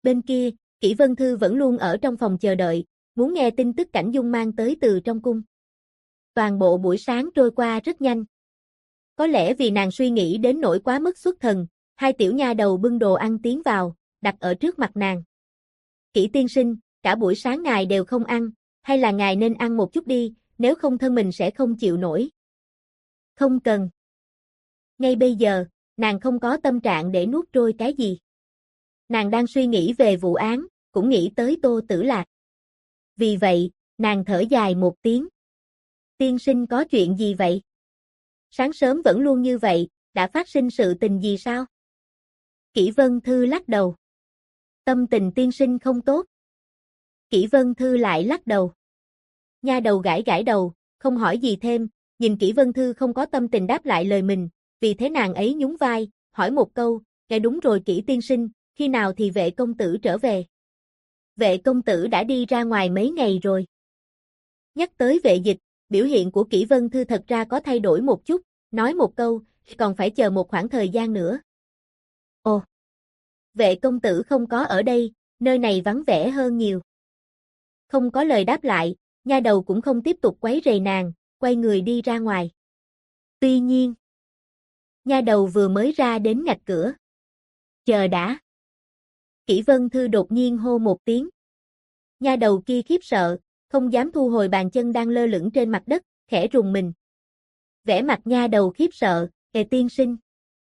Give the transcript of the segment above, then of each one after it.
Bên kia, Kỷ Vân Thư vẫn luôn ở trong phòng chờ đợi, muốn nghe tin tức Cảnh Dung mang tới từ trong cung. Toàn bộ buổi sáng trôi qua rất nhanh. Có lẽ vì nàng suy nghĩ đến nỗi quá mức xuất thần, hai tiểu nha đầu bưng đồ ăn tiến vào, đặt ở trước mặt nàng. Kỷ tiên sinh, cả buổi sáng ngài đều không ăn, hay là ngài nên ăn một chút đi, nếu không thân mình sẽ không chịu nổi. Không cần. Ngay bây giờ, nàng không có tâm trạng để nuốt trôi cái gì. Nàng đang suy nghĩ về vụ án, cũng nghĩ tới Tô Tử Lạc. Vì vậy, nàng thở dài một tiếng. Tiên sinh có chuyện gì vậy? Sáng sớm vẫn luôn như vậy, đã phát sinh sự tình gì sao? Kỷ Vân Thư lắc đầu. Tâm tình tiên sinh không tốt. Kỷ Vân Thư lại lắc đầu. Nha đầu gãi gãi đầu, không hỏi gì thêm, nhìn Kỷ Vân Thư không có tâm tình đáp lại lời mình, vì thế nàng ấy nhún vai, hỏi một câu, nghe đúng rồi Kỷ tiên sinh, khi nào thì vệ công tử trở về? Vệ công tử đã đi ra ngoài mấy ngày rồi. Nhắc tới vệ dịch, biểu hiện của Kỷ Vân Thư thật ra có thay đổi một chút, nói một câu, còn phải chờ một khoảng thời gian nữa. Ồ, vệ công tử không có ở đây, nơi này vắng vẻ hơn nhiều. Không có lời đáp lại, nha đầu cũng không tiếp tục quấy rầy nàng, quay người đi ra ngoài. Tuy nhiên, nha đầu vừa mới ra đến ngạch cửa. Chờ đã. Kỷ Vân Thư đột nhiên hô một tiếng. Nha đầu kia khiếp sợ, không dám thu hồi bàn chân đang lơ lửng trên mặt đất, khẽ rùng mình. Vẻ mặt nha đầu khiếp sợ, tiên sinh.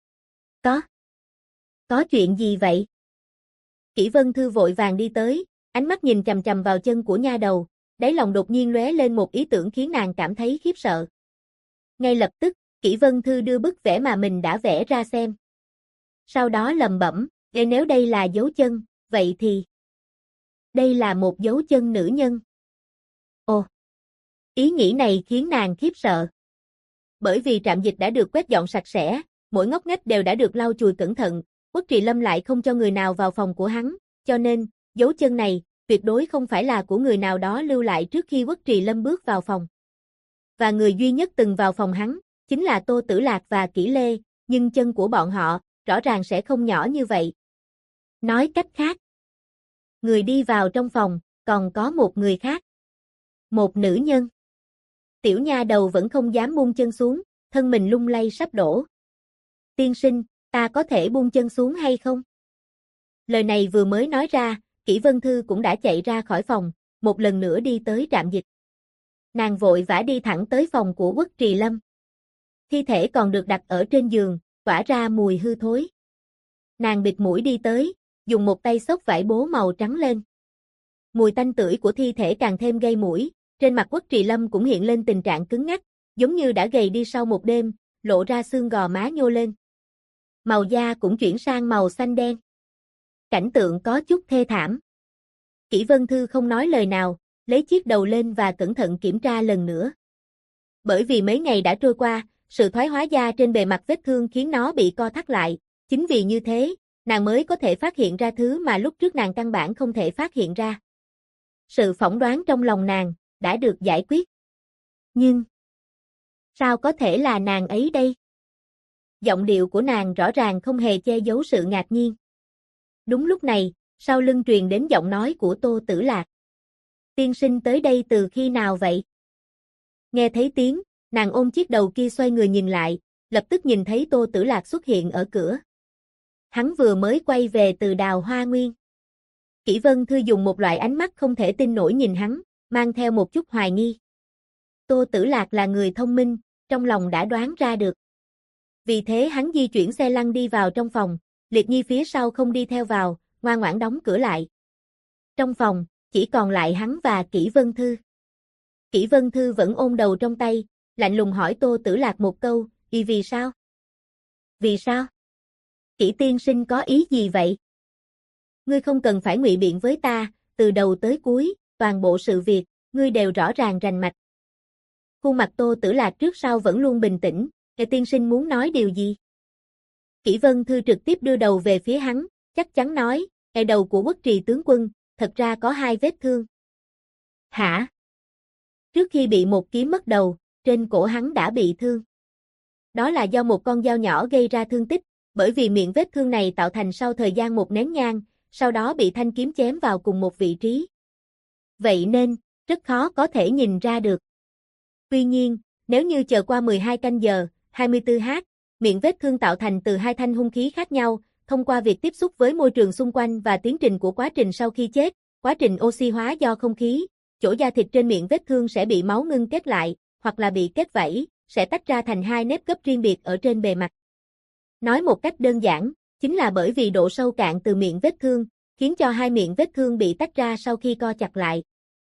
Có chuyện gì vậy? Kỷ Vân Thư vội vàng đi tới, ánh mắt nhìn chằm chằm vào chân của nha đầu, đáy lòng đột nhiên lóe lên một ý tưởng khiến nàng cảm thấy khiếp sợ. Ngay lập tức, Kỷ Vân Thư đưa bức vẽ mà mình đã vẽ ra xem. Sau đó lẩm bẩm, nếu đây là dấu chân, vậy thì đây là một dấu chân nữ nhân. Ồ, ý nghĩ này khiến nàng khiếp sợ. Bởi vì trạm dịch đã được quét dọn sạch sẽ, mỗi ngóc ngách đều đã được lau chùi cẩn thận, Uất Trì Lâm lại không cho người nào vào phòng của hắn, cho nên, dấu chân này, tuyệt đối không phải là của người nào đó lưu lại trước khi Uất Trì Lâm bước vào phòng. Và người duy nhất từng vào phòng hắn, chính là Tô Tử Lạc và Kỷ Lê, nhưng chân của bọn họ, rõ ràng sẽ không nhỏ như vậy. Nói cách khác, người đi vào trong phòng, còn có một người khác. Một nữ nhân. Tiểu nha đầu vẫn không dám buông chân xuống, thân mình lung lay sắp đổ. Tiên sinh, ta có thể buông chân xuống hay không? Lời này vừa mới nói ra, Kỷ Vân Thư cũng đã chạy ra khỏi phòng, một lần nữa đi tới trạm dịch. Nàng vội vã đi thẳng tới phòng của Uất Trì Lâm. Thi thể còn được đặt ở trên giường, tỏa ra mùi hư thối. Nàng bịt mũi đi tới, dùng một tay xốc vải bố màu trắng lên. Mùi tanh tưởi của thi thể càng thêm gây mũi, trên mặt Uất Trì Lâm cũng hiện lên tình trạng cứng ngắc, giống như đã gầy đi sau một đêm, lộ ra xương gò má nhô lên. Màu da cũng chuyển sang màu xanh đen. Cảnh tượng có chút thê thảm. Kỷ Vân Thư không nói lời nào, lấy chiếc đầu lên và cẩn thận kiểm tra lần nữa. Bởi vì mấy ngày đã trôi qua, sự thoái hóa da trên bề mặt vết thương khiến nó bị co thắt lại, chính vì như thế, nàng mới có thể phát hiện ra thứ mà lúc trước nàng căn bản không thể phát hiện ra. Sự phỏng đoán trong lòng nàng đã được giải quyết. Nhưng sao có thể là nàng ấy đây? Giọng điệu của nàng rõ ràng không hề che giấu sự ngạc nhiên. Đúng lúc này, sau lưng truyền đến giọng nói của Tô Tử Lạc. Tiên sinh tới đây từ khi nào vậy? Nghe thấy tiếng, nàng ôm chiếc đầu kia xoay người nhìn lại, lập tức nhìn thấy Tô Tử Lạc xuất hiện ở cửa. Hắn vừa mới quay về từ Đào Hoa Nguyên. Kỷ Vân Thư dùng một loại ánh mắt không thể tin nổi nhìn hắn, mang theo một chút hoài nghi. Tô Tử Lạc là người thông minh, trong lòng đã đoán ra được. Vì thế hắn di chuyển xe lăn đi vào trong phòng, Liệt Nhi phía sau không đi theo vào, ngoan ngoãn đóng cửa lại. Trong phòng, chỉ còn lại hắn và Kỷ Vân Thư. Kỷ Vân Thư vẫn ôm đầu trong tay, lạnh lùng hỏi Tô Tử Lạc một câu, vì sao? Vì sao? Kỷ tiên sinh có ý gì vậy? Ngươi không cần phải ngụy biện với ta, từ đầu tới cuối, toàn bộ sự việc, ngươi đều rõ ràng rành mạch. Khuôn mặt Tô Tử Lạc trước sau vẫn luôn bình tĩnh, tiên sinh muốn nói điều gì? Kỷ Vân Thư trực tiếp đưa đầu về phía hắn, chắc chắn nói, đầu của Uất Trì tướng quân, thật ra có 2 vết thương. Hả? Trước khi bị một kiếm mất đầu, trên cổ hắn đã bị thương. Đó là do một con dao nhỏ gây ra thương tích, bởi vì miệng vết thương này tạo thành sau thời gian một nén nhang, sau đó bị thanh kiếm chém vào cùng một vị trí. Vậy nên, rất khó có thể nhìn ra được. Tuy nhiên, nếu như chờ qua 12 canh giờ, 24h, miệng vết thương tạo thành từ hai thanh hung khí khác nhau, thông qua việc tiếp xúc với môi trường xung quanh và tiến trình của quá trình sau khi chết, quá trình oxy hóa do không khí, chỗ da thịt trên miệng vết thương sẽ bị máu ngưng kết lại, hoặc là bị kết vảy, sẽ tách ra thành hai nếp gấp riêng biệt ở trên bề mặt. Nói một cách đơn giản, chính là bởi vì độ sâu cạn từ miệng vết thương, khiến cho hai miệng vết thương bị tách ra sau khi co chặt lại.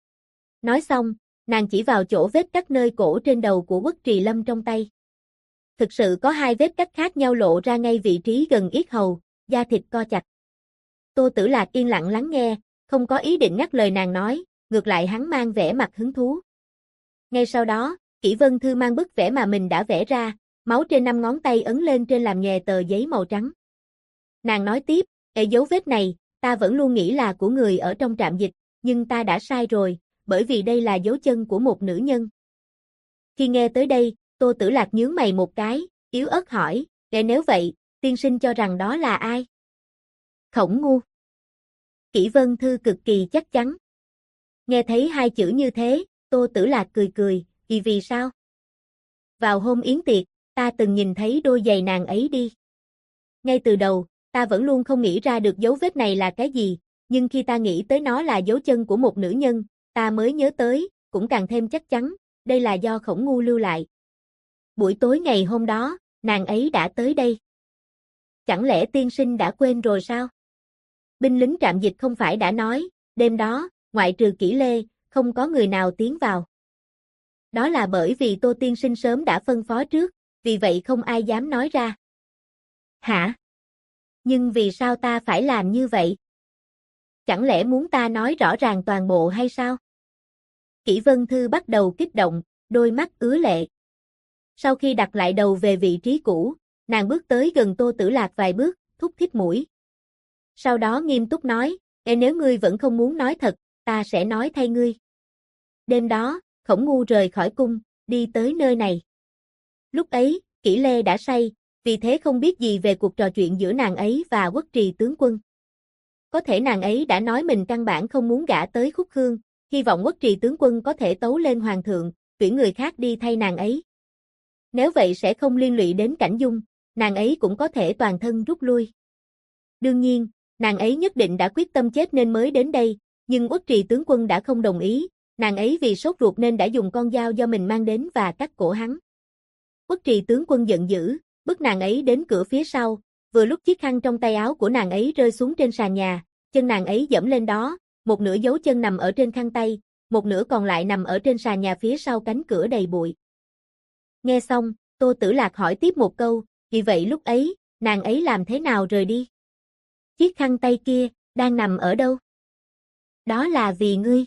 Nói xong, nàng chỉ vào chỗ vết cắt nơi cổ trên đầu của Uất Trì Lâm trong tay. Thực sự có hai vết cắt khác nhau lộ ra ngay vị trí gần yết hầu, da thịt co chặt. Tô Tử Lạc yên lặng lắng nghe, không có ý định ngắt lời nàng nói, ngược lại hắn mang vẻ mặt hứng thú. Ngay sau đó, Kỷ Vân Thư mang bức vẽ mà mình đã vẽ ra, máu trên 5 ngón tay ấn lên trên làm nhòe tờ giấy màu trắng. Nàng nói tiếp, dấu vết này, ta vẫn luôn nghĩ là của người ở trong trạm dịch, nhưng ta đã sai rồi, bởi vì đây là dấu chân của một nữ nhân. Khi nghe tới đây, Tô Tử Lạc nhướng mày một cái, yếu ớt hỏi, nếu vậy, tiên sinh cho rằng đó là ai? Khổng Ngu. Kỷ Vân Thư cực kỳ chắc chắn. Nghe thấy hai chữ như thế, Tô Tử Lạc cười cười, vì sao? Vào hôm yến tiệc, ta từng nhìn thấy đôi giày nàng ấy đi. Ngay từ đầu, ta vẫn luôn không nghĩ ra được dấu vết này là cái gì, nhưng khi ta nghĩ tới nó là dấu chân của một nữ nhân, ta mới nhớ tới, cũng càng thêm chắc chắn, đây là do Khổng Ngu lưu lại. Buổi tối ngày hôm đó, nàng ấy đã tới đây. Chẳng lẽ tiên sinh đã quên rồi sao? Binh lính trạm dịch không phải đã nói, đêm đó, ngoại trừ Kỷ Lê, không có người nào tiến vào. Đó là bởi vì Tô tiên sinh sớm đã phân phó trước, vì vậy không ai dám nói ra. Hả? Nhưng vì sao ta phải làm như vậy? Chẳng lẽ muốn ta nói rõ ràng toàn bộ hay sao? Kỷ Vân Thư bắt đầu kích động, đôi mắt ứa lệ. Sau khi đặt lại đầu về vị trí cũ, nàng bước tới gần Tô Tử Lạc vài bước, thúc thít mũi. Sau đó nghiêm túc nói, nếu ngươi vẫn không muốn nói thật, ta sẽ nói thay ngươi. Đêm đó, Khổng Ngu rời khỏi cung, đi tới nơi này. Lúc ấy, Kỷ Lê đã say, vì thế không biết gì về cuộc trò chuyện giữa nàng ấy và Uất Trì tướng quân. Có thể nàng ấy đã nói mình căn bản không muốn gả tới Khúc Khương, hy vọng Uất Trì tướng quân có thể tấu lên hoàng thượng, tuyển người khác đi thay nàng ấy. Nếu vậy sẽ không liên lụy đến Cảnh Dung, nàng ấy cũng có thể toàn thân rút lui. Đương nhiên, nàng ấy nhất định đã quyết tâm chết nên mới đến đây, nhưng Uất Trì tướng quân đã không đồng ý, nàng ấy vì sốt ruột nên đã dùng con dao do mình mang đến và cắt cổ hắn. Uất Trì tướng quân giận dữ, bức nàng ấy đến cửa phía sau, vừa lúc chiếc khăn trong tay áo của nàng ấy rơi xuống trên sàn nhà, chân nàng ấy dẫm lên đó, một nửa dấu chân nằm ở trên khăn tay, một nửa còn lại nằm ở trên sàn nhà phía sau cánh cửa đầy bụi. Nghe xong, Tô Tử Lạc hỏi tiếp một câu, vì vậy lúc ấy, nàng ấy làm thế nào rời đi? Chiếc khăn tay kia, đang nằm ở đâu? Đó là vì ngươi.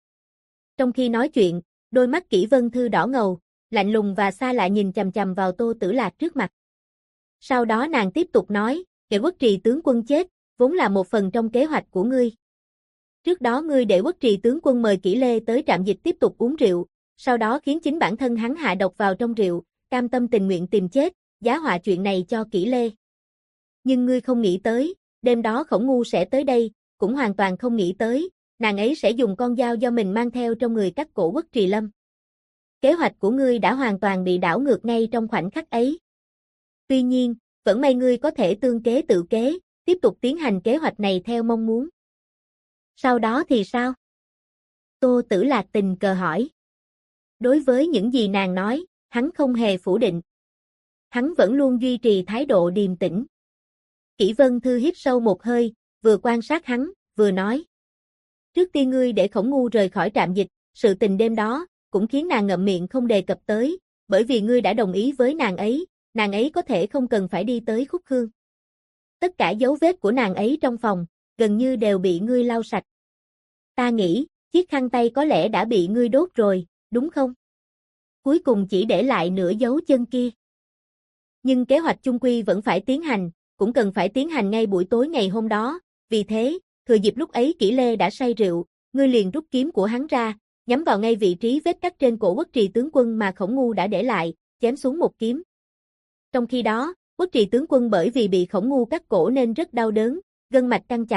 Trong khi nói chuyện, đôi mắt Kỷ Vân Thư đỏ ngầu, lạnh lùng và xa lạ nhìn chằm chằm vào Tô Tử Lạc trước mặt. Sau đó nàng tiếp tục nói, kẻ Uất Trì tướng quân chết, vốn là một phần trong kế hoạch của ngươi. Trước đó ngươi để Uất Trì tướng quân mời Kỷ Lê tới trạm dịch tiếp tục uống rượu, sau đó khiến chính bản thân hắn hạ độc vào trong rượu, cam tâm tình nguyện tìm chết, giá họa chuyện này cho Kỷ Lê. Nhưng ngươi không nghĩ tới, đêm đó Khổng Ngu sẽ tới đây, cũng hoàn toàn không nghĩ tới, nàng ấy sẽ dùng con dao do mình mang theo trong người cắt cổ Uất Trì Lâm. Kế hoạch của ngươi đã hoàn toàn bị đảo ngược ngay trong khoảnh khắc ấy. Tuy nhiên, vẫn may ngươi có thể tương kế tự kế, tiếp tục tiến hành kế hoạch này theo mong muốn. Sau đó thì sao? Tô Tử Lạc tình cờ hỏi. Đối với những gì nàng nói, hắn không hề phủ định. Hắn vẫn luôn duy trì thái độ điềm tĩnh. Kỷ Vân Thư hít sâu một hơi, vừa quan sát hắn, vừa nói. Trước tiên ngươi để Khổng Ngu rời khỏi trạm dịch, sự tình đêm đó, cũng khiến nàng ngậm miệng không đề cập tới, bởi vì ngươi đã đồng ý với nàng ấy có thể không cần phải đi tới Khúc Khương. Tất cả dấu vết của nàng ấy trong phòng, gần như đều bị ngươi lau sạch. Ta nghĩ, chiếc khăn tay có lẽ đã bị ngươi đốt rồi, đúng không? Cuối cùng chỉ để lại nửa dấu chân kia. Nhưng kế hoạch chung quy vẫn phải tiến hành, cũng cần phải tiến hành ngay buổi tối ngày hôm đó, vì thế, thừa dịp lúc ấy Kỷ Lê đã say rượu, ngươi liền rút kiếm của hắn ra, nhắm vào ngay vị trí vết cắt trên cổ Uất Trì tướng quân mà Khổng Ngu đã để lại, chém xuống một kiếm. Trong khi đó, Uất Trì tướng quân bởi vì bị Khổng Ngu cắt cổ nên rất đau đớn, gân mạch căng chặt,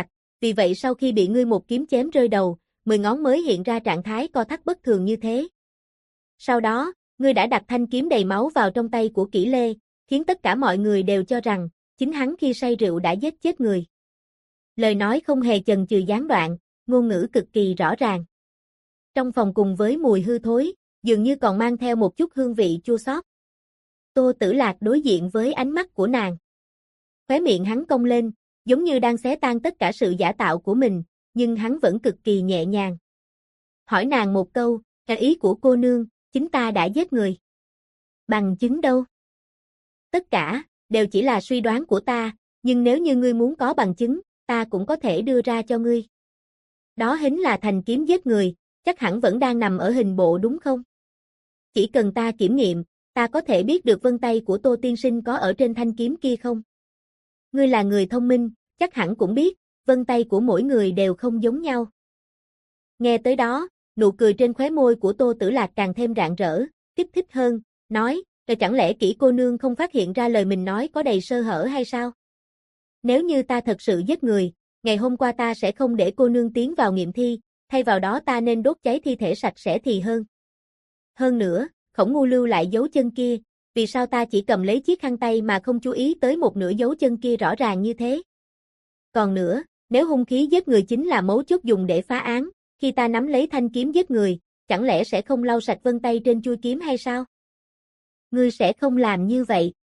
vì vậy sau khi bị ngươi một kiếm chém rơi đầu, 10 ngón mới hiện ra trạng thái co thắt bất thường như thế. Sau đó, ngươi đã đặt thanh kiếm đầy máu vào trong tay của Kỷ Lê, khiến tất cả mọi người đều cho rằng, chính hắn khi say rượu đã giết chết người. Lời nói không hề chần chừ gián đoạn, ngôn ngữ cực kỳ rõ ràng. Trong phòng cùng với mùi hư thối, dường như còn mang theo một chút hương vị chua xót. Tô Tử Lạc đối diện với ánh mắt của nàng. Khóe miệng hắn cong lên, giống như đang xé tan tất cả sự giả tạo của mình, nhưng hắn vẫn cực kỳ nhẹ nhàng. Hỏi nàng một câu, ý của cô nương, chính ta đã giết người. Bằng chứng đâu? Tất cả, đều chỉ là suy đoán của ta, nhưng nếu như ngươi muốn có bằng chứng, ta cũng có thể đưa ra cho ngươi. Đó hính là thành kiếm giết người, chắc hẳn vẫn đang nằm ở hình bộ đúng không? Chỉ cần ta kiểm nghiệm, ta có thể biết được vân tay của Tô tiên sinh có ở trên thanh kiếm kia không? Ngươi là người thông minh, chắc hẳn cũng biết, vân tay của mỗi người đều không giống nhau. Nghe tới đó, nụ cười trên khóe môi của Tô Tử Lạc càng thêm rạng rỡ, kích thích hơn, nói, rồi chẳng lẽ Kỷ cô nương không phát hiện ra lời mình nói có đầy sơ hở hay sao? Nếu như ta thật sự giết người, ngày hôm qua ta sẽ không để cô nương tiến vào nghiệm thi, thay vào đó ta nên đốt cháy thi thể sạch sẽ thì hơn. Hơn nữa, Khổng Ngu lưu lại dấu chân kia, vì sao ta chỉ cầm lấy chiếc khăn tay mà không chú ý tới một nửa dấu chân kia rõ ràng như thế? Còn nữa, nếu hung khí giết người chính là mấu chốt dùng để phá án, khi ta nắm lấy thanh kiếm giết người, chẳng lẽ sẽ không lau sạch vân tay trên chuôi kiếm hay sao? Ngươi sẽ không làm như vậy.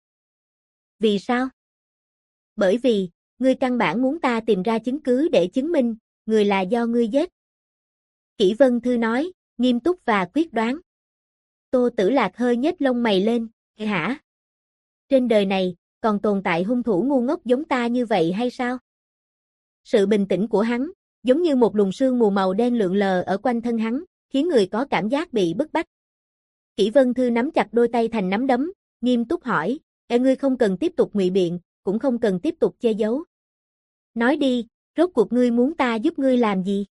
Vì sao? Bởi vì, ngươi căn bản muốn ta tìm ra chứng cứ để chứng minh, người là do ngươi giết. Kỷ Vân Thư nói, nghiêm túc và quyết đoán. Tô Tử Lạc hơi nhếch lông mày lên, hả? Trên đời này, còn tồn tại hung thủ ngu ngốc giống ta như vậy hay sao? Sự bình tĩnh của hắn, giống như một luồng sương mù màu đen lượn lờ ở quanh thân hắn, khiến người có cảm giác bị bức bách. Kỷ Vân Thư nắm chặt đôi tay thành nắm đấm, nghiêm túc hỏi, ngươi không cần tiếp tục ngụy biện, cũng không cần tiếp tục che giấu. Nói đi, rốt cuộc ngươi muốn ta giúp ngươi làm gì?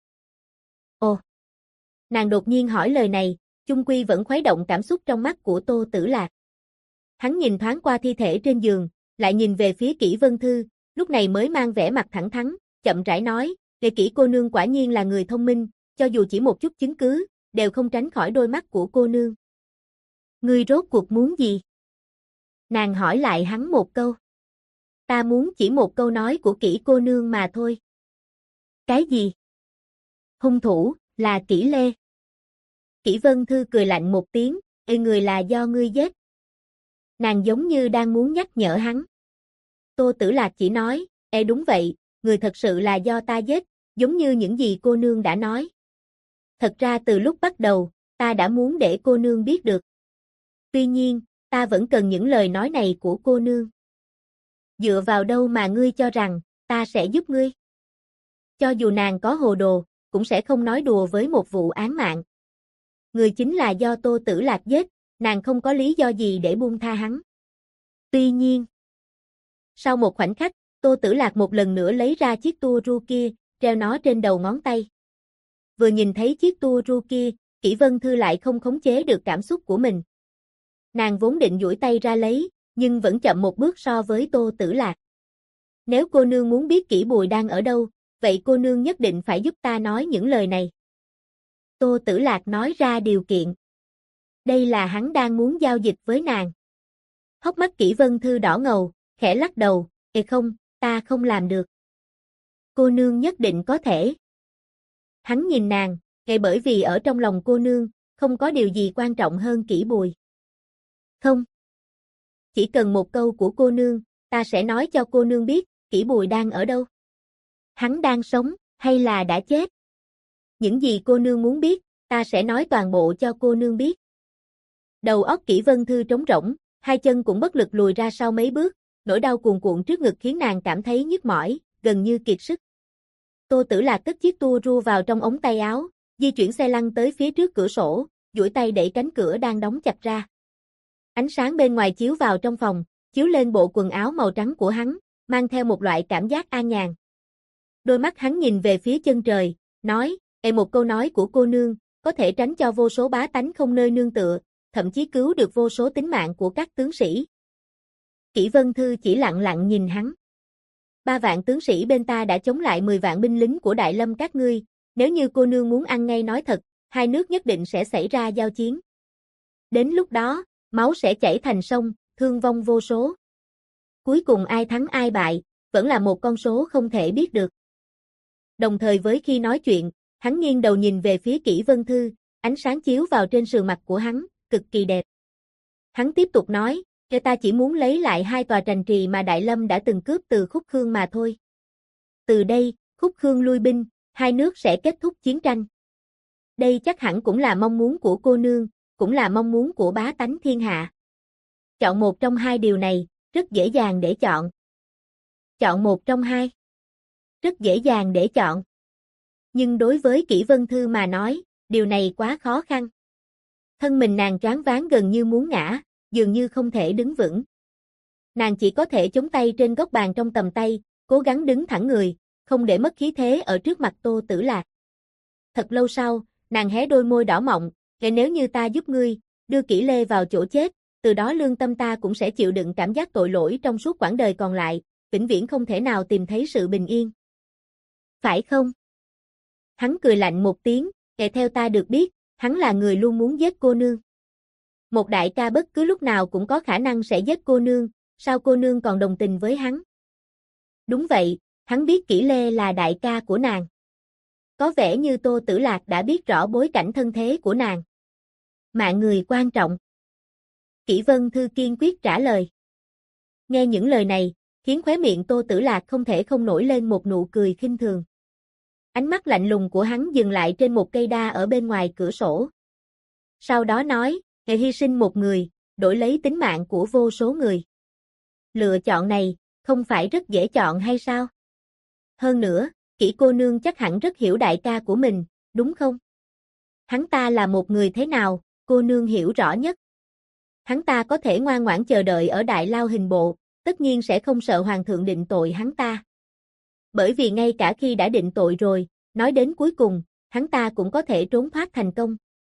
Ồ! Nàng đột nhiên hỏi lời này, chung quy vẫn khuấy động cảm xúc trong mắt của Tô Tử Lạc. Hắn nhìn thoáng qua thi thể trên giường, lại nhìn về phía Kỷ Vân Thư, lúc này mới mang vẻ mặt thẳng thắn, chậm rãi nói, Kỷ cô nương quả nhiên là người thông minh, cho dù chỉ một chút chứng cứ, đều không tránh khỏi đôi mắt của cô nương. Ngươi rốt cuộc muốn gì? Nàng hỏi lại hắn một câu. Ta muốn chỉ một câu nói của Kỷ cô nương mà thôi. Cái gì? Hung thủ, là Kỷ Lê. Kỷ Vân Thư cười lạnh một tiếng, người là do ngươi giết. Nàng giống như đang muốn nhắc nhở hắn. Tô Tử Lạc chỉ nói, đúng vậy, người thật sự là do ta giết, giống như những gì cô nương đã nói. Thật ra từ lúc bắt đầu, ta đã muốn để cô nương biết được. Tuy nhiên, ta vẫn cần những lời nói này của cô nương. Dựa vào đâu mà ngươi cho rằng, ta sẽ giúp ngươi? Cho dù nàng có hồ đồ, cũng sẽ không nói đùa với một vụ án mạng. Người chính là do Tô Tử Lạc giết, nàng không có lý do gì để buông tha hắn. Tuy nhiên, sau một khoảnh khắc, Tô Tử Lạc một lần nữa lấy ra chiếc tua ru kia, treo nó trên đầu ngón tay. Vừa nhìn thấy chiếc tua ru kia, Kỷ Vân Thư lại không khống chế được cảm xúc của mình. Nàng vốn định duỗi tay ra lấy, nhưng vẫn chậm một bước so với Tô Tử Lạc. Nếu cô nương muốn biết Kỷ Bùi đang ở đâu, vậy cô nương nhất định phải giúp ta nói những lời này. Tô Tử Lạc nói ra điều kiện. Đây là hắn đang muốn giao dịch với nàng. Hốc mắt Kỷ Vân Thư đỏ ngầu, khẽ lắc đầu, không, ta không làm được. Cô nương nhất định có thể. Hắn nhìn nàng, bởi vì ở trong lòng cô nương, không có điều gì quan trọng hơn Kỷ Bùi. Không. Chỉ cần một câu của cô nương, ta sẽ nói cho cô nương biết, Kỷ Bùi đang ở đâu. Hắn đang sống, hay là đã chết? Những gì cô nương muốn biết, ta sẽ nói toàn bộ cho cô nương biết. Đầu óc Kỷ Vân Thư trống rỗng, hai chân cũng bất lực lùi ra sau mấy bước, nỗi đau cuồn cuộn trước ngực khiến nàng cảm thấy nhức mỏi, gần như kiệt sức. Tô Tử Lạc cất chiếc tua ru vào trong ống tay áo, di chuyển xe lăn tới phía trước cửa sổ, duỗi tay đẩy cánh cửa đang đóng chặt ra. Ánh sáng bên ngoài chiếu vào trong phòng, chiếu lên bộ quần áo màu trắng của hắn, mang theo một loại cảm giác an nhàn. Đôi mắt hắn nhìn về phía chân trời, nói, một câu nói của cô nương, có thể tránh cho vô số bá tánh không nơi nương tựa, thậm chí cứu được vô số tính mạng của các tướng sĩ. Kỷ Vân Thư chỉ lặng lặng nhìn hắn. 3 vạn tướng sĩ bên ta đã chống lại 10 vạn binh lính của Đại Lâm các ngươi, nếu như cô nương muốn ăn ngay nói thật, hai nước nhất định sẽ xảy ra giao chiến. Đến lúc đó, máu sẽ chảy thành sông, thương vong vô số. Cuối cùng ai thắng ai bại, vẫn là một con số không thể biết được. Đồng thời với khi nói chuyện, hắn nghiêng đầu nhìn về phía Kỷ Vân Thư, ánh sáng chiếu vào trên sườn mặt của hắn, cực kỳ đẹp. Hắn tiếp tục nói, ta chỉ muốn lấy lại 2 tòa thành trì mà Đại Lâm đã từng cướp từ Khúc Khương mà thôi. Từ đây, Khúc Khương lui binh, hai nước sẽ kết thúc chiến tranh. Đây chắc hẳn cũng là mong muốn của cô nương, cũng là mong muốn của bá tánh thiên hạ. Chọn một trong hai điều này, rất dễ dàng để chọn. Chọn một trong hai. Rất dễ dàng để chọn. Nhưng đối với Kỷ Vân Thư mà nói, điều này quá khó khăn. Thân mình nàng choáng váng gần như muốn ngã, dường như không thể đứng vững. Nàng chỉ có thể chống tay trên góc bàn trong tầm tay, cố gắng đứng thẳng người, không để mất khí thế ở trước mặt Tô Tử Lạc. Thật lâu sau, nàng hé đôi môi đỏ mọng, nếu như ta giúp ngươi, đưa Kỷ Lê vào chỗ chết, từ đó lương tâm ta cũng sẽ chịu đựng cảm giác tội lỗi trong suốt quãng đời còn lại, vĩnh viễn không thể nào tìm thấy sự bình yên. Phải không? Hắn cười lạnh một tiếng, theo ta được biết, hắn là người luôn muốn giết cô nương. Một đại ca bất cứ lúc nào cũng có khả năng sẽ giết cô nương, sao cô nương còn đồng tình với hắn? Đúng vậy, hắn biết Kỷ Lê là đại ca của nàng. Có vẻ như Tô Tử Lạc đã biết rõ bối cảnh thân thế của nàng. Mạng người quan trọng. Kỷ Vân Thư kiên quyết trả lời. Nghe những lời này, khiến khóe miệng Tô Tử Lạc không thể không nổi lên một nụ cười khinh thường. Ánh mắt lạnh lùng của hắn dừng lại trên một cây đa ở bên ngoài cửa sổ. Sau đó nói, hy sinh một người, đổi lấy tính mạng của vô số người. Lựa chọn này, không phải rất dễ chọn hay sao? Hơn nữa, Kỷ cô nương chắc hẳn rất hiểu đại ca của mình, đúng không? Hắn ta là một người thế nào, cô nương hiểu rõ nhất. Hắn ta có thể ngoan ngoãn chờ đợi ở Đại Lao Hình Bộ, tất nhiên sẽ không sợ hoàng thượng định tội hắn ta. Bởi vì ngay cả khi đã định tội rồi, nói đến cuối cùng, hắn ta cũng có thể trốn thoát thành công.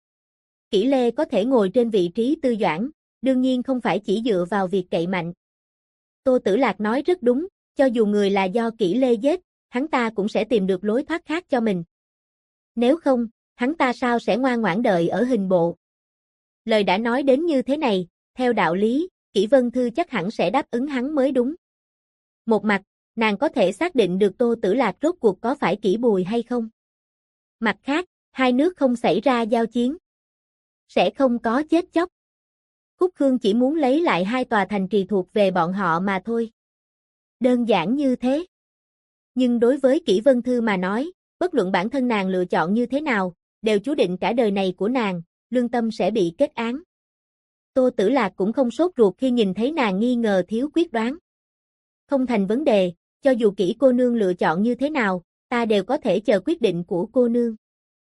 Kỷ Lê có thể ngồi trên vị trí tư doãn, đương nhiên không phải chỉ dựa vào việc cậy mạnh. Tô Tử Lạc nói rất đúng, cho dù người là do Kỷ Lê giết, hắn ta cũng sẽ tìm được lối thoát khác cho mình. Nếu không, hắn ta sao sẽ ngoan ngoãn đợi ở Hình Bộ? Lời đã nói đến như thế này, theo đạo lý, Kỷ Vân Thư chắc hẳn sẽ đáp ứng hắn mới đúng. Một mặt, nàng có thể xác định được Tô Tử Lạc rốt cuộc có phải Kỷ Bùi hay không. Mặt khác, hai nước không xảy ra giao chiến. Sẽ không có chết chóc. Khúc Khương chỉ muốn lấy lại 2 tòa thành trì thuộc về bọn họ mà thôi. Đơn giản như thế. Nhưng đối với Kỷ Vân Thư mà nói, bất luận bản thân nàng lựa chọn như thế nào, đều chú định cả đời này của nàng, lương tâm sẽ bị kết án. Tô Tử Lạc cũng không sốt ruột khi nhìn thấy nàng nghi ngờ thiếu quyết đoán. Không thành vấn đề, cho dù Kỷ cô nương lựa chọn như thế nào, ta đều có thể chờ quyết định của cô nương.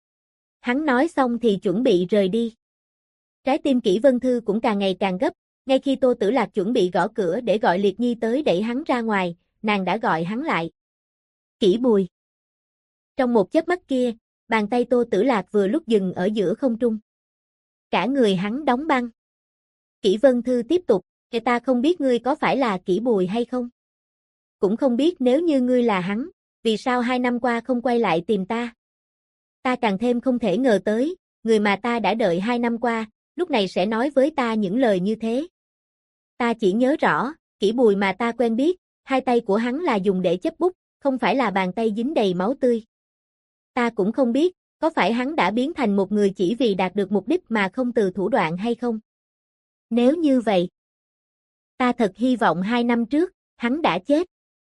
Hắn nói xong thì chuẩn bị rời đi. Trái tim Kỷ Vân Thư cũng càng ngày càng gấp, ngay khi Tô Tử Lạc chuẩn bị gõ cửa để gọi Liệt Nhi tới đẩy hắn ra ngoài, nàng đã gọi hắn lại. Kỷ Bùi. Trong một chớp mắt kia, bàn tay Tô Tử Lạc vừa lúc dừng ở giữa không trung. Cả người hắn đóng băng. Kỷ Vân Thư tiếp tục, ta không biết ngươi có phải là Kỷ Bùi hay không. Cũng không biết nếu như ngươi là hắn, vì sao 2 năm qua không quay lại tìm ta. Ta càng thêm không thể ngờ tới, người mà ta đã đợi 2 năm qua, lúc này sẽ nói với ta những lời như thế. Ta chỉ nhớ rõ, Kỷ Bùi mà ta quen biết, 2 tay của hắn là dùng để chấp bút, không phải là bàn tay dính đầy máu tươi. Ta cũng không biết, có phải hắn đã biến thành một người chỉ vì đạt được mục đích mà không từ thủ đoạn hay không? Nếu như vậy, ta thật hy vọng 2 năm trước, hắn đã chết.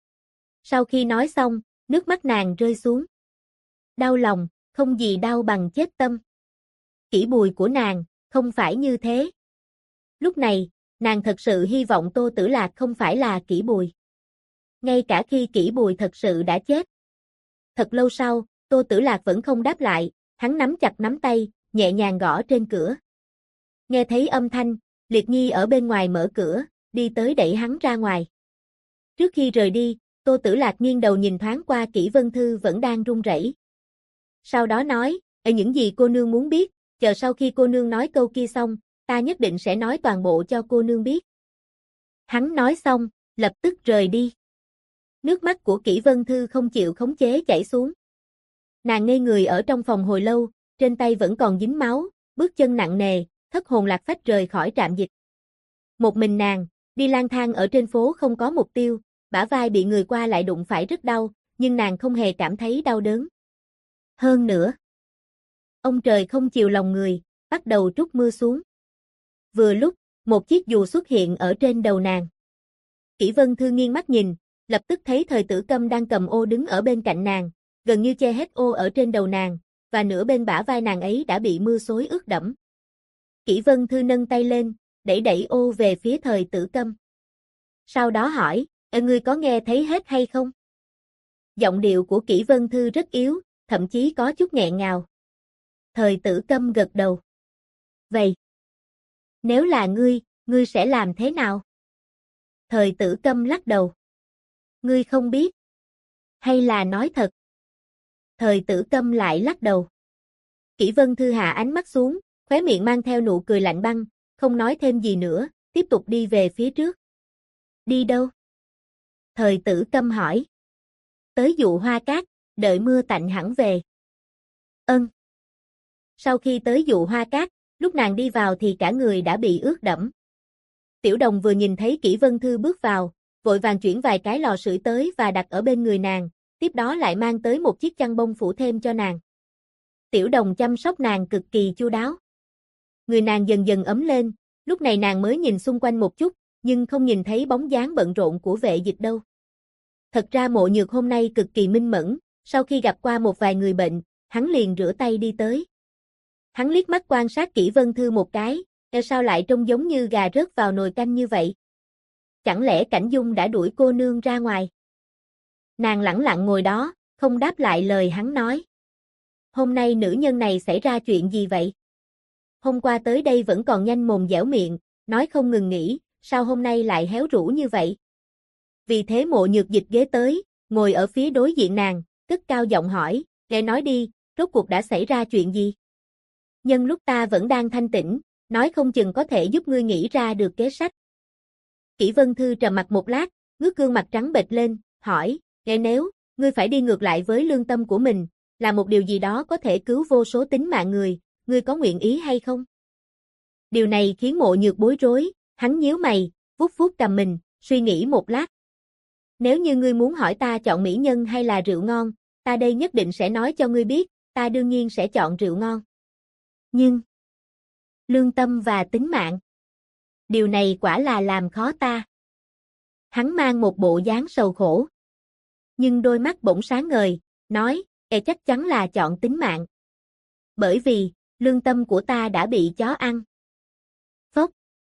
Sau khi nói xong, nước mắt nàng rơi xuống. Đau lòng, không gì đau bằng chết tâm. Kỷ Bùi của nàng, không phải như thế. Lúc này, nàng thật sự hy vọng Tô Tử Lạc không phải là Kỷ Bùi. Ngay cả khi Kỷ Bùi thật sự đã chết. Thật lâu sau, Tô Tử Lạc vẫn không đáp lại, hắn nắm chặt nắm tay, nhẹ nhàng gõ trên cửa. Nghe thấy âm thanh, Liệt Nhi ở bên ngoài mở cửa, đi tới đẩy hắn ra ngoài. Trước khi rời đi, Tô Tử Lạc nghiêng đầu nhìn thoáng qua Kỷ Vân Thư vẫn đang run rẩy. Sau đó nói, những gì cô nương muốn biết, chờ sau khi cô nương nói câu kia xong, ta nhất định sẽ nói toàn bộ cho cô nương biết. Hắn nói xong, lập tức rời đi. Nước mắt của Kỷ Vân Thư không chịu khống chế chảy xuống. Nàng ngây người ở trong phòng hồi lâu, trên tay vẫn còn dính máu, bước chân nặng nề, thất hồn lạc phách rời khỏi trạm dịch. Một mình nàng, đi lang thang ở trên phố không có mục tiêu, bả vai bị người qua lại đụng phải rất đau, nhưng nàng không hề cảm thấy đau đớn. Hơn nữa, ông trời không chiều lòng người, bắt đầu trút mưa xuống. Vừa lúc, một chiếc dù xuất hiện ở trên đầu nàng. Kỷ Vân Thư nghiêng mắt nhìn, lập tức thấy Thời Tử Câm đang cầm ô đứng ở bên cạnh nàng, gần như che hết ô ở trên đầu nàng, và nửa bên bả vai nàng ấy đã bị mưa xối ướt đẫm. Kỷ Vân Thư nâng tay lên, đẩy ô về phía Thời Tử Câm. Sau đó hỏi, ngươi có nghe thấy hết hay không? Giọng điệu của Kỷ Vân Thư rất yếu, thậm chí có chút nghẹn ngào. Thời Tử Câm gật đầu. Vậy, nếu là ngươi sẽ làm thế nào? Thời Tử Câm lắc đầu. Ngươi không biết. Hay là nói thật? Thời Tử Câm lại lắc đầu. Kỷ Vân Thư hạ ánh mắt xuống, khóe miệng mang theo nụ cười lạnh băng, không nói thêm gì nữa, tiếp tục đi về phía trước. Đi đâu? Thời Tử Câm hỏi. Tới Dụ Hoa Cát, đợi mưa tạnh hẳn về. Ân. Sau khi tới Dụ Hoa Cát, lúc nàng đi vào thì cả người đã bị ướt đẫm. Tiểu Đồng vừa nhìn thấy Kỷ Vân Thư bước vào, vội vàng chuyển vài cái lò sưởi tới và đặt ở bên người nàng, tiếp đó lại mang tới một chiếc chăn bông phủ thêm cho nàng. Tiểu Đồng chăm sóc nàng cực kỳ chu đáo. Người nàng dần dần ấm lên, lúc này nàng mới nhìn xung quanh một chút, nhưng không nhìn thấy bóng dáng bận rộn của Vệ Dịch đâu. Thật ra Mộ Nhược hôm nay cực kỳ minh mẫn, sau khi gặp qua một vài người bệnh, hắn liền rửa tay đi tới. Hắn liếc mắt quan sát Kỷ Vân Thư một cái, sao lại trông giống như gà rớt vào nồi canh như vậy? Chẳng lẽ Cảnh Dung đã đuổi cô nương ra ngoài? Nàng lẳng lặng ngồi đó, không đáp lại lời hắn nói. Hôm nay nữ nhân này xảy ra chuyện gì vậy? Hôm qua tới đây vẫn còn nhanh mồm dẻo miệng, nói không ngừng nghỉ, sao hôm nay lại héo rũ như vậy? Vì thế Mộ Nhược dịch ghế tới, ngồi ở phía đối diện nàng, cất cao giọng hỏi, nghe nói đi, rốt cuộc đã xảy ra chuyện gì? Nhân lúc ta vẫn đang thanh tĩnh, nói không chừng có thể giúp ngươi nghĩ ra được kế sách. Kỷ Vân Thư trầm mặt một lát, ngước gương mặt trắng bệch lên, hỏi, nghe nếu, ngươi phải đi ngược lại với lương tâm của mình, là một điều gì đó có thể cứu vô số tính mạng người, ngươi có nguyện ý hay không? Điều này khiến Mộ Nhược bối rối, hắn nhíu mày, vuốt vuốt cằm mình, suy nghĩ một lát. Nếu như ngươi muốn hỏi ta chọn mỹ nhân hay là rượu ngon, ta đây nhất định sẽ nói cho ngươi biết, ta đương nhiên sẽ chọn rượu ngon. Nhưng, lương tâm và tính mạng, điều này quả là làm khó ta. Hắn mang một bộ dáng sầu khổ. Nhưng đôi mắt bỗng sáng ngời, nói, chắc chắn là chọn tính mạng. Bởi vì, lương tâm của ta đã bị chó ăn. Phốc.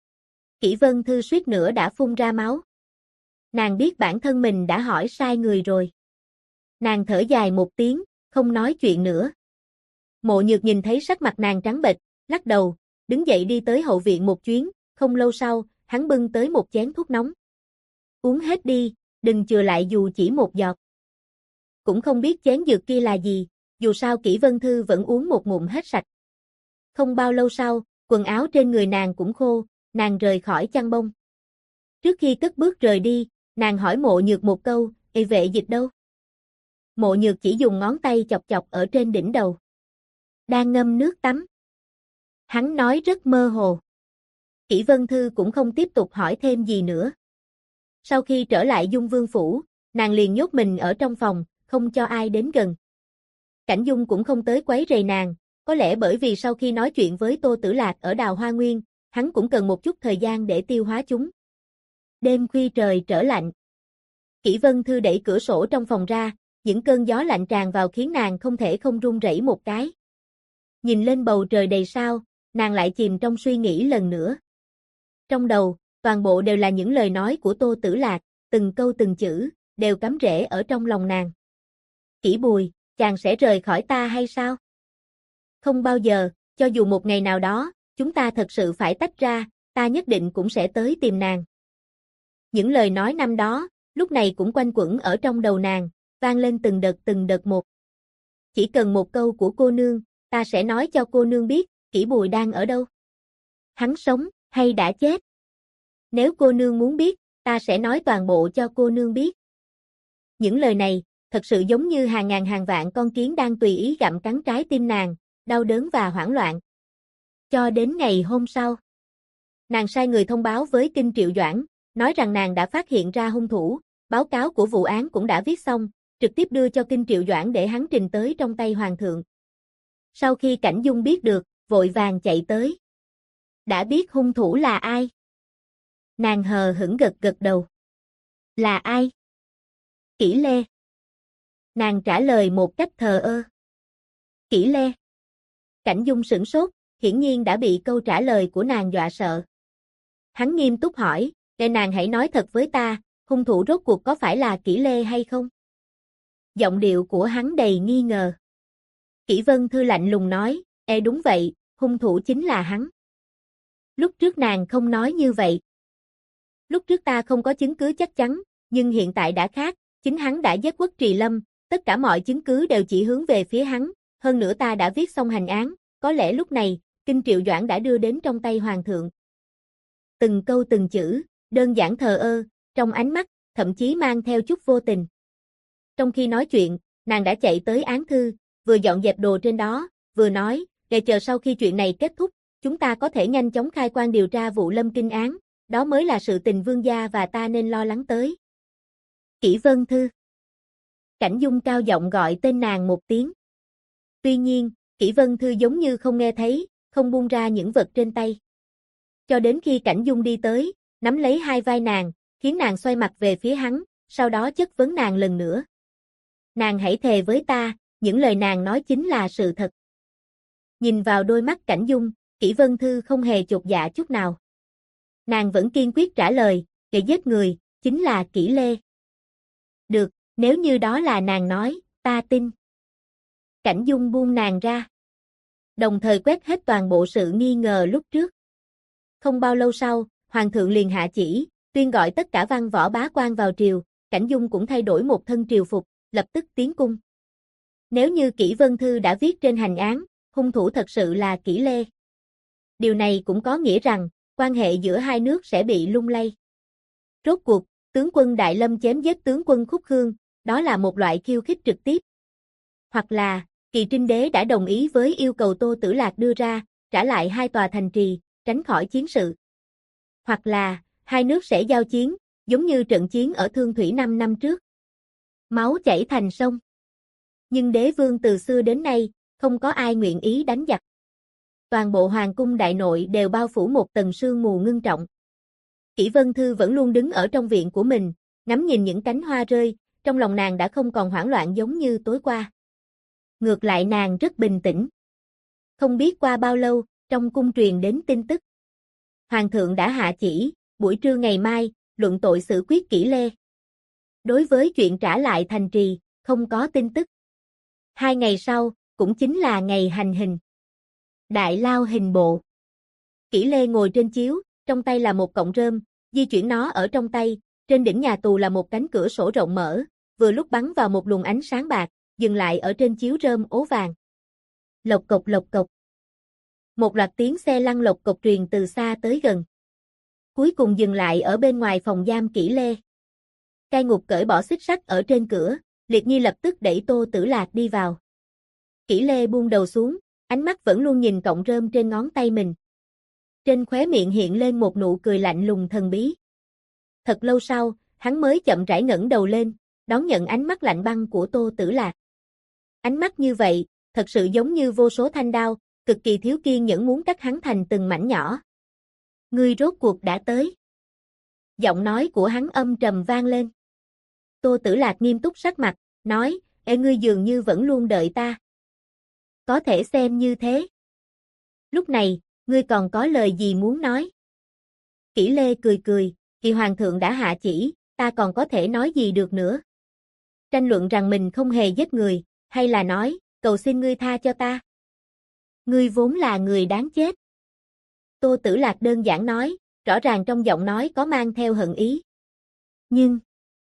Kỷ Vân Thư suýt nữa đã phun ra máu. Nàng biết bản thân mình đã hỏi sai người rồi. Nàng thở dài một tiếng, không nói chuyện nữa. Mộ Nhược nhìn thấy sắc mặt nàng trắng bệch, lắc đầu, đứng dậy đi tới hậu viện một chuyến, không lâu sau, hắn bưng tới một chén thuốc nóng. Uống hết đi, đừng chừa lại dù chỉ một giọt. Cũng không biết chén dược kia là gì, dù sao Kỷ Vân Thư vẫn uống một ngụm hết sạch. Không bao lâu sau, quần áo trên người nàng cũng khô, nàng rời khỏi chăn bông. Trước khi cất bước rời đi, nàng hỏi Mộ Nhược một câu, Vệ Dịch đâu? Mộ Nhược chỉ dùng ngón tay chọc chọc ở trên đỉnh đầu. Đang ngâm nước tắm. Hắn nói rất mơ hồ. Kỷ Vân Thư cũng không tiếp tục hỏi thêm gì nữa. Sau khi trở lại Dung Vương Phủ, nàng liền nhốt mình ở trong phòng, không cho ai đến gần. Cảnh Dung cũng không tới quấy rầy nàng, có lẽ bởi vì sau khi nói chuyện với Tô Tử Lạc ở Đào Hoa Nguyên, hắn cũng cần một chút thời gian để tiêu hóa chúng. Đêm khuya trời trở lạnh. Kỷ Vân Thư đẩy cửa sổ trong phòng ra, những cơn gió lạnh tràn vào khiến nàng không thể không run rẩy một cái. Nhìn lên bầu trời đầy sao, nàng lại chìm trong suy nghĩ lần nữa. Trong đầu, toàn bộ đều là những lời nói của Tô Tử Lạc, từng câu từng chữ, đều cắm rễ ở trong lòng nàng. Kỷ Bùi, chàng sẽ rời khỏi ta hay sao? Không bao giờ, cho dù một ngày nào đó, chúng ta thật sự phải tách ra, ta nhất định cũng sẽ tới tìm nàng. Những lời nói năm đó, lúc này cũng quanh quẩn ở trong đầu nàng, vang lên từng đợt một. Chỉ cần một câu của cô nương, ta sẽ nói cho cô nương biết, Kỷ Bùi đang ở đâu. Hắn sống, hay đã chết? Nếu cô nương muốn biết, ta sẽ nói toàn bộ cho cô nương biết. những lời này, thật sự giống như hàng ngàn hàng vạn con kiến đang tùy ý gặm cắn trái tim nàng, đau đớn và hoảng loạn. Cho đến ngày hôm sau, nàng sai người thông báo với Kinh Triệu Doãn, nói rằng nàng đã phát hiện ra hung thủ, báo cáo của vụ án cũng đã viết xong, trực tiếp đưa cho Kinh Triệu Doãn để hắn trình tới trong tay hoàng thượng. Sau khi Cảnh Dung biết được, vội vàng chạy tới. Đã biết hung thủ là ai? Nàng hờ hững gật gật đầu. Là ai? Kỷ Lê. Nàng trả lời một cách thờ ơ. Kỷ Lê. Cảnh Dung sửng sốt, hiển nhiên đã bị câu trả lời của nàng dọa sợ. Hắn nghiêm túc hỏi, để nàng hãy nói thật với ta, hung thủ rốt cuộc có phải là Kỷ Lê hay không? Giọng điệu của hắn đầy nghi ngờ. Kỷ Vân Thư lạnh lùng nói, đúng vậy, hung thủ chính là hắn. Lúc trước nàng không nói như vậy. Lúc trước ta không có chứng cứ chắc chắn, nhưng hiện tại đã khác, chính hắn đã giết Quất Trì Lâm, tất cả mọi chứng cứ đều chỉ hướng về phía hắn, hơn nữa ta đã viết xong hành án, có lẽ lúc này, Kinh Triệu Doãn đã đưa đến trong tay hoàng thượng. Từng câu từng chữ, đơn giản thờ ơ, trong ánh mắt, thậm chí mang theo chút vô tình. Trong khi nói chuyện, nàng đã chạy tới án thư, vừa dọn dẹp đồ trên đó, vừa nói, để chờ sau khi chuyện này kết thúc, chúng ta có thể nhanh chóng khai quan điều tra vụ Lâm Kinh án, đó mới là sự tình vương gia và ta nên lo lắng tới. Kỷ Vân Thư. Cảnh Dung cao giọng gọi tên nàng một tiếng. Tuy nhiên, Kỷ Vân Thư giống như không nghe thấy, không buông ra những vật trên tay. Cho đến khi Cảnh Dung đi tới, nắm lấy hai vai nàng, khiến nàng xoay mặt về phía hắn, sau đó chất vấn nàng lần nữa. Nàng hãy thề với ta, những lời nàng nói chính là sự thật. Nhìn vào đôi mắt Cảnh Dung, Kỷ Vân Thư không hề chột dạ chút nào. Nàng vẫn kiên quyết trả lời, kẻ giết người, chính là Kỷ Lê. Được, nếu như đó là nàng nói, ta tin. Cảnh Dung buông nàng ra. Đồng thời quét hết toàn bộ sự nghi ngờ lúc trước. Không bao lâu sau, Hoàng thượng liền hạ chỉ, tuyên gọi tất cả văn võ bá quan vào triều, Cảnh Dung cũng thay đổi một thân triều phục, lập tức tiến cung. Nếu như Kỷ Vân Thư đã viết trên hành án, hung thủ thật sự là Kỷ Lê. Điều này cũng có nghĩa rằng, quan hệ giữa hai nước sẽ bị lung lay. Rốt cuộc, tướng quân Đại Lâm chém giết tướng quân Khúc Khương, đó là một loại khiêu khích trực tiếp. Hoặc là, Kỳ Trinh Đế đã đồng ý với yêu cầu Tô Tử Lạc đưa ra, trả lại hai tòa thành trì, tránh khỏi chiến sự. Hoặc là, hai nước sẽ giao chiến, giống như trận chiến ở Thương Thủy 5 năm trước. Máu chảy thành sông. Nhưng đế vương từ xưa đến nay, không có ai nguyện ý đánh giặc. Toàn bộ hoàng cung đại nội đều bao phủ một tầng sương mù ngưng trọng. Kỷ Vân Thư vẫn luôn đứng ở trong viện của mình, ngắm nhìn những cánh hoa rơi, trong lòng nàng đã không còn hoảng loạn giống như tối qua. Ngược lại nàng rất bình tĩnh. Không biết qua bao lâu, trong cung truyền đến tin tức. Hoàng thượng đã hạ chỉ, buổi trưa ngày mai, luận tội xử quyết Kỷ Lê. Đối với chuyện trả lại thành trì, không có tin tức. 2 ngày sau, cũng chính là ngày hành hình. Đại lao hình bộ. Kỷ Lê ngồi trên chiếu, trong tay là một cọng rơm, di chuyển nó ở trong tay, trên đỉnh nhà tù là một cánh cửa sổ rộng mở, vừa lúc bắn vào một luồng ánh sáng bạc, dừng lại ở trên chiếu rơm ố vàng. Lộc cộc lộc cộc. Một loạt tiếng xe lăn lộc cộc truyền từ xa tới gần. Cuối cùng dừng lại ở bên ngoài phòng giam Kỷ Lê. Cai ngục cởi bỏ xích sắt ở trên cửa, Liệt Nhi lập tức đẩy Tô Tử Lạc đi vào. Kỷ Lê buông đầu xuống, ánh mắt vẫn luôn nhìn cọng rơm trên ngón tay mình. Trên khóe miệng hiện lên một nụ cười lạnh lùng thần bí. Thật lâu sau, hắn mới chậm rãi ngẩng đầu lên, đón nhận ánh mắt lạnh băng của Tô Tử Lạc. Ánh mắt như vậy, thật sự giống như vô số thanh đao, cực kỳ thiếu kiên nhẫn muốn cắt hắn thành từng mảnh nhỏ. Ngươi rốt cuộc đã tới. Giọng nói của hắn âm trầm vang lên. Tô Tử Lạc nghiêm túc sắc mặt, nói, ngươi dường như vẫn luôn đợi ta. Có thể xem như thế. Lúc này, ngươi còn có lời gì muốn nói? Kỷ Lê cười cười, kỳ hoàng thượng đã hạ chỉ, ta còn có thể nói gì được nữa? Tranh luận rằng mình không hề giết người, hay là nói, cầu xin ngươi tha cho ta. Ngươi vốn là người đáng chết. Tô Tử Lạc đơn giản nói, rõ ràng trong giọng nói có mang theo hận ý. Nhưng,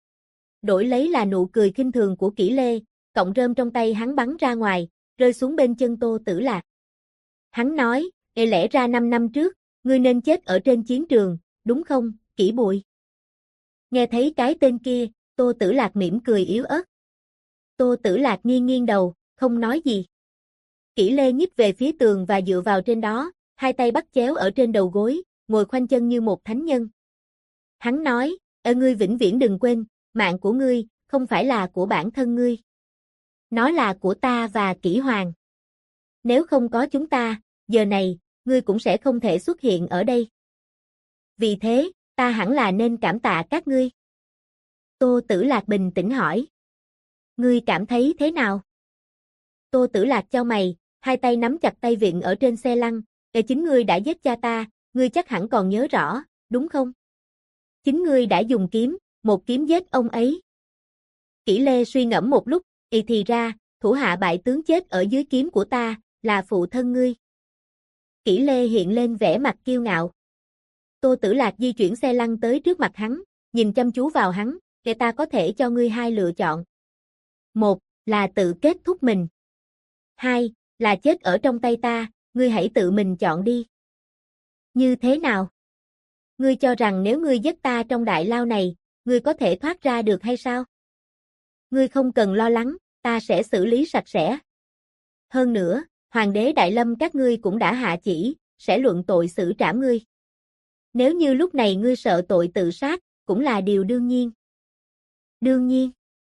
đổi lấy là nụ cười khinh thường của Kỷ Lê, cọng rơm trong tay hắn bắn ra ngoài, rơi xuống bên chân Tô Tử Lạc. Hắn nói, lẽ ra 5 năm trước, ngươi nên chết ở trên chiến trường, đúng không, Kỷ Bụi? Nghe thấy cái tên kia, Tô Tử Lạc mỉm cười yếu ớt. Tô Tử Lạc nghiêng nghiêng đầu, không nói gì. Kỷ Lê nhích về phía tường và dựa vào trên đó, hai tay bắt chéo ở trên đầu gối, ngồi khoanh chân như một thánh nhân. Hắn nói, ngươi vĩnh viễn đừng quên, mạng của ngươi, không phải là của bản thân ngươi. Nó là của ta và Kỷ Hoàng. Nếu không có chúng ta, giờ này, ngươi cũng sẽ không thể xuất hiện ở đây. Vì thế, ta hẳn là nên cảm tạ các ngươi. Tô Tử Lạc bình tĩnh hỏi. Ngươi cảm thấy thế nào? Tô Tử Lạc chau mày, hai tay nắm chặt tay vịn ở trên xe lăn. Chính ngươi đã giết cha ta, ngươi chắc hẳn còn nhớ rõ, đúng không? Chính ngươi đã dùng kiếm, một kiếm giết ông ấy. Kỷ Lê suy ngẫm một lúc, thì ra, thủ hạ bại tướng chết ở dưới kiếm của ta, là phụ thân ngươi. Kỷ Lê hiện lên vẻ mặt kiêu ngạo. Tô Tử Lạc di chuyển xe lăn tới trước mặt hắn, nhìn chăm chú vào hắn, ta có thể cho ngươi hai lựa chọn. Một, là tự kết thúc mình. Hai, là chết ở trong tay ta, ngươi hãy tự mình chọn đi. Như thế nào? Ngươi cho rằng nếu ngươi giết ta trong đại lao này, ngươi có thể thoát ra được hay sao? Ngươi không cần lo lắng, ta sẽ xử lý sạch sẽ. Hơn nữa, Hoàng đế Đại Lâm các ngươi cũng đã hạ chỉ, sẽ luận tội xử trảm ngươi. Nếu như lúc này ngươi sợ tội tự sát, cũng là điều đương nhiên. Đương nhiên.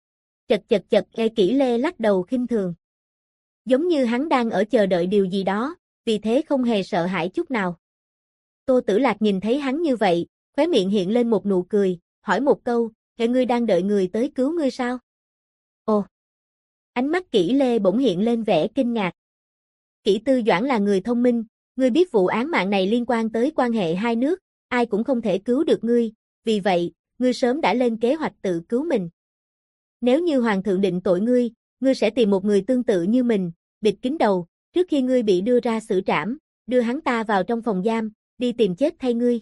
Chật, Kỷ Lê lắc đầu khinh thường. Giống như hắn đang ở chờ đợi điều gì đó, vì thế không hề sợ hãi chút nào. Tô Tử Lạc nhìn thấy hắn như vậy, khóe miệng hiện lên một nụ cười, hỏi một câu, ngươi đang đợi người tới cứu ngươi sao? Ồ! Ánh mắt Kỷ Lê bỗng hiện lên vẻ kinh ngạc. Kỷ Tư Doãn là người thông minh, ngươi biết vụ án mạng này liên quan tới quan hệ hai nước, ai cũng không thể cứu được ngươi, vì vậy, ngươi sớm đã lên kế hoạch tự cứu mình. Nếu như Hoàng thượng định tội ngươi, ngươi sẽ tìm một người tương tự như mình, bịt kín đầu, trước khi ngươi bị đưa ra xử trảm, đưa hắn ta vào trong phòng giam, đi tìm chết thay ngươi.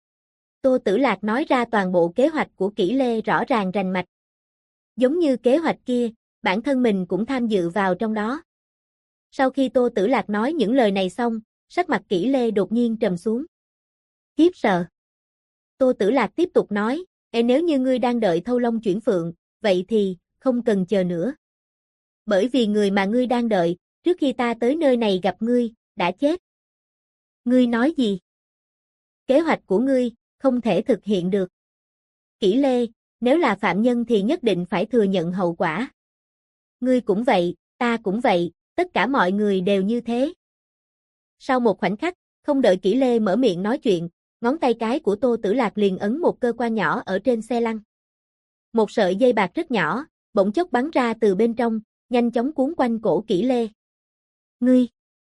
Tô Tử Lạc nói ra toàn bộ kế hoạch của Kỷ Lê rõ ràng rành mạch. Giống như kế hoạch kia, bản thân mình cũng tham dự vào trong đó. Sau khi Tô Tử Lạc nói những lời này xong, sắc mặt Kỷ Lê đột nhiên trầm xuống. Khiếp sợ. Tô Tử Lạc tiếp tục nói, nếu như ngươi đang đợi Thâu Long chuyển phượng, vậy thì, không cần chờ nữa. Bởi vì người mà ngươi đang đợi, trước khi ta tới nơi này gặp ngươi, đã chết. Ngươi nói gì? Kế hoạch của ngươi, không thể thực hiện được. Kỷ Lê, nếu là phạm nhân thì nhất định phải thừa nhận hậu quả. Ngươi cũng vậy, ta cũng vậy, tất cả mọi người đều như thế. Sau một khoảnh khắc, không đợi Kỷ Lê mở miệng nói chuyện, ngón tay cái của Tô Tử Lạc liền ấn một cơ quan nhỏ ở trên xe lăn. Một sợi dây bạc rất nhỏ, bỗng chốc bắn ra từ bên trong, nhanh chóng cuốn quanh cổ Kỷ Lê. Ngươi!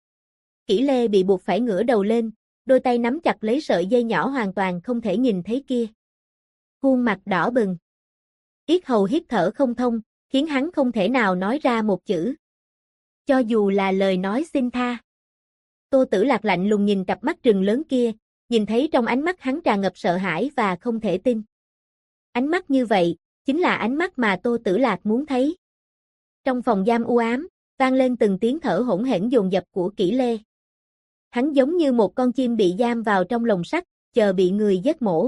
Kỷ Lê bị buộc phải ngửa đầu lên, đôi tay nắm chặt lấy sợi dây nhỏ hoàn toàn không thể nhìn thấy kia. Khuôn mặt đỏ bừng. Yết hầu hít thở không thông, khiến hắn không thể nào nói ra một chữ. Cho dù là lời nói xin tha. Tô Tử Lạc lạnh lùng nhìn cặp mắt trừng lớn kia, nhìn thấy trong ánh mắt hắn tràn ngập sợ hãi và không thể tin. Ánh mắt như vậy, chính là ánh mắt mà Tô Tử Lạc muốn thấy. Trong phòng giam u ám, vang lên từng tiếng thở hỗn hển dồn dập của Kỷ Lê. Hắn giống như một con chim bị giam vào trong lồng sắt, chờ bị người giết mổ.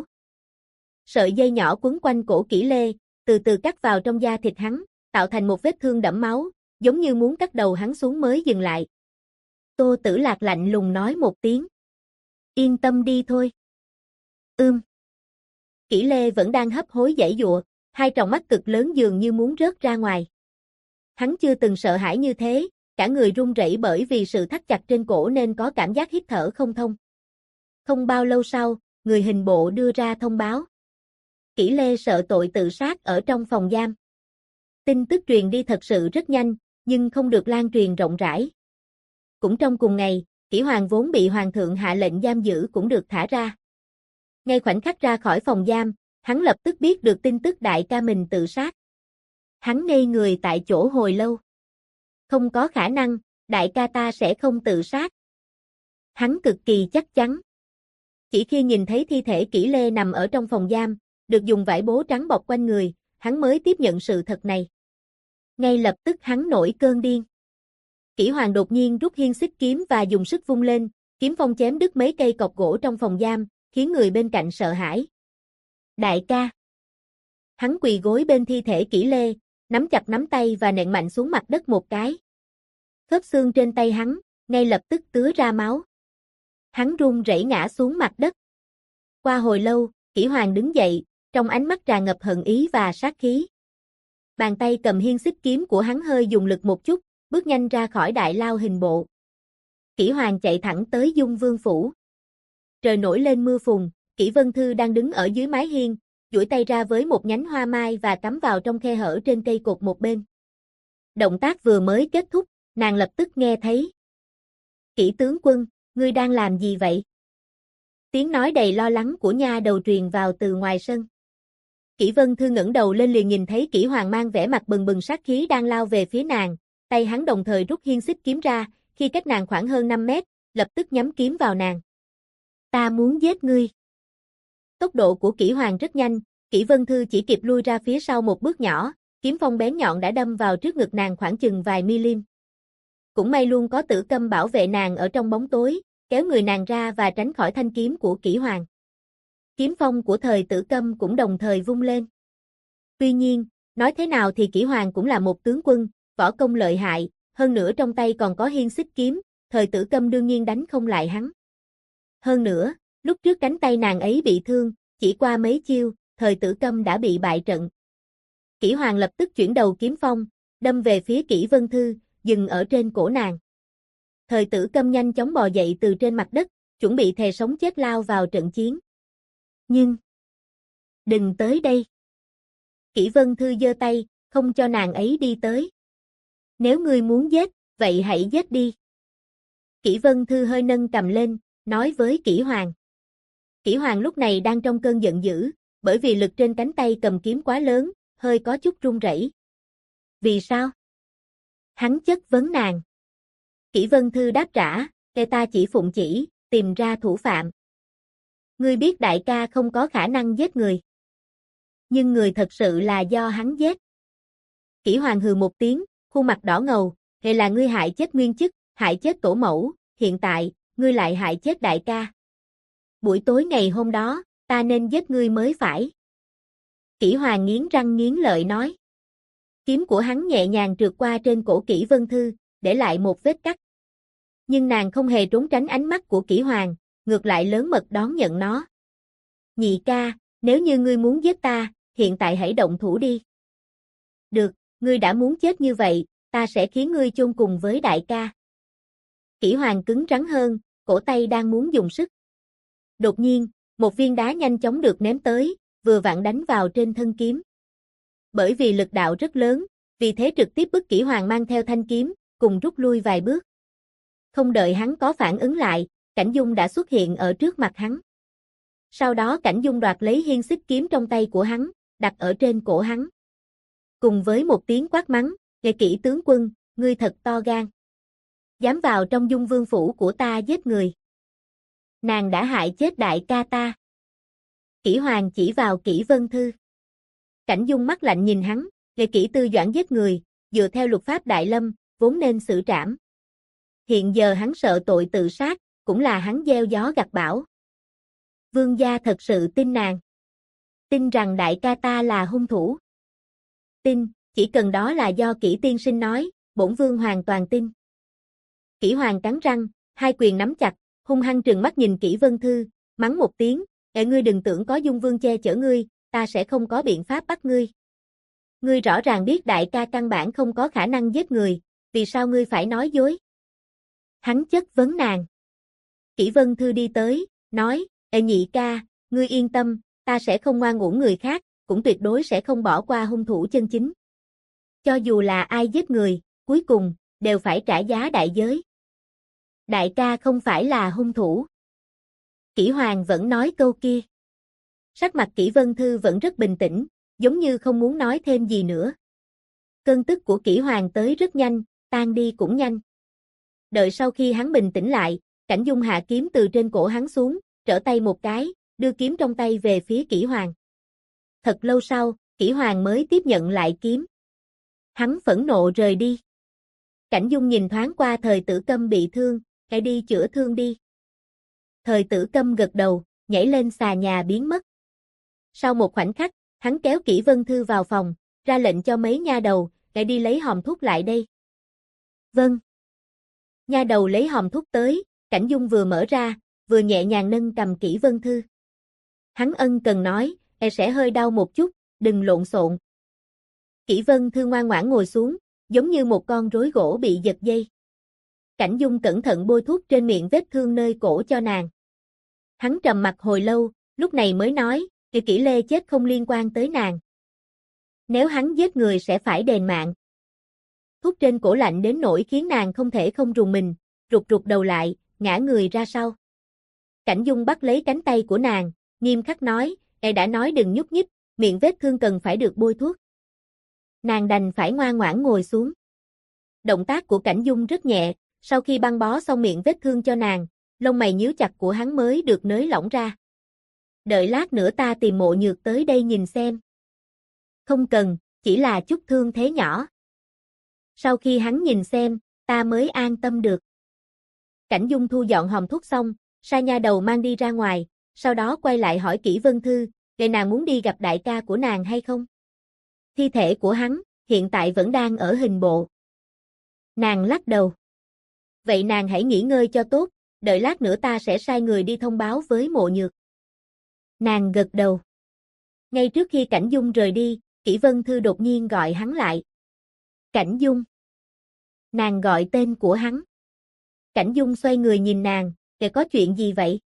Sợi dây nhỏ quấn quanh cổ Kỷ Lê, từ từ cắt vào trong da thịt hắn, tạo thành một vết thương đẫm máu, giống như muốn cắt đầu hắn xuống mới dừng lại. Tô Tử Lạc lạnh lùng nói một tiếng. Yên tâm đi thôi. Kỷ Lê vẫn đang hấp hối giãy giụa, hai tròng mắt cực lớn dường như muốn rớt ra ngoài. Hắn chưa từng sợ hãi như thế, cả người run rẩy bởi vì sự thắt chặt trên cổ nên có cảm giác hít thở không thông. Không bao lâu sau, người hình bộ đưa ra thông báo. Kỷ Lê sợ tội tự sát ở trong phòng giam. Tin tức truyền đi thật sự rất nhanh, nhưng không được lan truyền rộng rãi. Cũng trong cùng ngày, Kỷ Hoàng vốn bị Hoàng thượng hạ lệnh giam giữ cũng được thả ra. Ngay khoảnh khắc ra khỏi phòng giam, hắn lập tức biết được tin tức đại ca mình tự sát. Hắn ngây người tại chỗ hồi lâu. Không có khả năng, đại ca ta sẽ không tự sát. Hắn cực kỳ chắc chắn. Chỉ khi nhìn thấy thi thể Kỷ Lê nằm ở trong phòng giam, được dùng vải bố trắng bọc quanh người, hắn mới tiếp nhận sự thật này. Ngay lập tức hắn nổi cơn điên. Kỷ Hoàng đột nhiên rút hiên xích kiếm và dùng sức vung lên, kiếm phong chém đứt mấy cây cọc gỗ trong phòng giam, khiến người bên cạnh sợ hãi. Đại ca! Hắn quỳ gối bên thi thể Kỷ Lê, nắm chặt nắm tay và nện mạnh xuống mặt đất một cái. Khớp xương trên tay hắn, ngay lập tức tứa ra máu. Hắn run rẩy ngã xuống mặt đất. Qua hồi lâu, Kỷ Hoàng đứng dậy, trong ánh mắt tràn ngập hận ý và sát khí. Bàn tay cầm hiên xích kiếm của hắn hơi dùng lực một chút, bước nhanh ra khỏi đại lao hình bộ. Kỷ Hoàng chạy thẳng tới Dung Vương phủ. Trời nổi lên mưa phùn, Kỷ Vân Thư đang đứng ở dưới mái hiên, duỗi tay ra với một nhánh hoa mai và cắm vào trong khe hở trên cây cột một bên. Động tác vừa mới kết thúc, nàng lập tức nghe thấy. Kỷ tướng quân, ngươi đang làm gì vậy? Tiếng nói đầy lo lắng của nha đầu truyền vào từ ngoài sân. Kỷ Vân Thư ngẩng đầu lên liền nhìn thấy Kỷ Hoàng mang vẻ mặt bừng bừng sát khí đang lao về phía nàng, tay hắn đồng thời rút hiên xích kiếm ra, khi cách nàng khoảng hơn 5 mét, lập tức nhắm kiếm vào nàng. Ta muốn giết ngươi. Tốc độ của Kỷ Hoàng rất nhanh, Kỷ Vân Thư chỉ kịp lui ra phía sau một bước nhỏ, kiếm phong bén nhọn đã đâm vào trước ngực nàng khoảng chừng vài mm. Cũng may luôn có Tử Câm bảo vệ nàng ở trong bóng tối, kéo người nàng ra và tránh khỏi thanh kiếm của Kỷ Hoàng. Kiếm phong của thời Tử Câm cũng đồng thời vung lên. Tuy nhiên, nói thế nào thì Kỷ Hoàng cũng là một tướng quân, võ công lợi hại, hơn nữa trong tay còn có hiên xích kiếm, thời Tử Câm đương nhiên đánh không lại hắn. Hơn nữa, lúc trước cánh tay nàng ấy bị thương, chỉ qua mấy chiêu, thời Tử Câm đã bị bại trận. Kỷ Hoàng lập tức chuyển đầu kiếm phong, đâm về phía Kỷ Vân Thư, dừng ở trên cổ nàng. Thời Tử Câm nhanh chóng bò dậy từ trên mặt đất, chuẩn bị thề sống chết lao vào trận chiến. Nhưng, đừng tới đây. Kỷ Vân Thư giơ tay, không cho nàng ấy đi tới. Nếu ngươi muốn giết, vậy hãy giết đi. Kỷ Vân Thư hơi nâng cầm lên, nói với Kỷ Hoàng. Kỷ Hoàng lúc này đang trong cơn giận dữ, bởi vì lực trên cánh tay cầm kiếm quá lớn, hơi có chút run rẩy. Vì sao? Hắn chất vấn nàng. Kỷ Vân Thư đáp trả, ta chỉ phụng chỉ, tìm ra thủ phạm. Ngươi biết đại ca không có khả năng giết người. Nhưng người thật sự là do hắn giết. Kỷ Hoàng hừ một tiếng, khuôn mặt đỏ ngầu, hay là ngươi hại chết nguyên chức, hại chết tổ mẫu, hiện tại, ngươi lại hại chết đại ca. Buổi tối ngày hôm đó, ta nên giết ngươi mới phải. Kỷ Hoàng nghiến răng nghiến lợi nói. Kiếm của hắn nhẹ nhàng trượt qua trên cổ Kỷ Vân Thư, để lại một vết cắt. Nhưng nàng không hề trốn tránh ánh mắt của Kỷ Hoàng, ngược lại lớn mật đón nhận nó. Nhị ca, nếu như ngươi muốn giết ta, hiện tại hãy động thủ đi. Được, ngươi đã muốn chết như vậy, ta sẽ khiến ngươi chôn cùng với đại ca. Kỷ Hoàng cứng rắn hơn, cổ tay đang muốn dùng sức. Đột nhiên, một viên đá nhanh chóng được ném tới, vừa vặn đánh vào trên thân kiếm. Bởi vì lực đạo rất lớn, vì thế trực tiếp bức Kỷ Hoàng mang theo thanh kiếm, cùng rút lui vài bước. Không đợi hắn có phản ứng lại, Cảnh Dung đã xuất hiện ở trước mặt hắn. Sau đó Cảnh Dung đoạt lấy hiên xích kiếm trong tay của hắn, đặt ở trên cổ hắn. Cùng với một tiếng quát mắng, nghe Kỷ tướng quân, ngươi thật to gan. Dám vào trong Dung Vương phủ của ta giết người. Nàng đã hại chết đại ca ta. Kỷ Hoàng chỉ vào Kỷ Vân Thư. Cảnh Dung mắt lạnh nhìn hắn, nghe Kỷ Tư Doãn giết người, dựa theo luật pháp Đại Lâm, vốn nên xử trảm. Hiện giờ hắn sợ tội tự sát, cũng là hắn gieo gió gặt bão. Vương gia thật sự tin nàng. Tin rằng đại ca ta là hung thủ. Tin, chỉ cần đó là do Kỷ tiên sinh nói, bổn vương hoàn toàn tin. Kỷ Hoàng cắn răng, hai quyền nắm chặt, hung hăng trừng mắt nhìn Kỷ Vân Thư, mắng một tiếng, ngươi đừng tưởng có Dung Vương che chở ngươi, ta sẽ không có biện pháp bắt ngươi. Ngươi rõ ràng biết đại ca căn bản không có khả năng giết người, vì sao ngươi phải nói dối? Hắn chất vấn nàng. Kỷ Vân Thư đi tới, nói, nhị ca, ngươi yên tâm, ta sẽ không ngoan uổng người khác, cũng tuyệt đối sẽ không bỏ qua hung thủ chân chính. Cho dù là ai giết người, cuối cùng, đều phải trả giá đại giới. Đại ca không phải là hung thủ. Kỷ Hoàng vẫn nói câu kia. Sắc mặt Kỷ Vân Thư vẫn rất bình tĩnh, giống như không muốn nói thêm gì nữa. Cơn tức của Kỷ Hoàng tới rất nhanh, tan đi cũng nhanh. Đợi sau khi hắn bình tĩnh lại, Cảnh Dung hạ kiếm từ trên cổ hắn xuống, trở tay một cái, đưa kiếm trong tay về phía Kỷ Hoàng. Thật lâu sau, Kỷ Hoàng mới tiếp nhận lại kiếm. Hắn phẫn nộ rời đi. Cảnh Dung nhìn thoáng qua thời Tử Câm bị thương, hãy đi chữa thương đi. Thời Tử Câm gật đầu, nhảy lên xà nhà biến mất. Sau một khoảnh khắc, Hắn kéo Kỷ Vân Thư vào phòng, ra lệnh cho mấy nha đầu, để đi lấy hòm thuốc lại đây. Vâng. Nha đầu lấy hòm thuốc tới, Cảnh Dung vừa mở ra, vừa nhẹ nhàng nâng cầm Kỷ Vân Thư. Hắn ân cần nói, sẽ hơi đau một chút, đừng lộn xộn. Kỷ Vân Thư ngoan ngoãn ngồi xuống, giống như một con rối gỗ bị giật dây. Cảnh Dung cẩn thận bôi thuốc trên miệng vết thương nơi cổ cho nàng. Hắn trầm mặc hồi lâu, lúc này mới nói, Kỷ Lê chết không liên quan tới nàng. Nếu hắn giết người sẽ phải đền mạng. Thuốc trên cổ lạnh đến nỗi khiến nàng không thể không rùng mình, rụt rụt đầu lại, ngã người ra sau. Cảnh Dung bắt lấy cánh tay của nàng, nghiêm khắc nói, đã nói đừng nhúc nhích, miệng vết thương cần phải được bôi thuốc. Nàng đành phải ngoan ngoãn ngồi xuống. Động tác của Cảnh Dung rất nhẹ, sau khi băng bó xong miệng vết thương cho nàng, lông mày nhíu chặt của hắn mới được nới lỏng ra. Đợi lát nữa ta tìm Mộ Nhược tới đây nhìn xem. Không cần, chỉ là chút thương thế nhỏ. Sau khi hắn nhìn xem, ta mới an tâm được. Cảnh Dung thu dọn hòm thuốc xong, sai nha đầu mang đi ra ngoài, sau đó quay lại hỏi Kỷ Vân Thư, nàng muốn đi gặp đại ca của nàng hay không? Thi thể của hắn, hiện tại vẫn đang ở hình bộ. Nàng lắc đầu. Vậy nàng hãy nghỉ ngơi cho tốt, đợi lát nữa ta sẽ sai người đi thông báo với Mộ Nhược. Nàng gật đầu. Ngay trước khi Cảnh Dung rời đi, Kỷ Vân Thư đột nhiên gọi hắn lại. Cảnh Dung. Nàng gọi tên của hắn. Cảnh Dung xoay người nhìn nàng, có chuyện gì vậy?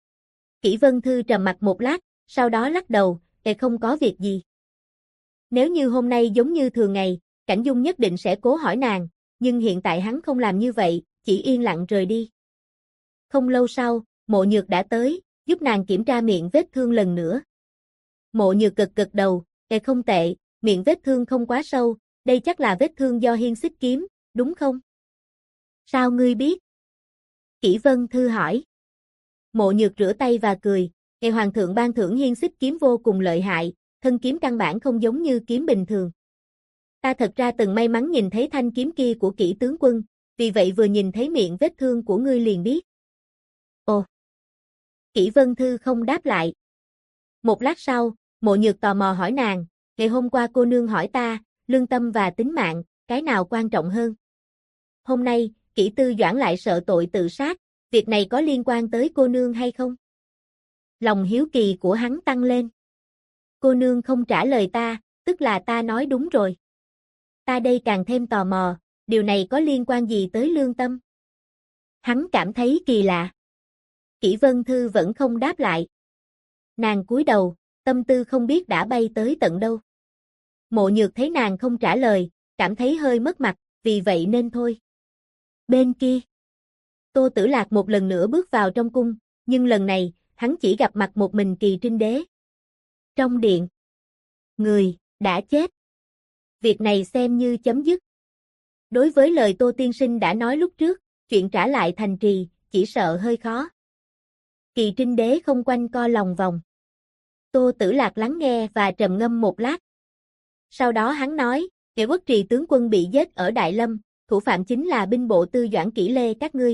Kỷ Vân Thư trầm mặc một lát, sau đó lắc đầu, không có việc gì. Nếu như hôm nay giống như thường ngày, Cảnh Dung nhất định sẽ cố hỏi nàng, nhưng hiện tại hắn không làm như vậy, chỉ yên lặng rời đi. Không lâu sau, Mộ Nhược đã tới, giúp nàng kiểm tra miệng vết thương lần nữa. Mộ Nhược gật gật đầu, không tệ, miệng vết thương không quá sâu, đây chắc là vết thương do hiên xích kiếm, đúng không? Sao ngươi biết? Kỷ Vân Thư hỏi. Mộ Nhược rửa tay và cười, hoàng thượng ban thưởng hiên xích kiếm vô cùng lợi hại, thân kiếm căn bản không giống như kiếm bình thường. Ta thật ra từng may mắn nhìn thấy thanh kiếm kia của Kỷ tướng quân, vì vậy vừa nhìn thấy miệng vết thương của ngươi liền biết. Ồ. Kỷ Vân Thư không đáp lại. Một lát sau, Mộ Nhược tò mò hỏi nàng, ngày hôm qua cô nương hỏi ta, lương tâm và tính mạng, cái nào quan trọng hơn? Hôm nay, Kỷ Tư Doãn lại sợ tội tự sát, việc này có liên quan tới cô nương hay không? Lòng hiếu kỳ của hắn tăng lên. Cô nương không trả lời ta, tức là ta nói đúng rồi. Ta đây càng thêm tò mò, điều này có liên quan gì tới lương tâm? Hắn cảm thấy kỳ lạ. Kỷ Vân Thư vẫn không đáp lại. Nàng cúi đầu, tâm tư không biết đã bay tới tận đâu. Mộ Nhược thấy nàng không trả lời, cảm thấy hơi mất mặt, vì vậy nên thôi. Bên kia, Tô Tử Lạc một lần nữa bước vào trong cung, nhưng lần này, hắn chỉ gặp mặt một mình Kỳ Trinh Đế. Trong điện, người đã chết. Việc này xem như chấm dứt. Đối với lời Tô tiên sinh đã nói lúc trước, chuyện trả lại thành trì, chỉ sợ hơi khó. Kỳ Trinh Đế không quanh co lòng vòng. Tô Tử Lạc lắng nghe và trầm ngâm một lát. Sau đó hắn nói, Quốc Trì tướng quân bị giết ở Đại Lâm, thủ phạm chính là binh bộ Tư Doãn Kỷ Lê các ngươi.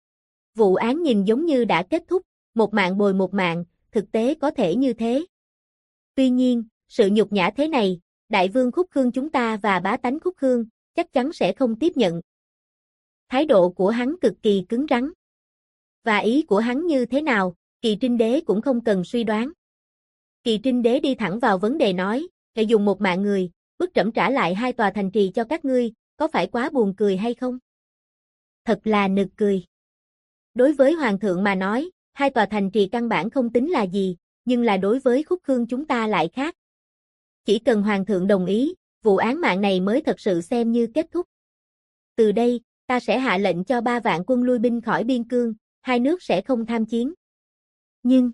Vụ án nhìn giống như đã kết thúc, một mạng bồi một mạng, thực tế có thể như thế. Tuy nhiên, sự nhục nhã thế này, Đại Vương Khúc Khương chúng ta và bá tánh Khúc Khương, chắc chắn sẽ không tiếp nhận. Thái độ của hắn cực kỳ cứng rắn. Và ý của hắn như thế nào, Kỳ Trinh Đế cũng không cần suy đoán. Kỳ Trinh Đế đi thẳng vào vấn đề nói, dùng một mạng người, bức trẫm trả lại 2 tòa thành trì cho các ngươi, có phải quá buồn cười hay không? Thật là nực cười. Đối với Hoàng thượng mà nói, 2 tòa thành trì căn bản không tính là gì, nhưng là đối với Khúc Khương chúng ta lại khác. Chỉ cần Hoàng thượng đồng ý, vụ án mạng này mới thật sự xem như kết thúc. Từ đây, ta sẽ hạ lệnh cho 3 vạn quân lui binh khỏi biên cương, 2 nước sẽ không tham chiến. Nhưng...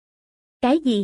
Cái gì?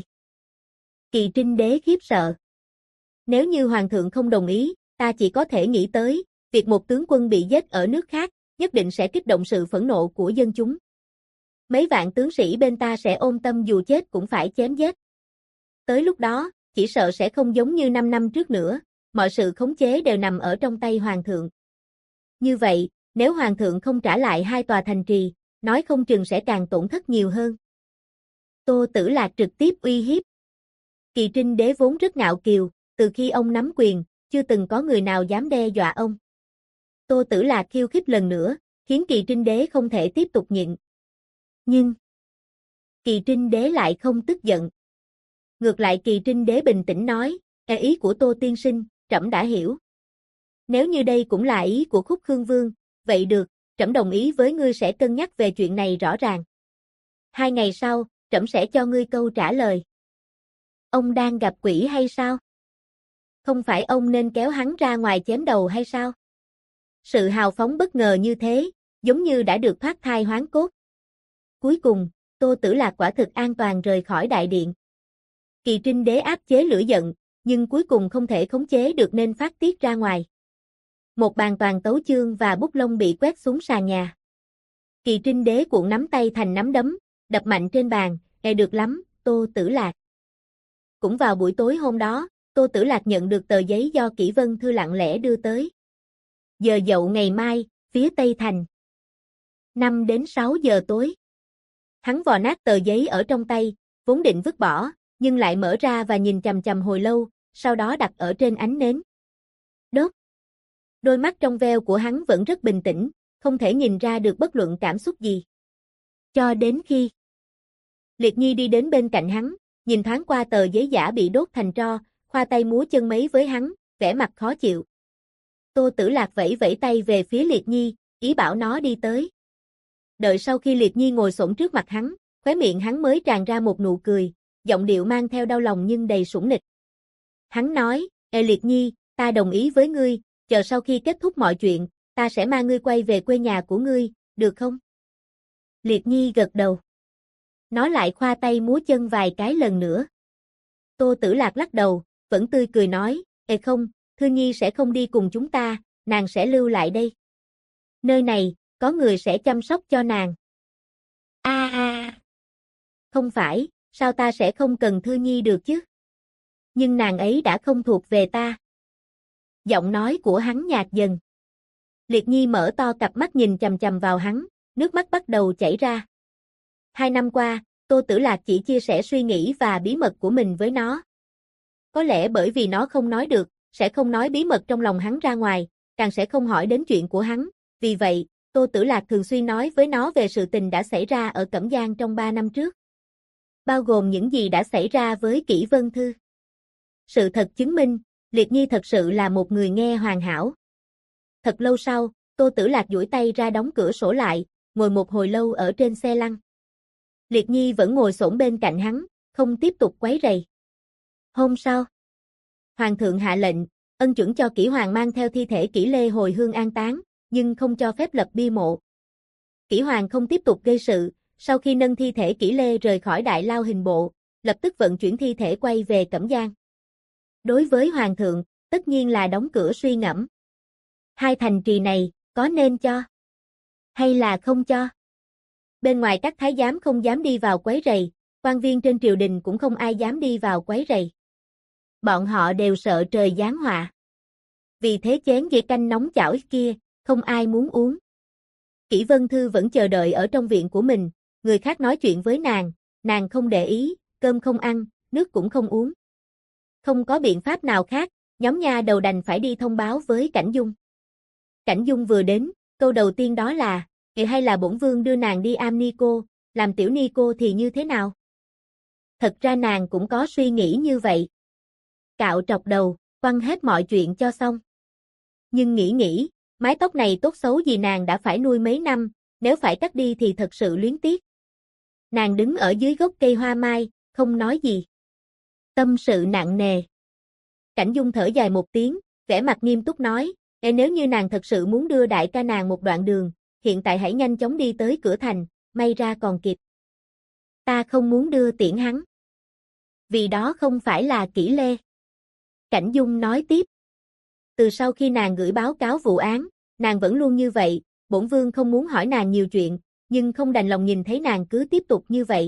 Kỳ Trinh Đế khiếp sợ. Nếu như Hoàng thượng không đồng ý, ta chỉ có thể nghĩ tới, việc một tướng quân bị giết ở nước khác, nhất định sẽ kích động sự phẫn nộ của dân chúng. Mấy vạn tướng sĩ bên ta sẽ ôm tâm dù chết cũng phải chém giết. Tới lúc đó, chỉ sợ sẽ không giống như 5 năm trước nữa, mọi sự khống chế đều nằm ở trong tay Hoàng thượng. Như vậy, nếu Hoàng thượng không trả lại 2 tòa thành trì, nói không chừng sẽ càng tổn thất nhiều hơn. Tô Tử Lạc trực tiếp uy hiếp. Kỳ Trinh Đế vốn rất ngạo kiều, từ khi ông nắm quyền, chưa từng có người nào dám đe dọa ông. Tô Tử Lạc khiêu khích lần nữa, khiến Kỳ Trinh Đế không thể tiếp tục nhịn. Nhưng Kỳ Trinh Đế lại không tức giận. Ngược lại Kỳ Trinh Đế bình tĩnh nói, ý của Tô tiên sinh, trẫm đã hiểu. Nếu như đây cũng là ý của Khúc Khương Vương, vậy được, trẫm đồng ý với ngươi sẽ cân nhắc về chuyện này rõ ràng. 2 ngày sau, trẫm sẽ cho ngươi câu trả lời. Ông đang gặp quỷ hay sao? Không phải ông nên kéo hắn ra ngoài chém đầu hay sao? Sự hào phóng bất ngờ như thế, giống như đã được thoát thai hoán cốt. Cuối cùng, Tô Tử Lạc quả thực an toàn rời khỏi đại điện. Kỳ Trinh Đế áp chế lửa giận, nhưng cuối cùng không thể khống chế được nên phát tiết ra ngoài. Một bàn toàn tấu chương và bút lông bị quét xuống sàn nhà. Kỳ Trinh Đế cuộn nắm tay thành nắm đấm, đập mạnh trên bàn, được lắm, Tô Tử Lạc. Cũng vào buổi tối hôm đó, Tô Tử Lạc nhận được tờ giấy do Kỷ Vân Thư lặng lẽ đưa tới. Giờ dậu ngày mai, phía Tây Thành. 5 đến 6 giờ tối. Hắn vò nát tờ giấy ở trong tay, vốn định vứt bỏ, nhưng lại mở ra và nhìn chằm chằm hồi lâu, sau đó đặt ở trên ánh nến. Đốt. Đôi mắt trong veo của hắn vẫn rất bình tĩnh, không thể nhìn ra được bất luận cảm xúc gì. Cho đến khi Liệt Nhi đi đến bên cạnh hắn, nhìn thoáng qua tờ giấy giả bị đốt thành tro, khoa tay múa chân mấy với hắn, vẻ mặt khó chịu. Tô Tử Lạc vẫy vẫy tay về phía Liệt Nhi, ý bảo nó đi tới. Đợi sau khi Liệt Nhi ngồi xổm trước mặt hắn, khóe miệng hắn mới tràn ra một nụ cười, giọng điệu mang theo đau lòng nhưng đầy sủng nịch. Hắn nói, Liệt Nhi, ta đồng ý với ngươi, chờ sau khi kết thúc mọi chuyện, ta sẽ mang ngươi quay về quê nhà của ngươi, được không? Liệt Nhi gật đầu. Nó lại khoa tay múa chân vài cái lần nữa. Tô Tử Lạc lắc đầu, vẫn tươi cười nói, không, Thư Nhi sẽ không đi cùng chúng ta, nàng sẽ lưu lại đây. Nơi này, có người sẽ chăm sóc cho nàng. Không phải, sao ta sẽ không cần Thư Nhi được chứ? Nhưng nàng ấy đã không thuộc về ta. Giọng nói của hắn nhạt dần. Liệt Nhi mở to cặp mắt nhìn chằm chằm vào hắn, nước mắt bắt đầu chảy ra. 2 năm qua, Tô Tử Lạc chỉ chia sẻ suy nghĩ và bí mật của mình với nó. Có lẽ bởi vì nó không nói được, sẽ không nói bí mật trong lòng hắn ra ngoài, càng sẽ không hỏi đến chuyện của hắn. Vì vậy, Tô Tử Lạc thường xuyên nói với nó về sự tình đã xảy ra ở Cẩm Giang trong 3 năm trước. Bao gồm những gì đã xảy ra với Kỷ Vân Thư. Sự thật chứng minh, Liệt Nhi thật sự là một người nghe hoàn hảo. Thật lâu sau, Tô Tử Lạc duỗi tay ra đóng cửa sổ lại, ngồi một hồi lâu ở trên xe lăn. Liệt Nhi vẫn ngồi xổm bên cạnh hắn, không tiếp tục quấy rầy. Hôm sau, Hoàng thượng hạ lệnh, ân chuẩn cho Kỷ Hoàng mang theo thi thể Kỷ Lê hồi hương an táng, nhưng không cho phép lập bia mộ. Kỷ Hoàng không tiếp tục gây sự, sau khi nâng thi thể Kỷ Lê rời khỏi Đại Lao hình bộ, lập tức vận chuyển thi thể quay về Cẩm Giang. Đối với Hoàng thượng, tất nhiên là đóng cửa suy ngẫm. 2 thành trì này, có nên cho? Hay là không cho? Bên ngoài các thái giám không dám đi vào quấy rầy, quan viên trên triều đình cũng không ai dám đi vào quấy rầy. Bọn họ đều sợ trời giáng họa. Vì thế chén dĩa canh nóng chảo kia, không ai muốn uống. Kỷ Vân Thư vẫn chờ đợi ở trong viện của mình, người khác nói chuyện với nàng không để ý, cơm không ăn, nước cũng không uống. Không có biện pháp nào khác, nhóm nha đầu đành phải đi thông báo với Cảnh Dung. Cảnh Dung vừa đến, câu đầu tiên đó là, hay là bổn vương đưa nàng đi am ni cô, làm tiểu ni cô thì như thế nào? Thật ra nàng cũng có suy nghĩ như vậy. Cạo trọc đầu, quăng hết mọi chuyện cho xong. Nhưng nghĩ, mái tóc này tốt xấu gì nàng đã phải nuôi mấy năm, nếu phải cắt đi thì thật sự luyến tiếc. Nàng đứng ở dưới gốc cây hoa mai, không nói gì. Tâm sự nặng nề. Cảnh Dung thở dài một tiếng, vẻ mặt nghiêm túc nói, nếu như nàng thật sự muốn đưa đại ca nàng một đoạn đường, hiện tại hãy nhanh chóng đi tới cửa thành, may ra còn kịp. Ta không muốn đưa tiễn hắn. Vì đó không phải là Kỷ Lê. Cảnh Dung nói tiếp. Từ sau khi nàng gửi báo cáo vụ án, nàng vẫn luôn như vậy, bổn vương không muốn hỏi nàng nhiều chuyện, nhưng không đành lòng nhìn thấy nàng cứ tiếp tục như vậy.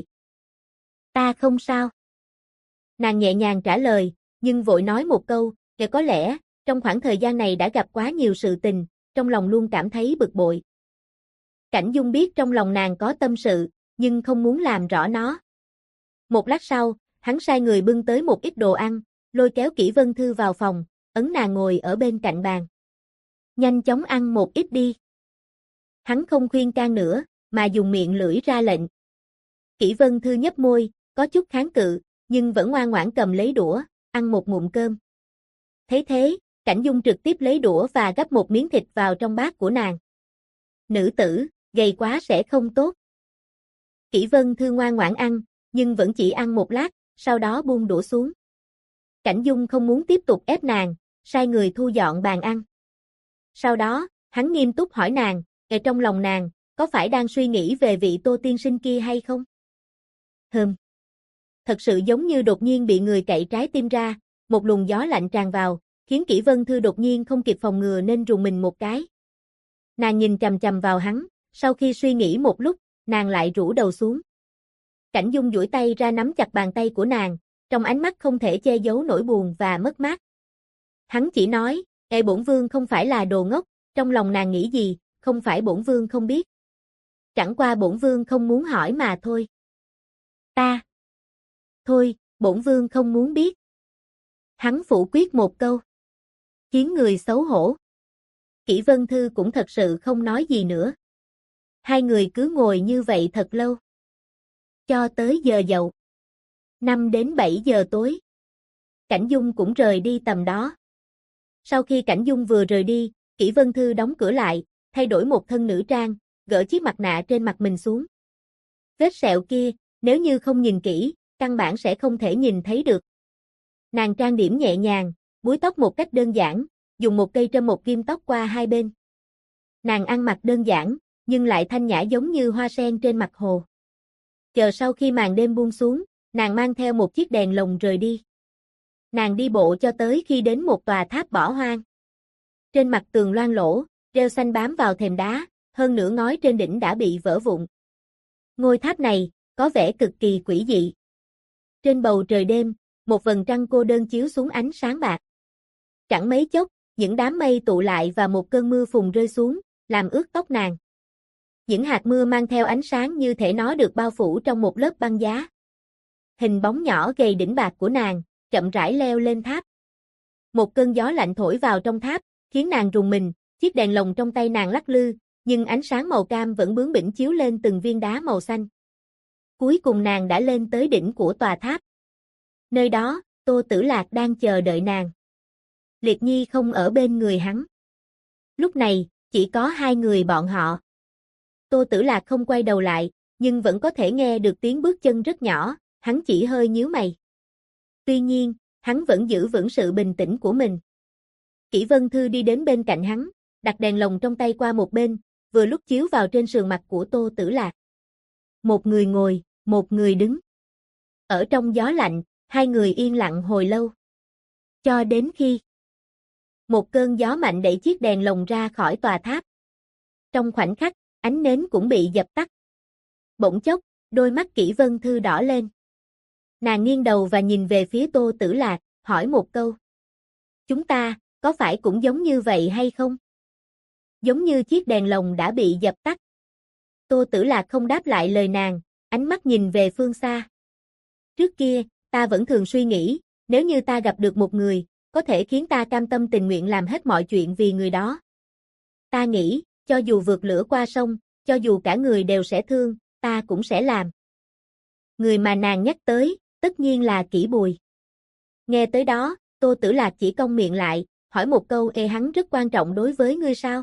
Ta không sao. Nàng nhẹ nhàng trả lời, nhưng vội nói một câu, có lẽ, trong khoảng thời gian này đã gặp quá nhiều sự tình, trong lòng luôn cảm thấy bực bội. Cảnh Dung biết trong lòng nàng có tâm sự, nhưng không muốn làm rõ nó. Một lát sau, hắn sai người bưng tới một ít đồ ăn, lôi kéo Kỷ Vân Thư vào phòng, ấn nàng ngồi ở bên cạnh bàn. Nhanh chóng ăn một ít đi. Hắn không khuyên can nữa, mà dùng miệng lưỡi ra lệnh. Kỷ Vân Thư nhếch môi, có chút kháng cự, nhưng vẫn ngoan ngoãn cầm lấy đũa, ăn một ngụm cơm. Thấy thế, Cảnh Dung trực tiếp lấy đũa và gắp một miếng thịt vào trong bát của nàng. Nữ tử, gầy quá sẽ không tốt. Kỷ Vân Thư ngoan ngoãn ăn, nhưng vẫn chỉ ăn một lát, sau đó buông đũa xuống. Cảnh Dung không muốn tiếp tục ép nàng, sai người thu dọn bàn ăn. Sau đó, hắn nghiêm túc hỏi nàng, trong lòng nàng, có phải đang suy nghĩ về vị Tô tiên sinh kia hay không? Thật sự giống như đột nhiên bị người cậy trái tim ra, một luồng gió lạnh tràn vào, khiến Kỷ Vân Thư đột nhiên không kịp phòng ngừa nên rùng mình một cái. Nàng nhìn chằm chằm vào hắn, sau khi suy nghĩ một lúc, nàng lại rũ đầu xuống. Cảnh Dung duỗi tay ra nắm chặt bàn tay của nàng, trong ánh mắt không thể che giấu nỗi buồn và mất mát. Hắn chỉ nói, bổn vương không phải là đồ ngốc, trong lòng nàng nghĩ gì, không phải bổn vương không biết. Chẳng qua bổn vương không muốn hỏi mà thôi. Thôi, bổn vương không muốn biết. Hắn phủ quyết một câu, khiến người xấu hổ. Kỷ Vân Thư cũng thật sự không nói gì nữa. Hai người cứ ngồi như vậy thật lâu. Cho tới giờ dậu. 5 đến 7 giờ tối. Cảnh Dung cũng rời đi tầm đó. Sau khi Cảnh Dung vừa rời đi, Kỷ Vân Thư đóng cửa lại, thay đổi một thân nữ trang, gỡ chiếc mặt nạ trên mặt mình xuống. Vết sẹo kia, nếu như không nhìn kỹ, căn bản sẽ không thể nhìn thấy được. Nàng trang điểm nhẹ nhàng, búi tóc một cách đơn giản, dùng một cây trâm một ghim tóc qua hai bên. Nàng ăn mặc đơn giản, nhưng lại thanh nhã giống như hoa sen trên mặt hồ. Chờ sau khi màn đêm buông xuống, nàng mang theo một chiếc đèn lồng rời đi. Nàng đi bộ cho tới khi đến một tòa tháp bỏ hoang. Trên mặt tường loang lỗ, rêu xanh bám vào thềm đá, hơn nữa ngói trên đỉnh đã bị vỡ vụn. Ngôi tháp này, có vẻ cực kỳ quỷ dị. Trên bầu trời đêm, một vầng trăng cô đơn chiếu xuống ánh sáng bạc. Chẳng mấy chốc, những đám mây tụ lại và một cơn mưa phùn rơi xuống, làm ướt tóc nàng. Những hạt mưa mang theo ánh sáng như thể nó được bao phủ trong một lớp băng giá. Hình bóng nhỏ gầy đỉnh bạc của nàng, chậm rãi leo lên tháp. Một cơn gió lạnh thổi vào trong tháp, khiến nàng rùng mình, chiếc đèn lồng trong tay nàng lắc lư, nhưng ánh sáng màu cam vẫn bướng bỉnh chiếu lên từng viên đá màu xanh. Cuối cùng nàng đã lên tới đỉnh của tòa tháp. Nơi đó, Tô Tử Lạc đang chờ đợi nàng. Liệt Nhi không ở bên người hắn. Lúc này, chỉ có hai người bọn họ. Tô Tử Lạc không quay đầu lại, nhưng vẫn có thể nghe được tiếng bước chân rất nhỏ, hắn chỉ hơi nhíu mày. Tuy nhiên, hắn vẫn giữ vững sự bình tĩnh của mình. Kỷ Vân Thư đi đến bên cạnh hắn, đặt đèn lồng trong tay qua một bên, vừa lúc chiếu vào trên sườn mặt của Tô Tử Lạc. Một người ngồi, một người đứng. Ở trong gió lạnh, hai người yên lặng hồi lâu. Cho đến khi một cơn gió mạnh đẩy chiếc đèn lồng ra khỏi tòa tháp. Trong khoảnh khắc, ánh nến cũng bị dập tắt. Bỗng chốc, đôi mắt Kỷ Vân Thư đỏ lên. Nàng nghiêng đầu và nhìn về phía Tô Tử Lạc, hỏi một câu. Chúng ta, có phải cũng giống như vậy hay không? Giống như chiếc đèn lồng đã bị dập tắt. Tô Tử Lạc không đáp lại lời nàng, ánh mắt nhìn về phương xa. Trước kia, ta vẫn thường suy nghĩ, nếu như ta gặp được một người, có thể khiến ta cam tâm tình nguyện làm hết mọi chuyện vì người đó. Ta nghĩ, cho dù vượt lửa qua sông, cho dù cả người đều sẽ thương, ta cũng sẽ làm. Người mà nàng nhắc tới, tất nhiên là Kỷ Bùi. Nghe tới đó, Tô Tử Lạc chỉ cong miệng lại, hỏi một câu, hắn rất quan trọng đối với ngươi sao?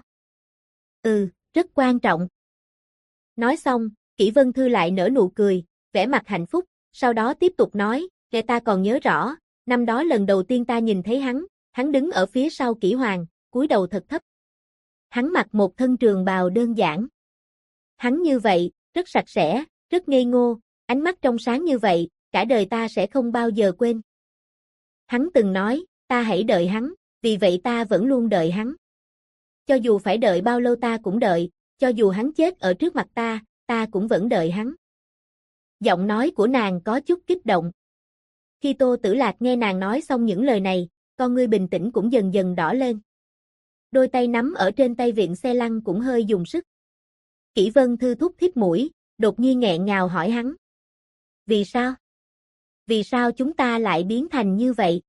Rất quan trọng. Nói xong, Kỷ Vân Thư lại nở nụ cười, vẻ mặt hạnh phúc, sau đó tiếp tục nói, ta còn nhớ rõ, năm đó lần đầu tiên ta nhìn thấy hắn đứng ở phía sau Kỷ Hoàng, cúi đầu thật thấp. Hắn mặc một thân trường bào đơn giản. Hắn như vậy, rất sạch sẽ, rất ngây ngô, ánh mắt trong sáng như vậy, cả đời ta sẽ không bao giờ quên. Hắn từng nói, ta hãy đợi hắn, vì vậy ta vẫn luôn đợi hắn. Cho dù phải đợi bao lâu ta cũng đợi, cho dù hắn chết ở trước mặt ta cũng vẫn đợi hắn. Giọng nói của nàng có chút kích động. Khi Tô Tử Lạc nghe nàng nói xong những lời này, con ngươi bình tĩnh cũng dần dần đỏ lên. Đôi tay nắm ở trên tay vịn xe lăn cũng hơi dùng sức. Kỷ Vân Thư thúc thít mũi, đột nhiên nghẹn ngào hỏi hắn. Vì sao? Vì sao chúng ta lại biến thành như vậy?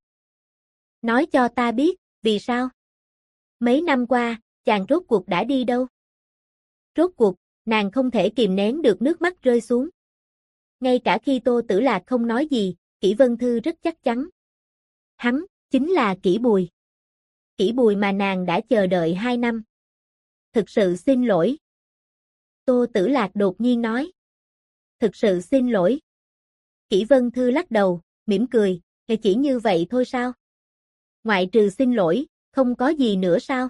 Nói cho ta biết, vì sao? Mấy năm qua, chàng rốt cuộc đã đi đâu? Rốt cuộc, nàng không thể kìm nén được nước mắt rơi xuống. Ngay cả khi Tô Tử Lạc không nói gì, Kỷ Vân Thư rất chắc chắn. Hắn, chính là Kỷ Bùi. Kỷ Bùi mà nàng đã chờ đợi 2 năm. Thực sự xin lỗi. Tô Tử Lạc đột nhiên nói. Thực sự xin lỗi. Kỷ Vân Thư lắc đầu, mỉm cười, chỉ như vậy thôi sao? Ngoại trừ xin lỗi, không có gì nữa sao?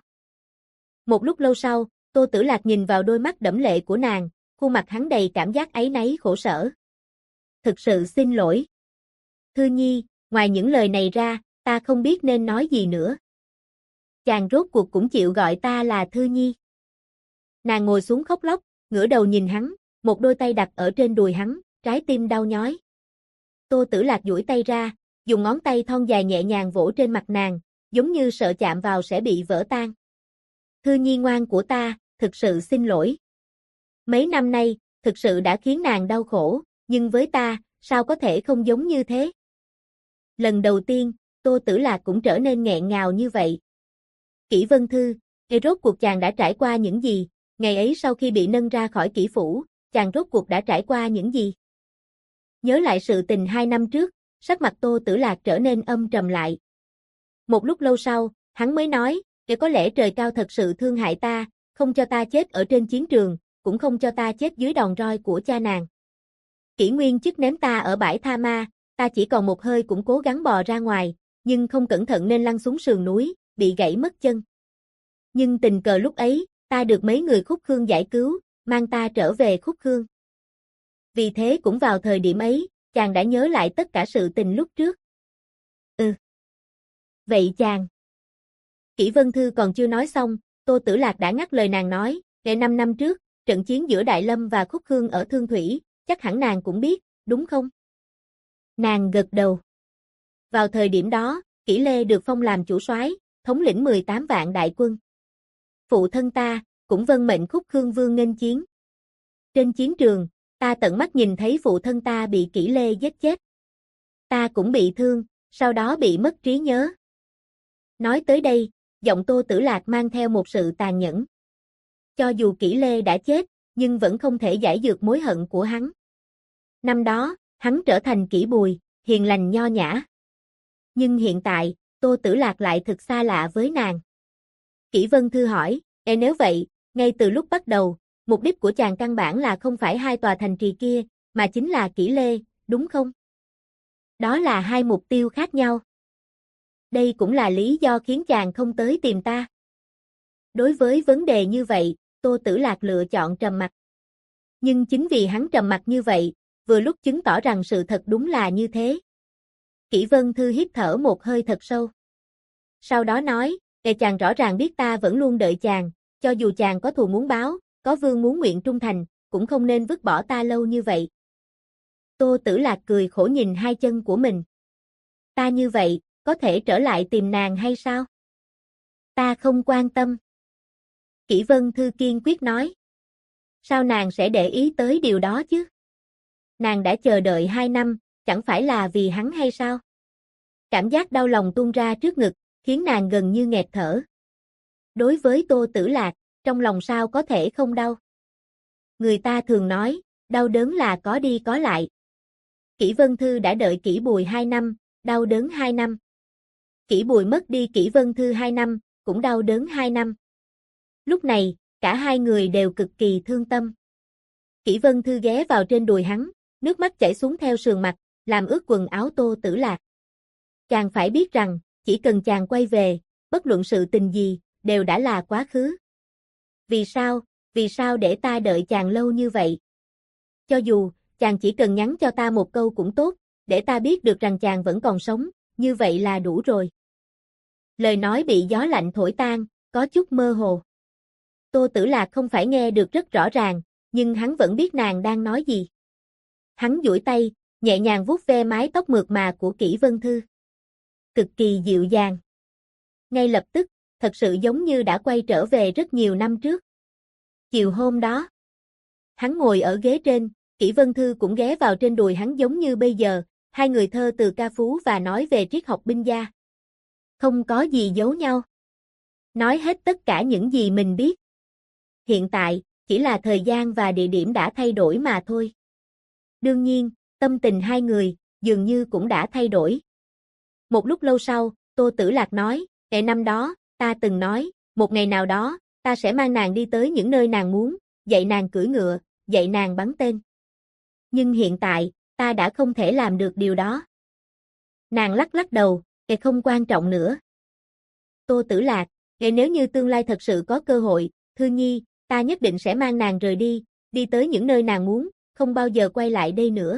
Một lúc lâu sau, Tô Tử Lạc nhìn vào đôi mắt đẫm lệ của nàng, khuôn mặt hắn đầy cảm giác áy náy khổ sở. Thực sự xin lỗi. Thư Nhi, ngoài những lời này ra, ta không biết nên nói gì nữa. Chàng rốt cuộc cũng chịu gọi ta là Thư Nhi. Nàng ngồi xuống khóc lóc, ngửa đầu nhìn hắn, một đôi tay đặt ở trên đùi hắn, trái tim đau nhói. Tô Tử Lạc duỗi tay ra, dùng ngón tay thon dài nhẹ nhàng vỗ trên mặt nàng, giống như sợ chạm vào sẽ bị vỡ tan. Thư Nhi ngoan của ta, thực sự xin lỗi. Mấy năm nay, thực sự đã khiến nàng đau khổ, nhưng với ta, sao có thể không giống như thế? Lần đầu tiên, Tô Tử Lạc cũng trở nên nghẹn ngào như vậy. Kỷ Vân Thư, rốt cuộc chàng đã trải qua những gì? Ngày ấy sau khi bị nâng ra khỏi kỷ phủ, chàng rốt cuộc đã trải qua những gì? Nhớ lại sự tình 2 năm trước, sắc mặt Tô Tử Lạc trở nên âm trầm lại. Một lúc lâu sau, hắn mới nói, có lẽ trời cao thật sự thương hại ta, không cho ta chết ở trên chiến trường, cũng không cho ta chết dưới đòn roi của cha nàng. Kỷ Nguyên Chức ném ta ở bãi Tha Ma, ta chỉ còn một hơi cũng cố gắng bò ra ngoài, nhưng không cẩn thận nên lăn xuống sườn núi, bị gãy mất chân. Nhưng tình cờ lúc ấy, ta được mấy người Khúc Khương giải cứu, mang ta trở về Khúc Khương. Vì thế cũng vào thời điểm ấy, chàng đã nhớ lại tất cả sự tình lúc trước. Vậy chàng. Kỷ Vân Thư còn chưa nói xong, Tô Tử Lạc đã ngắt lời nàng nói, 5 năm trước, trận chiến giữa Đại Lâm và Khúc Khương ở Thương Thủy, chắc hẳn nàng cũng biết, đúng không? Nàng gật đầu. Vào thời điểm đó, Kỷ Lê được phong làm chủ soái, thống lĩnh 18 vạn đại quân. Phụ thân ta, cũng vâng mệnh Khúc Khương Vương nghênh chiến. Trên chiến trường, ta tận mắt nhìn thấy phụ thân ta bị Kỷ Lê giết chết. Ta cũng bị thương, sau đó bị mất trí nhớ. Nói tới đây, giọng Tô Tử Lạc mang theo một sự tàn nhẫn. Cho dù Kỷ Lê đã chết, nhưng vẫn không thể giải dược mối hận của hắn. Năm đó, hắn trở thành Kỷ Bùi, hiền lành nho nhã. Nhưng hiện tại, Tô Tử Lạc lại thực xa lạ với nàng. Kỷ Vân Thư hỏi, nếu vậy, ngay từ lúc bắt đầu, mục đích của chàng căn bản là không phải 2 tòa thành trì kia, mà chính là Kỷ Lê, đúng không? Đó là 2 mục tiêu khác nhau. Đây cũng là lý do khiến chàng không tới tìm ta. Đối với vấn đề như vậy, Tô Tử Lạc lựa chọn trầm mặc. Nhưng chính vì hắn trầm mặc như vậy, vừa lúc chứng tỏ rằng sự thật đúng là như thế. Kỷ Vân Thư hít thở một hơi thật sâu. Sau đó nói, chàng rõ ràng biết ta vẫn luôn đợi chàng, cho dù chàng có thù muốn báo, có vương muốn nguyện trung thành, cũng không nên vứt bỏ ta lâu như vậy. Tô Tử Lạc cười khổ nhìn 2 chân của mình. Ta như vậy, có thể trở lại tìm nàng hay sao? Ta không quan tâm. Kỷ Vân Thư kiên quyết nói. Sao nàng sẽ để ý tới điều đó chứ? Nàng đã chờ đợi 2 năm, chẳng phải là vì hắn hay sao? Cảm giác đau lòng tuôn ra trước ngực, khiến nàng gần như nghẹt thở. Đối với Tô Tử Lạc, trong lòng sao có thể không đau? Người ta thường nói, đau đớn là có đi có lại. Kỷ Vân Thư đã đợi Kỷ Bùi 2 năm, đau đớn 2 năm. Kỷ Bùi mất đi Kỷ Vân Thư 2 năm, cũng đau đớn 2 năm. Lúc này, cả 2 người đều cực kỳ thương tâm. Kỷ Vân Thư ghé vào trên đùi hắn, nước mắt chảy xuống theo sườn mặt, làm ướt quần áo Tô Tử Lạc. Chàng phải biết rằng, chỉ cần chàng quay về, bất luận sự tình gì, đều đã là quá khứ. Vì sao để ta đợi chàng lâu như vậy? Cho dù, chàng chỉ cần nhắn cho ta một câu cũng tốt, để ta biết được rằng chàng vẫn còn sống, như vậy là đủ rồi. Lời nói bị gió lạnh thổi tan, có chút mơ hồ. Tô Tử Lạc không phải nghe được rất rõ ràng, nhưng hắn vẫn biết nàng đang nói gì. Hắn duỗi tay, nhẹ nhàng vuốt ve mái tóc mượt mà của Kỷ Vân Thư. Cực kỳ dịu dàng. Ngay lập tức, thật sự giống như đã quay trở về rất nhiều năm trước. Chiều hôm đó, hắn ngồi ở ghế trên, Kỷ Vân Thư cũng ghé vào trên đùi hắn giống như bây giờ, hai người thơ từ ca phú và nói về triết học binh gia. Không có gì giấu nhau. Nói hết tất cả những gì mình biết. Hiện tại, chỉ là thời gian và địa điểm đã thay đổi mà thôi. Đương nhiên, tâm tình hai người, dường như cũng đã thay đổi. Một lúc lâu sau, Tô Tử Lạc nói, năm đó, ta từng nói, một ngày nào đó, ta sẽ mang nàng đi tới những nơi nàng muốn, dạy nàng cưỡi ngựa, dạy nàng bắn tên. Nhưng hiện tại, ta đã không thể làm được điều đó. Nàng lắc lắc đầu, không quan trọng nữa. Tô Tử Lạc, nếu như tương lai thật sự có cơ hội, Thư Nhi, ta nhất định sẽ mang nàng rời đi, đi tới những nơi nàng muốn, không bao giờ quay lại đây nữa.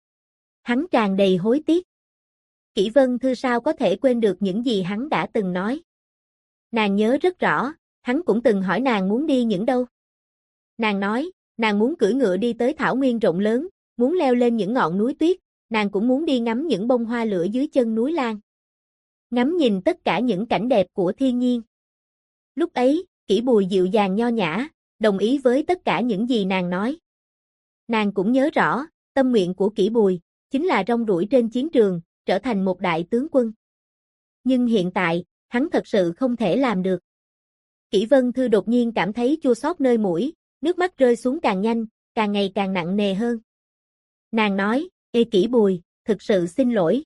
Hắn tràn đầy hối tiếc. Kỷ Vân Thư sao có thể quên được những gì hắn đã từng nói. Nàng nhớ rất rõ, hắn cũng từng hỏi nàng muốn đi những đâu. Nàng nói, nàng muốn cưỡi ngựa đi tới thảo nguyên rộng lớn, muốn leo lên những ngọn núi tuyết, nàng cũng muốn đi ngắm những bông hoa lửa dưới chân núi Lan. Ngắm nhìn tất cả những cảnh đẹp của thiên nhiên. Lúc ấy, Kỷ Bùi dịu dàng nho nhã, đồng ý với tất cả những gì nàng nói. Nàng cũng nhớ rõ, tâm nguyện của Kỷ Bùi, chính là rong ruổi trên chiến trường, trở thành một đại tướng quân. Nhưng hiện tại, hắn thật sự không thể làm được. Kỷ Vân Thư đột nhiên cảm thấy chua xót nơi mũi, nước mắt rơi xuống càng nhanh, càng ngày càng nặng nề hơn. Nàng nói, Kỷ Bùi, thực sự xin lỗi.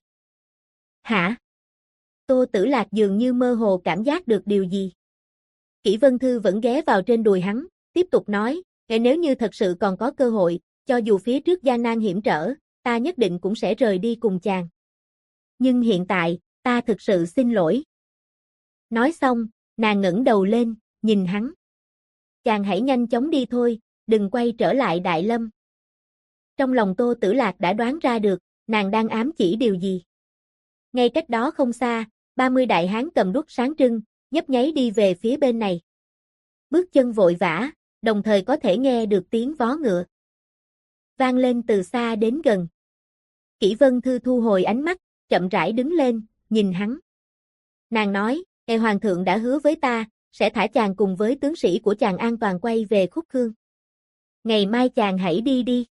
Hả? Tô Tử Lạc dường như mơ hồ cảm giác được điều gì. Kỷ Vân Thư vẫn ghé vào trên đùi hắn, tiếp tục nói, nếu như thật sự còn có cơ hội, cho dù phía trước gian nan hiểm trở, ta nhất định cũng sẽ rời đi cùng chàng. Nhưng hiện tại, ta thực sự xin lỗi. Nói xong, nàng ngẩng đầu lên, nhìn hắn. Chàng hãy nhanh chóng đi thôi, đừng quay trở lại Đại Lâm. Trong lòng Tô Tử Lạc đã đoán ra được, nàng đang ám chỉ điều gì. Ngay cách đó không xa, 30 đại hán cầm đuốc sáng trưng, nhấp nháy đi về phía bên này. Bước chân vội vã, đồng thời có thể nghe được tiếng vó ngựa. Vang lên từ xa đến gần. Kỷ Vân Thư thu hồi ánh mắt, chậm rãi đứng lên, nhìn hắn. Nàng nói, Hoàng thượng đã hứa với ta, sẽ thả chàng cùng với tướng sĩ của chàng an toàn quay về Khúc Khương. Ngày mai chàng hãy đi đi.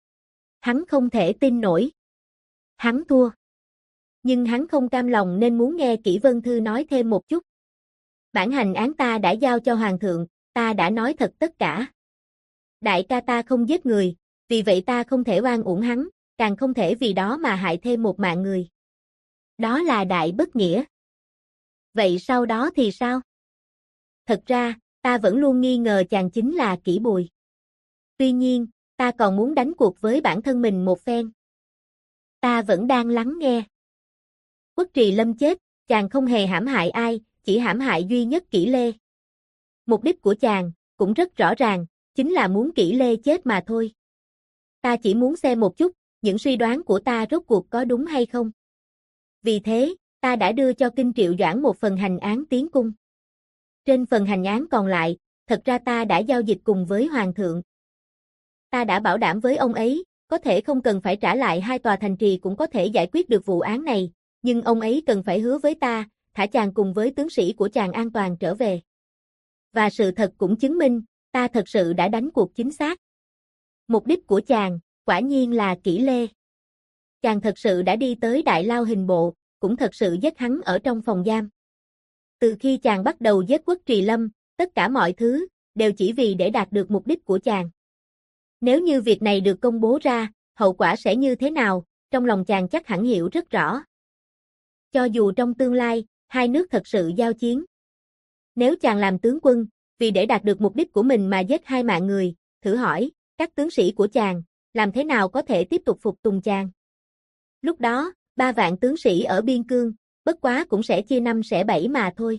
Hắn không thể tin nổi. Hắn thua. Nhưng hắn không cam lòng nên muốn nghe Kỷ Vân Thư nói thêm một chút. Bản hành án ta đã giao cho Hoàng thượng, ta đã nói thật tất cả. Đại ca ta không giết người, vì vậy ta không thể oan uổng hắn, càng không thể vì đó mà hại thêm một mạng người. Đó là đại bất nghĩa. Vậy sau đó thì sao? Thật ra, ta vẫn luôn nghi ngờ chàng chính là Kỷ Bùi. Tuy nhiên, ta còn muốn đánh cuộc với bản thân mình một phen. Ta vẫn đang lắng nghe. Quốc Trì Lâm chết, chàng không hề hãm hại ai, chỉ hãm hại duy nhất Kỷ Lê. Mục đích của chàng, cũng rất rõ ràng, chính là muốn Kỷ Lê chết mà thôi. Ta chỉ muốn xem một chút, những suy đoán của ta rốt cuộc có đúng hay không. Vì thế, ta đã đưa cho Kinh Triệu Doãn một phần hành án tiến cung. Trên phần hành án còn lại, thật ra ta đã giao dịch cùng với Hoàng thượng. Ta đã bảo đảm với ông ấy, có thể không cần phải trả lại 2 tòa thành trì cũng có thể giải quyết được vụ án này, nhưng ông ấy cần phải hứa với ta, thả chàng cùng với tướng sĩ của chàng an toàn trở về. Và sự thật cũng chứng minh, ta thật sự đã đánh cuộc chính xác. Mục đích của chàng, quả nhiên là Kỷ Lê. Chàng thật sự đã đi tới Đại Lao Hình Bộ, cũng thật sự giết hắn ở trong phòng giam. Từ khi chàng bắt đầu giết Quốc Trì Lâm, tất cả mọi thứ, đều chỉ vì để đạt được mục đích của chàng. Nếu như việc này được công bố ra, hậu quả sẽ như thế nào, trong lòng chàng chắc hẳn hiểu rất rõ. Cho dù trong tương lai, hai nước thật sự giao chiến. Nếu chàng làm tướng quân, vì để đạt được mục đích của mình mà giết 2 mạng người, thử hỏi, các tướng sĩ của chàng, làm thế nào có thể tiếp tục phục tùng chàng? Lúc đó, 3 vạn tướng sĩ ở biên cương, bất quá cũng sẽ chia 5 xẻ 7 mà thôi.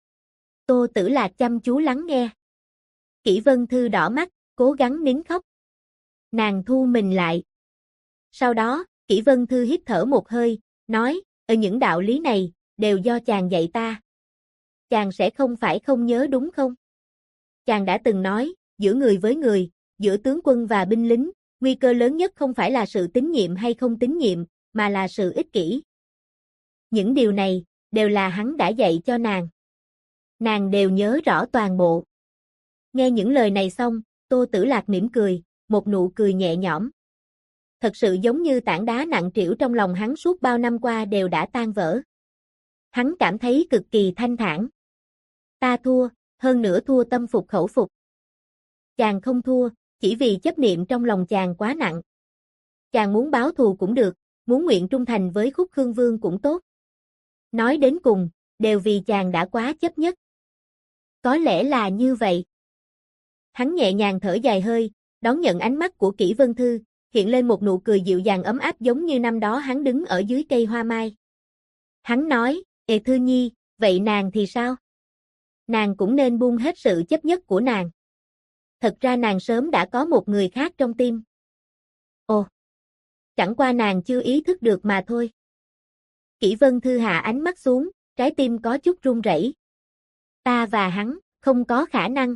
Tô Tử Lạc chăm chú lắng nghe. Kỷ Vân Thư đỏ mắt, cố gắng nín khóc. Nàng thu mình lại. Sau đó, Kỷ Vân Thư hít thở một hơi, nói, những đạo lý này, đều do chàng dạy ta. Chàng sẽ không phải không nhớ đúng không? Chàng đã từng nói, giữa người với người, giữa tướng quân và binh lính, nguy cơ lớn nhất không phải là sự tín nhiệm hay không tín nhiệm, mà là sự ích kỷ. Những điều này, đều là hắn đã dạy cho nàng. Nàng đều nhớ rõ toàn bộ. Nghe những lời này xong, Tô Tử Lạc mỉm cười, một nụ cười nhẹ nhõm. thật sự giống như tảng đá nặng trĩu trong lòng hắn suốt bao năm qua đều đã tan vỡ. Hắn cảm thấy cực kỳ thanh thản. Ta thua, hơn nữa thua tâm phục khẩu phục. Chàng không thua, chỉ vì chấp niệm trong lòng chàng quá nặng. Chàng muốn báo thù cũng được, muốn nguyện trung thành với Khúc Khương Vương cũng tốt. Nói đến cùng, đều vì chàng đã quá chấp nhất. Có lẽ là như vậy. Hắn nhẹ nhàng thở dài hơi, đón nhận ánh mắt của Kỷ Vân Thư, hiện lên một nụ cười dịu dàng ấm áp giống như năm đó hắn đứng ở dưới cây hoa mai. Hắn nói, Thư Nhi, vậy nàng thì sao? Nàng cũng nên buông hết sự chấp nhất của nàng. Thật ra nàng sớm đã có một người khác trong tim. Ồ, chẳng qua nàng chưa ý thức được mà thôi. Kỷ Vân Thư hạ ánh mắt xuống, trái tim có chút run rẩy. Ta và hắn, không có khả năng.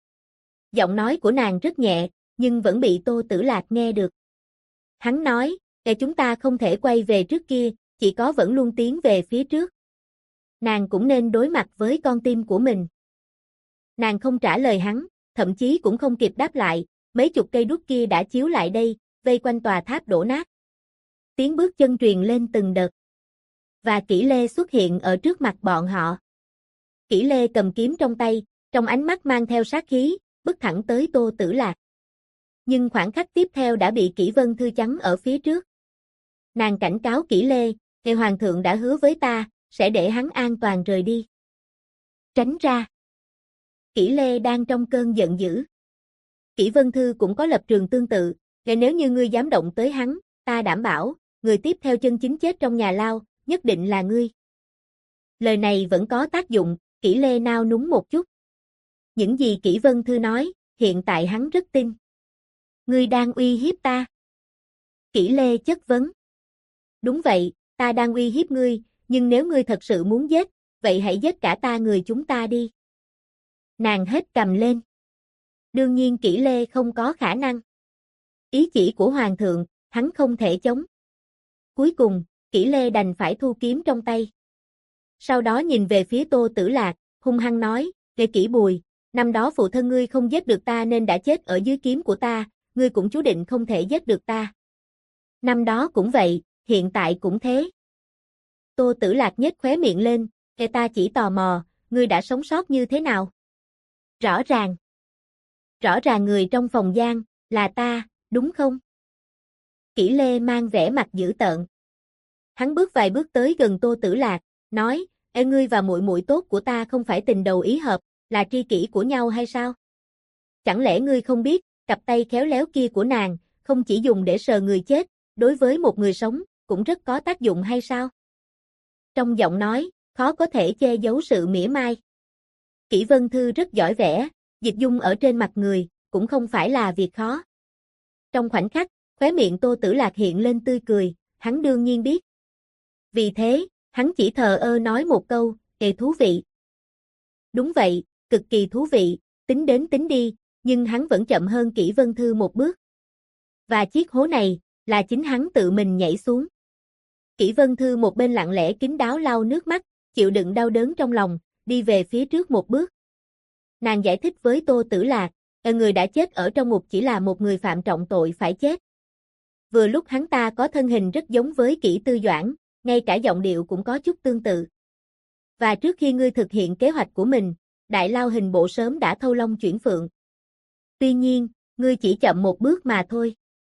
Giọng nói của nàng rất nhẹ, nhưng vẫn bị Tô Tử Lạc nghe được. Hắn nói, chúng ta không thể quay về trước kia, chỉ có vẫn luôn tiến về phía trước. Nàng cũng nên đối mặt với con tim của mình. Nàng không trả lời hắn, thậm chí cũng không kịp đáp lại, mấy chục cây đuốc kia đã chiếu lại đây, vây quanh tòa tháp đổ nát. Tiếng bước chân truyền lên từng đợt. Và Kỷ Lê xuất hiện ở trước mặt bọn họ. Kỷ Lê cầm kiếm trong tay, trong ánh mắt mang theo sát khí, bước thẳng tới Tô Tử Lạc. Nhưng khoảng khắc tiếp theo đã bị Kỷ Vân Thư chắn ở phía trước. Nàng cảnh cáo Kỷ Lê, Hoàng thượng đã hứa với ta, sẽ để hắn an toàn rời đi. Tránh ra. Kỷ Lê đang trong cơn giận dữ. Kỷ Vân Thư cũng có lập trường tương tự, nếu như ngươi dám động tới hắn, ta đảm bảo, người tiếp theo chân chính chết trong nhà lao, nhất định là ngươi. Lời này vẫn có tác dụng, Kỷ Lê nao núng một chút. Những gì Kỷ Vân Thư nói, hiện tại hắn rất tin. Ngươi đang uy hiếp ta. Kỷ Lê chất vấn. Đúng vậy, ta đang uy hiếp ngươi, nhưng nếu ngươi thật sự muốn giết, vậy hãy giết cả ta người chúng ta đi. Nàng hết cầm lên. Đương nhiên Kỷ Lê không có khả năng. Ý chỉ của Hoàng thượng, hắn không thể chống. Cuối cùng, Kỷ Lê đành phải thu kiếm trong tay. Sau đó nhìn về phía Tô Tử Lạc, hung hăng nói, Kỷ Bùi, năm đó phụ thân ngươi không giết được ta nên đã chết ở dưới kiếm của ta, ngươi cũng chú định không thể giết được ta. Năm đó cũng vậy, hiện tại cũng thế. Tô Tử Lạc nhếch khóe miệng lên, ta chỉ tò mò, ngươi đã sống sót như thế nào? Rõ ràng người trong phòng giam, là ta, đúng không? Kỷ Lê mang vẻ mặt dữ tợn. Hắn bước vài bước tới gần Tô Tử Lạc, nói, ngươi và muội muội tốt của ta không phải tình đầu ý hợp, là tri kỷ của nhau hay sao? Chẳng lẽ ngươi không biết, cặp tay khéo léo kia của nàng, không chỉ dùng để sờ người chết, đối với một người sống, cũng rất có tác dụng hay sao? Trong giọng nói, khó có thể che giấu sự mỉa mai. Kỷ Vân Thư rất giỏi vẽ, dịch dung ở trên mặt người, cũng không phải là việc khó. Trong khoảnh khắc, khóe miệng Tô Tử Lạc hiện lên tươi cười, hắn đương nhiên biết. Vì thế, hắn chỉ thờ ơ nói một câu, thú vị. Đúng vậy, cực kỳ thú vị, tính đến tính đi, nhưng hắn vẫn chậm hơn Kỷ Vân Thư một bước. Và chiếc hố này, là chính hắn tự mình nhảy xuống. Kỷ Vân Thư một bên lặng lẽ kín đáo lau nước mắt, chịu đựng đau đớn trong lòng, đi về phía trước một bước. Nàng giải thích với Tô Tử Lạc, người đã chết ở trong ngục chỉ là một người phạm trọng tội phải chết. Vừa lúc hắn ta có thân hình rất giống với Kỷ Tư Doãn, ngay cả giọng điệu cũng có chút tương tự. Và trước khi ngươi thực hiện kế hoạch của mình, Đại Lao hình bộ sớm đã thâu long chuyển phượng. Tuy nhiên, ngươi chỉ chậm một bước mà thôi.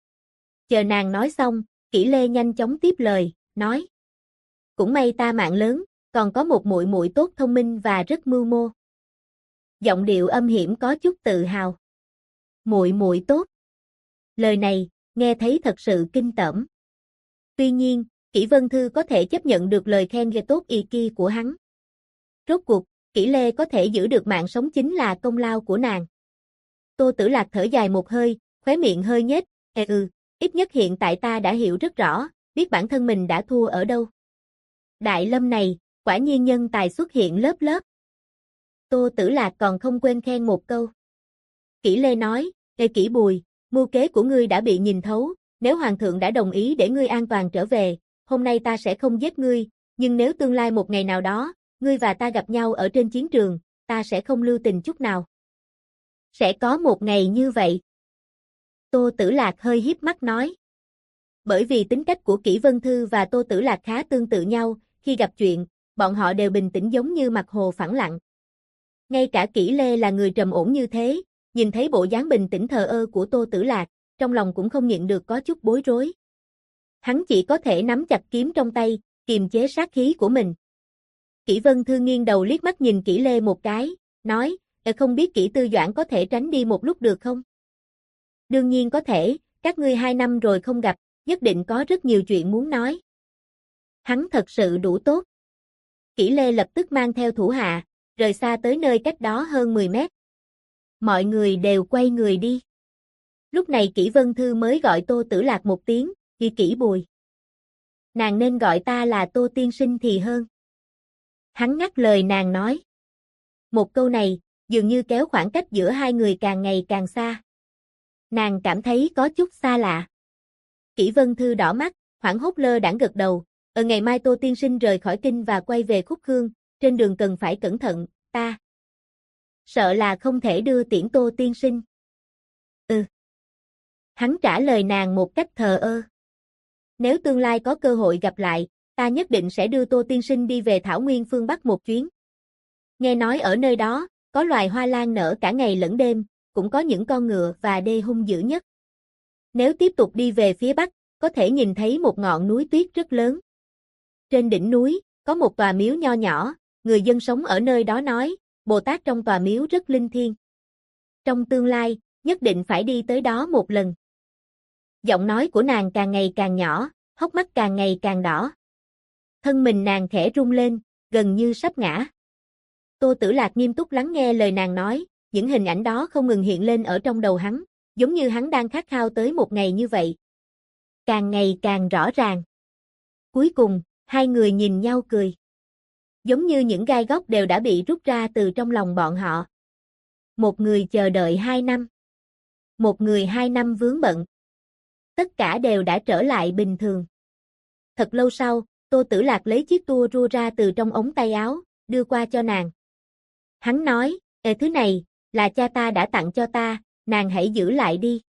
Chờ nàng nói xong, Kỷ Lê nhanh chóng tiếp lời, nói. Cũng may ta mạng lớn, còn có một muội muội tốt thông minh và rất mưu mô. Giọng điệu âm hiểm có chút tự hào. Muội muội tốt. Lời này, nghe thấy thật sự kinh tởm. Tuy nhiên, Kỷ Vân Thư có thể chấp nhận được lời khen ghê tốt y kia của hắn. Rốt cuộc, Kỷ Lê có thể giữ được mạng sống chính là công lao của nàng. Tô Tử Lạc thở dài một hơi, khóe miệng hơi nhếch, ít nhất hiện tại ta đã hiểu rất rõ, biết bản thân mình đã thua ở đâu. Đại lâm này, quả nhiên nhân tài xuất hiện lớp lớp. Tô Tử Lạc còn không quên khen một câu. Kỷ Lê nói, Kỷ Bùi, mưu kế của ngươi đã bị nhìn thấu, nếu Hoàng thượng đã đồng ý để ngươi an toàn trở về, hôm nay ta sẽ không giết ngươi, nhưng nếu tương lai một ngày nào đó, ngươi và ta gặp nhau ở trên chiến trường, ta sẽ không lưu tình chút nào. Sẽ có một ngày như vậy. Tô Tử Lạc hơi híp mắt nói. Bởi vì tính cách của Kỷ Vân Thư và Tô Tử Lạc khá tương tự nhau, khi gặp chuyện, bọn họ đều bình tĩnh giống như mặt hồ phẳng lặng. Ngay cả Kỷ Lê là người trầm ổn như thế, nhìn thấy bộ dáng bình tĩnh thờ ơ của Tô Tử Lạc, trong lòng cũng không nhịn được có chút bối rối. Hắn chỉ có thể nắm chặt kiếm trong tay, kiềm chế sát khí của mình. Kỷ Vân Thư nghiêng đầu liếc mắt nhìn Kỷ Lê một cái, nói, không biết Kỷ Tư Doãn có thể tránh đi một lúc được không? Đương nhiên có thể, các ngươi 2 năm rồi không gặp, nhất định có rất nhiều chuyện muốn nói. Hắn thật sự đủ tốt. Kỷ Lê lập tức mang theo thủ hạ, rời xa tới nơi cách đó hơn 10 mét. Mọi người đều quay người đi. Lúc này Kỷ Vân Thư mới gọi Tô Tử Lạc một tiếng, Kỷ Bùi. Nàng nên gọi ta là Tô tiên sinh thì hơn. Hắn ngắt lời nàng nói. Một câu này, dường như kéo khoảng cách giữa hai người càng ngày càng xa. Nàng cảm thấy có chút xa lạ. Kỷ Vân Thư đỏ mắt, hoảng hốt lơ đãng gật đầu. Ngày mai Tô tiên sinh rời khỏi kinh và quay về Khúc Khương, trên đường cần phải cẩn thận, ta sợ là không thể đưa tiễn Tô tiên sinh. Hắn trả lời nàng một cách thờ ơ. Nếu tương lai có cơ hội gặp lại, ta nhất định sẽ đưa Tô tiên sinh đi về Thảo Nguyên phương Bắc một chuyến. Nghe nói ở nơi đó, có loài hoa lan nở cả ngày lẫn đêm, cũng có những con ngựa và đê hung dữ nhất. Nếu tiếp tục đi về phía Bắc, có thể nhìn thấy một ngọn núi tuyết rất lớn. Trên đỉnh núi, có một tòa miếu nho nhỏ, người dân sống ở nơi đó nói, Bồ Tát trong tòa miếu rất linh thiêng. Trong tương lai, nhất định phải đi tới đó một lần. Giọng nói của nàng càng ngày càng nhỏ, hốc mắt càng ngày càng đỏ. Thân mình nàng khẽ rung lên, gần như sắp ngã. Tô Tử Lạc nghiêm túc lắng nghe lời nàng nói, những hình ảnh đó không ngừng hiện lên ở trong đầu hắn, giống như hắn đang khát khao tới một ngày như vậy. Càng ngày càng rõ ràng. Cuối cùng, hai người nhìn nhau cười. Giống như những gai góc đều đã bị rút ra từ trong lòng bọn họ. Một người chờ đợi 2 năm. Một người 2 năm vướng bận. Tất cả đều đã trở lại bình thường. Thật lâu sau, Tô Tử Lạc lấy chiếc tua rua ra từ trong ống tay áo, đưa qua cho nàng. Hắn nói, thứ này, là cha ta đã tặng cho ta, nàng hãy giữ lại đi.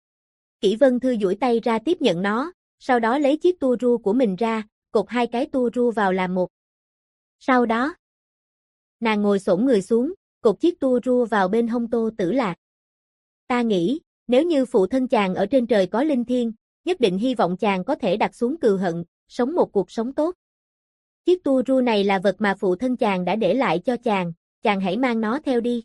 Kỷ Vân Thư duỗi tay ra tiếp nhận nó, sau đó lấy chiếc tua rua của mình ra, cột 2 cái tua rua vào làm một. Sau đó, nàng ngồi xổm người xuống, cột chiếc tua rua vào bên hông Tô Tử Lạc. Ta nghĩ, nếu như phụ thân chàng ở trên trời có linh thiêng, nhất định hy vọng chàng có thể đặt xuống cừu hận, sống một cuộc sống tốt. Chiếc tua rua này là vật mà phụ thân chàng đã để lại cho chàng hãy mang nó theo đi.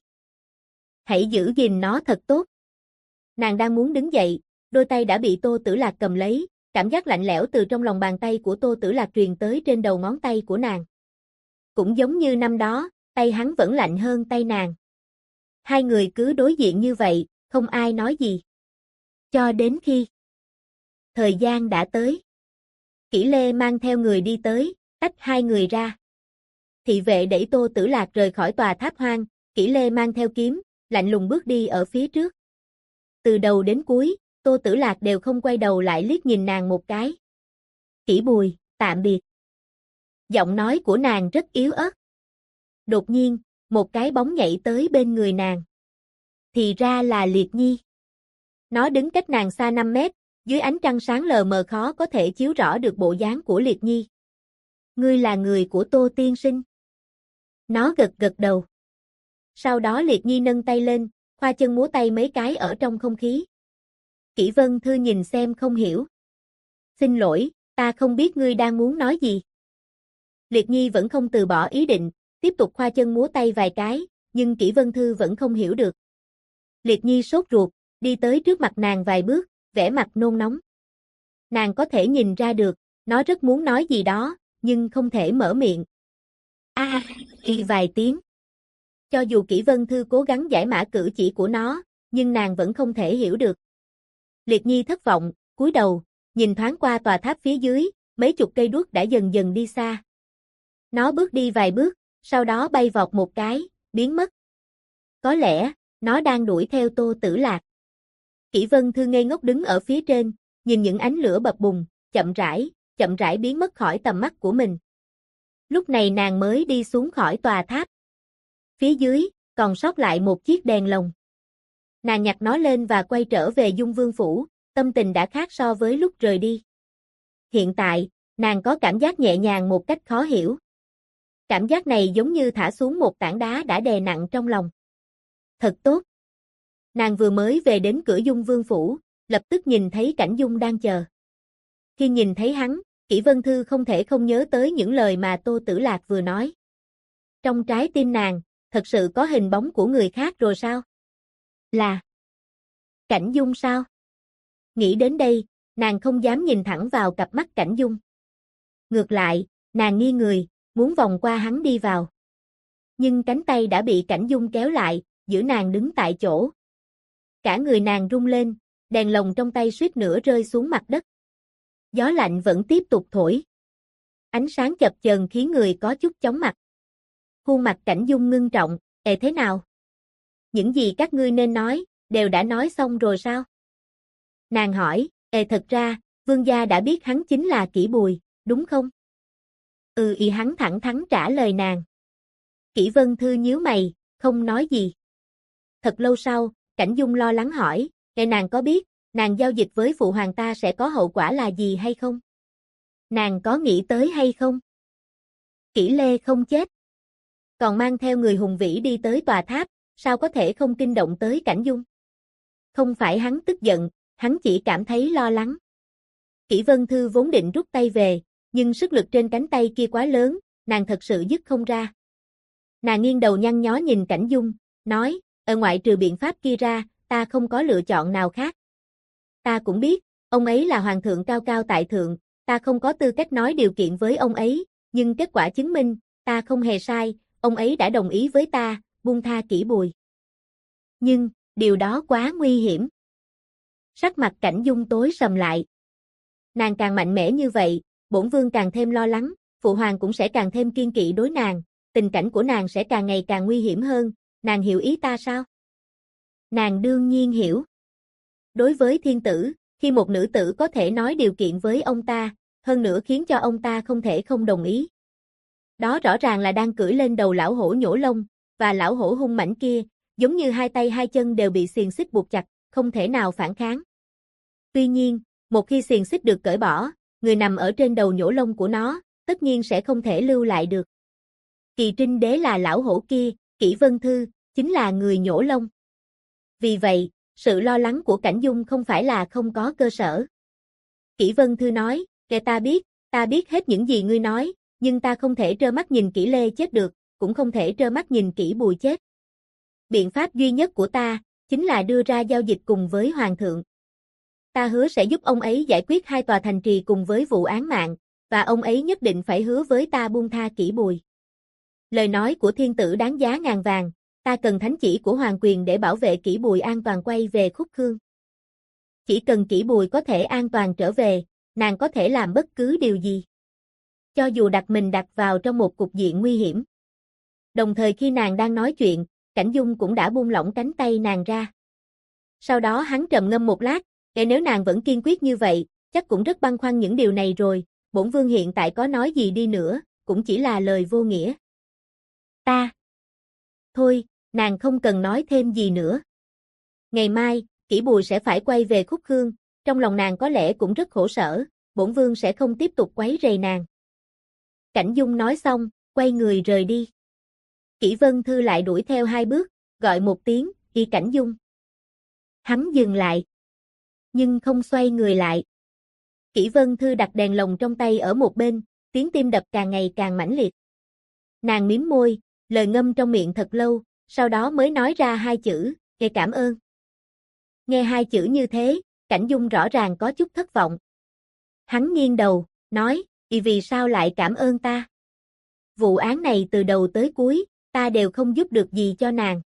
Hãy giữ gìn nó thật tốt. Nàng đang muốn đứng dậy, đôi tay đã bị Tô Tử Lạc cầm lấy, cảm giác lạnh lẽo từ trong lòng bàn tay của Tô Tử Lạc truyền tới trên đầu ngón tay của nàng. Cũng giống như năm đó, tay hắn vẫn lạnh hơn tay nàng. Hai người cứ đối diện như vậy, không ai nói gì. Cho đến khi thời gian đã tới. Kỷ Lê mang theo người đi tới, tách hai người ra. Thị vệ đẩy Tô Tử Lạc rời khỏi tòa tháp hoang, Kỷ Lê mang theo kiếm, lạnh lùng bước đi ở phía trước. Từ đầu đến cuối, Tô Tử Lạc đều không quay đầu lại liếc nhìn nàng một cái. Kỷ Bùi, tạm biệt. Giọng nói của nàng rất yếu ớt. Đột nhiên, một cái bóng nhảy tới bên người nàng. Thì ra là Liệt Nhi. Nó đứng cách nàng xa 5 mét, dưới ánh trăng sáng lờ mờ khó có thể chiếu rõ được bộ dáng của Liệt Nhi. Ngươi là người của Tô tiên sinh. Nó gật gật đầu. Sau đó Liệt Nhi nâng tay lên, khoa chân múa tay mấy cái ở trong không khí. Kỷ Vân Thư nhìn xem không hiểu. Xin lỗi, ta không biết ngươi đang muốn nói gì. Liệt Nhi vẫn không từ bỏ ý định, tiếp tục khoa chân múa tay vài cái, nhưng Kỷ Vân Thư vẫn không hiểu được. Liệt Nhi sốt ruột, đi tới trước mặt nàng vài bước, vẻ mặt nôn nóng. Nàng có thể nhìn ra được, nó rất muốn nói gì đó, nhưng không thể mở miệng. Vài tiếng. Cho dù Kỷ Vân Thư cố gắng giải mã cử chỉ của nó, nhưng nàng vẫn không thể hiểu được. Liệt Nhi thất vọng, cúi đầu, nhìn thoáng qua tòa tháp phía dưới, mấy chục cây đuốc đã dần dần đi xa. Nó bước đi vài bước, sau đó bay vọt một cái, biến mất. Có lẽ, nó đang đuổi theo Tô Tử Lạc. Kỷ Vân Thư ngây ngốc đứng ở phía trên, nhìn những ánh lửa bập bùng, chậm rãi biến mất khỏi tầm mắt của mình. Lúc này nàng mới đi xuống khỏi tòa tháp. Phía dưới, còn sót lại một chiếc đèn lồng. Nàng nhặt nó lên và quay trở về Dung Vương Phủ, tâm tình đã khác so với lúc rời đi. hiện tại, nàng có cảm giác nhẹ nhàng một cách khó hiểu. Cảm giác này giống như thả xuống một tảng đá đã đè nặng trong lòng. Thật tốt. Nàng vừa mới về đến cửa Dung Vương phủ, lập tức nhìn thấy Cảnh Dung đang chờ. Khi nhìn thấy hắn, Kỷ Vân Thư không thể không nhớ tới những lời mà Tô Tử Lạc vừa nói. Trong trái tim nàng, thật sự có hình bóng của người khác rồi sao? Là Cảnh Dung sao? Nghĩ đến đây, nàng không dám nhìn thẳng vào cặp mắt Cảnh Dung. Ngược lại, nàng nghiêng người, muốn vòng qua hắn đi vào. Nhưng cánh tay đã bị Cảnh Dung kéo lại, giữ nàng đứng tại chỗ. Cả người nàng rung lên, đèn lồng trong tay suýt nữa rơi xuống mặt đất. Gió lạnh vẫn tiếp tục thổi. Ánh sáng chập chờn khiến người có chút chóng mặt. Khuôn mặt Cảnh Dung ngưng trọng, thế nào? Những gì các ngươi nên nói, đều đã nói xong rồi sao? Nàng hỏi, thật ra, vương gia đã biết hắn chính là Kỷ Bùi, đúng không? Hắn thẳng thắn trả lời nàng. Kỷ Vân Thư nhíu mày, không nói gì. Thật lâu sau, Cảnh Dung lo lắng hỏi, nàng có biết, nàng giao dịch với phụ hoàng ta sẽ có hậu quả là gì hay không? Nàng có nghĩ tới hay không? Kỷ Lê không chết. Còn mang theo người hùng vĩ đi tới tòa tháp, sao có thể không kinh động tới Cảnh Dung? Không phải hắn tức giận, hắn chỉ cảm thấy lo lắng. Kỷ Vân Thư vốn định rút tay về, nhưng sức lực trên cánh tay kia quá lớn, nàng thật sự dứt không ra. Nàng nghiêng đầu nhăn nhó nhìn Cảnh Dung, nói, ngoại trừ biện pháp kia ra, ta không có lựa chọn nào khác. Ta cũng biết, ông ấy là hoàng thượng cao cao tại thượng, ta không có tư cách nói điều kiện với ông ấy, nhưng kết quả chứng minh, ta không hề sai, ông ấy đã đồng ý với ta, buông tha Kỷ Bùi. Nhưng, điều đó quá nguy hiểm. Sắc mặt Cảnh Dung tối sầm lại. Nàng càng mạnh mẽ như vậy, bổn vương càng thêm lo lắng, phụ hoàng cũng sẽ càng thêm kiên kỵ đối nàng, tình cảnh của nàng sẽ càng ngày càng nguy hiểm hơn, nàng hiểu ý ta sao? Nàng đương nhiên hiểu. Đối với thiên tử, khi một nữ tử có thể nói điều kiện với ông ta, hơn nữa khiến cho ông ta không thể không đồng ý. Đó rõ ràng là đang cưỡi lên đầu lão hổ nhổ lông, và lão hổ hung mãnh kia, giống như hai tay hai chân đều bị xiềng xích buộc chặt, không thể nào phản kháng. Tuy nhiên, một khi xiềng xích được cởi bỏ, người nằm ở trên đầu nhổ lông của nó, tất nhiên sẽ không thể lưu lại được. Kỳ Trinh Đế là lão hổ kia, Kỷ Vân Thư, chính là người nhổ lông. Vì vậy, sự lo lắng của Cảnh Dung không phải là không có cơ sở. Kỷ Vân Thư nói, ta biết hết những gì ngươi nói, nhưng ta không thể trơ mắt nhìn Kỷ Lê chết được, cũng không thể trơ mắt nhìn Kỷ Bùi chết. Biện pháp duy nhất của ta, chính là đưa ra giao dịch cùng với Hoàng thượng. Ta hứa sẽ giúp ông ấy giải quyết hai tòa thành trì cùng với vụ án mạng, và ông ấy nhất định phải hứa với ta buông tha Kỷ Bùi. Lời nói của thiên tử đáng giá ngàn vàng, ta cần thánh chỉ của hoàng quyền để bảo vệ Kỷ Bùi an toàn quay về Khúc Khương. Chỉ cần Kỷ Bùi có thể an toàn trở về, nàng có thể làm bất cứ điều gì. Cho dù đặt mình vào trong một cục diện nguy hiểm. Đồng thời khi nàng đang nói chuyện, Cảnh Dung cũng đã buông lỏng cánh tay nàng ra. Sau đó hắn trầm ngâm một lát, nếu nàng vẫn kiên quyết như vậy, chắc cũng rất băn khoăn những điều này rồi, bổn vương hiện tại có nói gì đi nữa, cũng chỉ là lời vô nghĩa. Thôi, nàng không cần nói thêm gì nữa. Ngày mai, Kỷ Bùi sẽ phải quay về Khúc Khương, trong lòng nàng có lẽ cũng rất khổ sở, bổn vương sẽ không tiếp tục quấy rầy nàng. Cảnh Dung nói xong, quay người rời đi. Kỷ Vân Thư lại đuổi theo hai bước, gọi một tiếng, "Y Cảnh Dung." Hắn dừng lại, nhưng không xoay người lại. Kỷ Vân Thư đặt đèn lồng trong tay ở một bên, tiếng tim đập càng ngày càng mãnh liệt. Nàng mím môi, lời ngâm trong miệng thật lâu, sau đó mới nói ra hai chữ, "Cảm ơn." Nghe hai chữ như thế, Cảnh Dung rõ ràng có chút thất vọng. Hắn nghiêng đầu, nói, vì sao lại cảm ơn ta? Vụ án này từ đầu tới cuối, ta đều không giúp được gì cho nàng.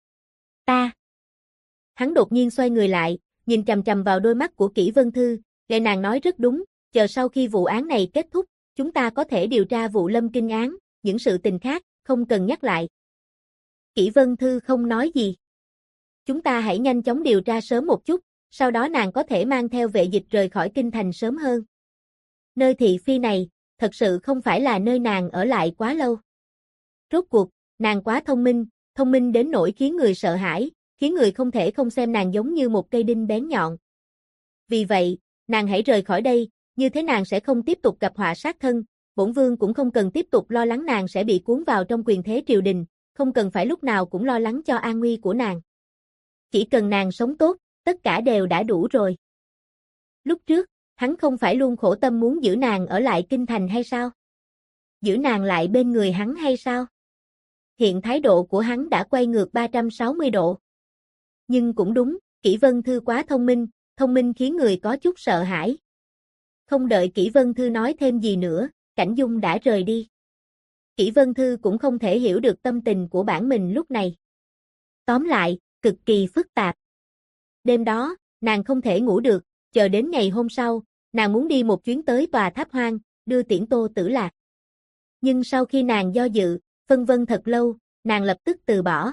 Hắn đột nhiên xoay người lại, nhìn chằm chằm vào đôi mắt của Kỷ Vân Thư, nàng nói rất đúng, chờ sau khi vụ án này kết thúc, chúng ta có thể điều tra vụ Lâm Kinh án, những sự tình khác, không cần nhắc lại. Kỷ Vân Thư không nói gì. Chúng ta hãy nhanh chóng điều tra sớm một chút, sau đó nàng có thể mang theo vệ dịch rời khỏi kinh thành sớm hơn. Nơi thị phi này, thật sự không phải là nơi nàng ở lại quá lâu. Rốt cuộc, nàng quá thông minh đến nỗi khiến người sợ hãi, khiến người không thể không xem nàng giống như một cây đinh bén nhọn. Vì vậy, nàng hãy rời khỏi đây, như thế nàng sẽ không tiếp tục gặp họa sát thân, bổn vương cũng không cần tiếp tục lo lắng nàng sẽ bị cuốn vào trong quyền thế triều đình, không cần phải lúc nào cũng lo lắng cho an nguy của nàng. Chỉ cần nàng sống tốt, tất cả đều đã đủ rồi. Lúc trước, hắn không phải luôn khổ tâm muốn giữ nàng ở lại kinh thành hay sao? Giữ nàng lại bên người hắn hay sao? Hiện thái độ của hắn đã quay ngược 360 độ. Nhưng cũng đúng, Kỷ Vân Thư quá thông minh khiến người có chút sợ hãi. Không đợi Kỷ Vân Thư nói thêm gì nữa, Cảnh Dung đã rời đi. Kỷ Vân Thư cũng không thể hiểu được tâm tình của bản mình lúc này. Tóm lại, cực kỳ phức tạp. Đêm đó, nàng không thể ngủ được, chờ đến ngày hôm sau, nàng muốn đi một chuyến tới tòa tháp hoang, đưa tiễn Tô Tử Lạc. Nhưng sau khi nàng do dự, phân vân thật lâu, nàng lập tức từ bỏ.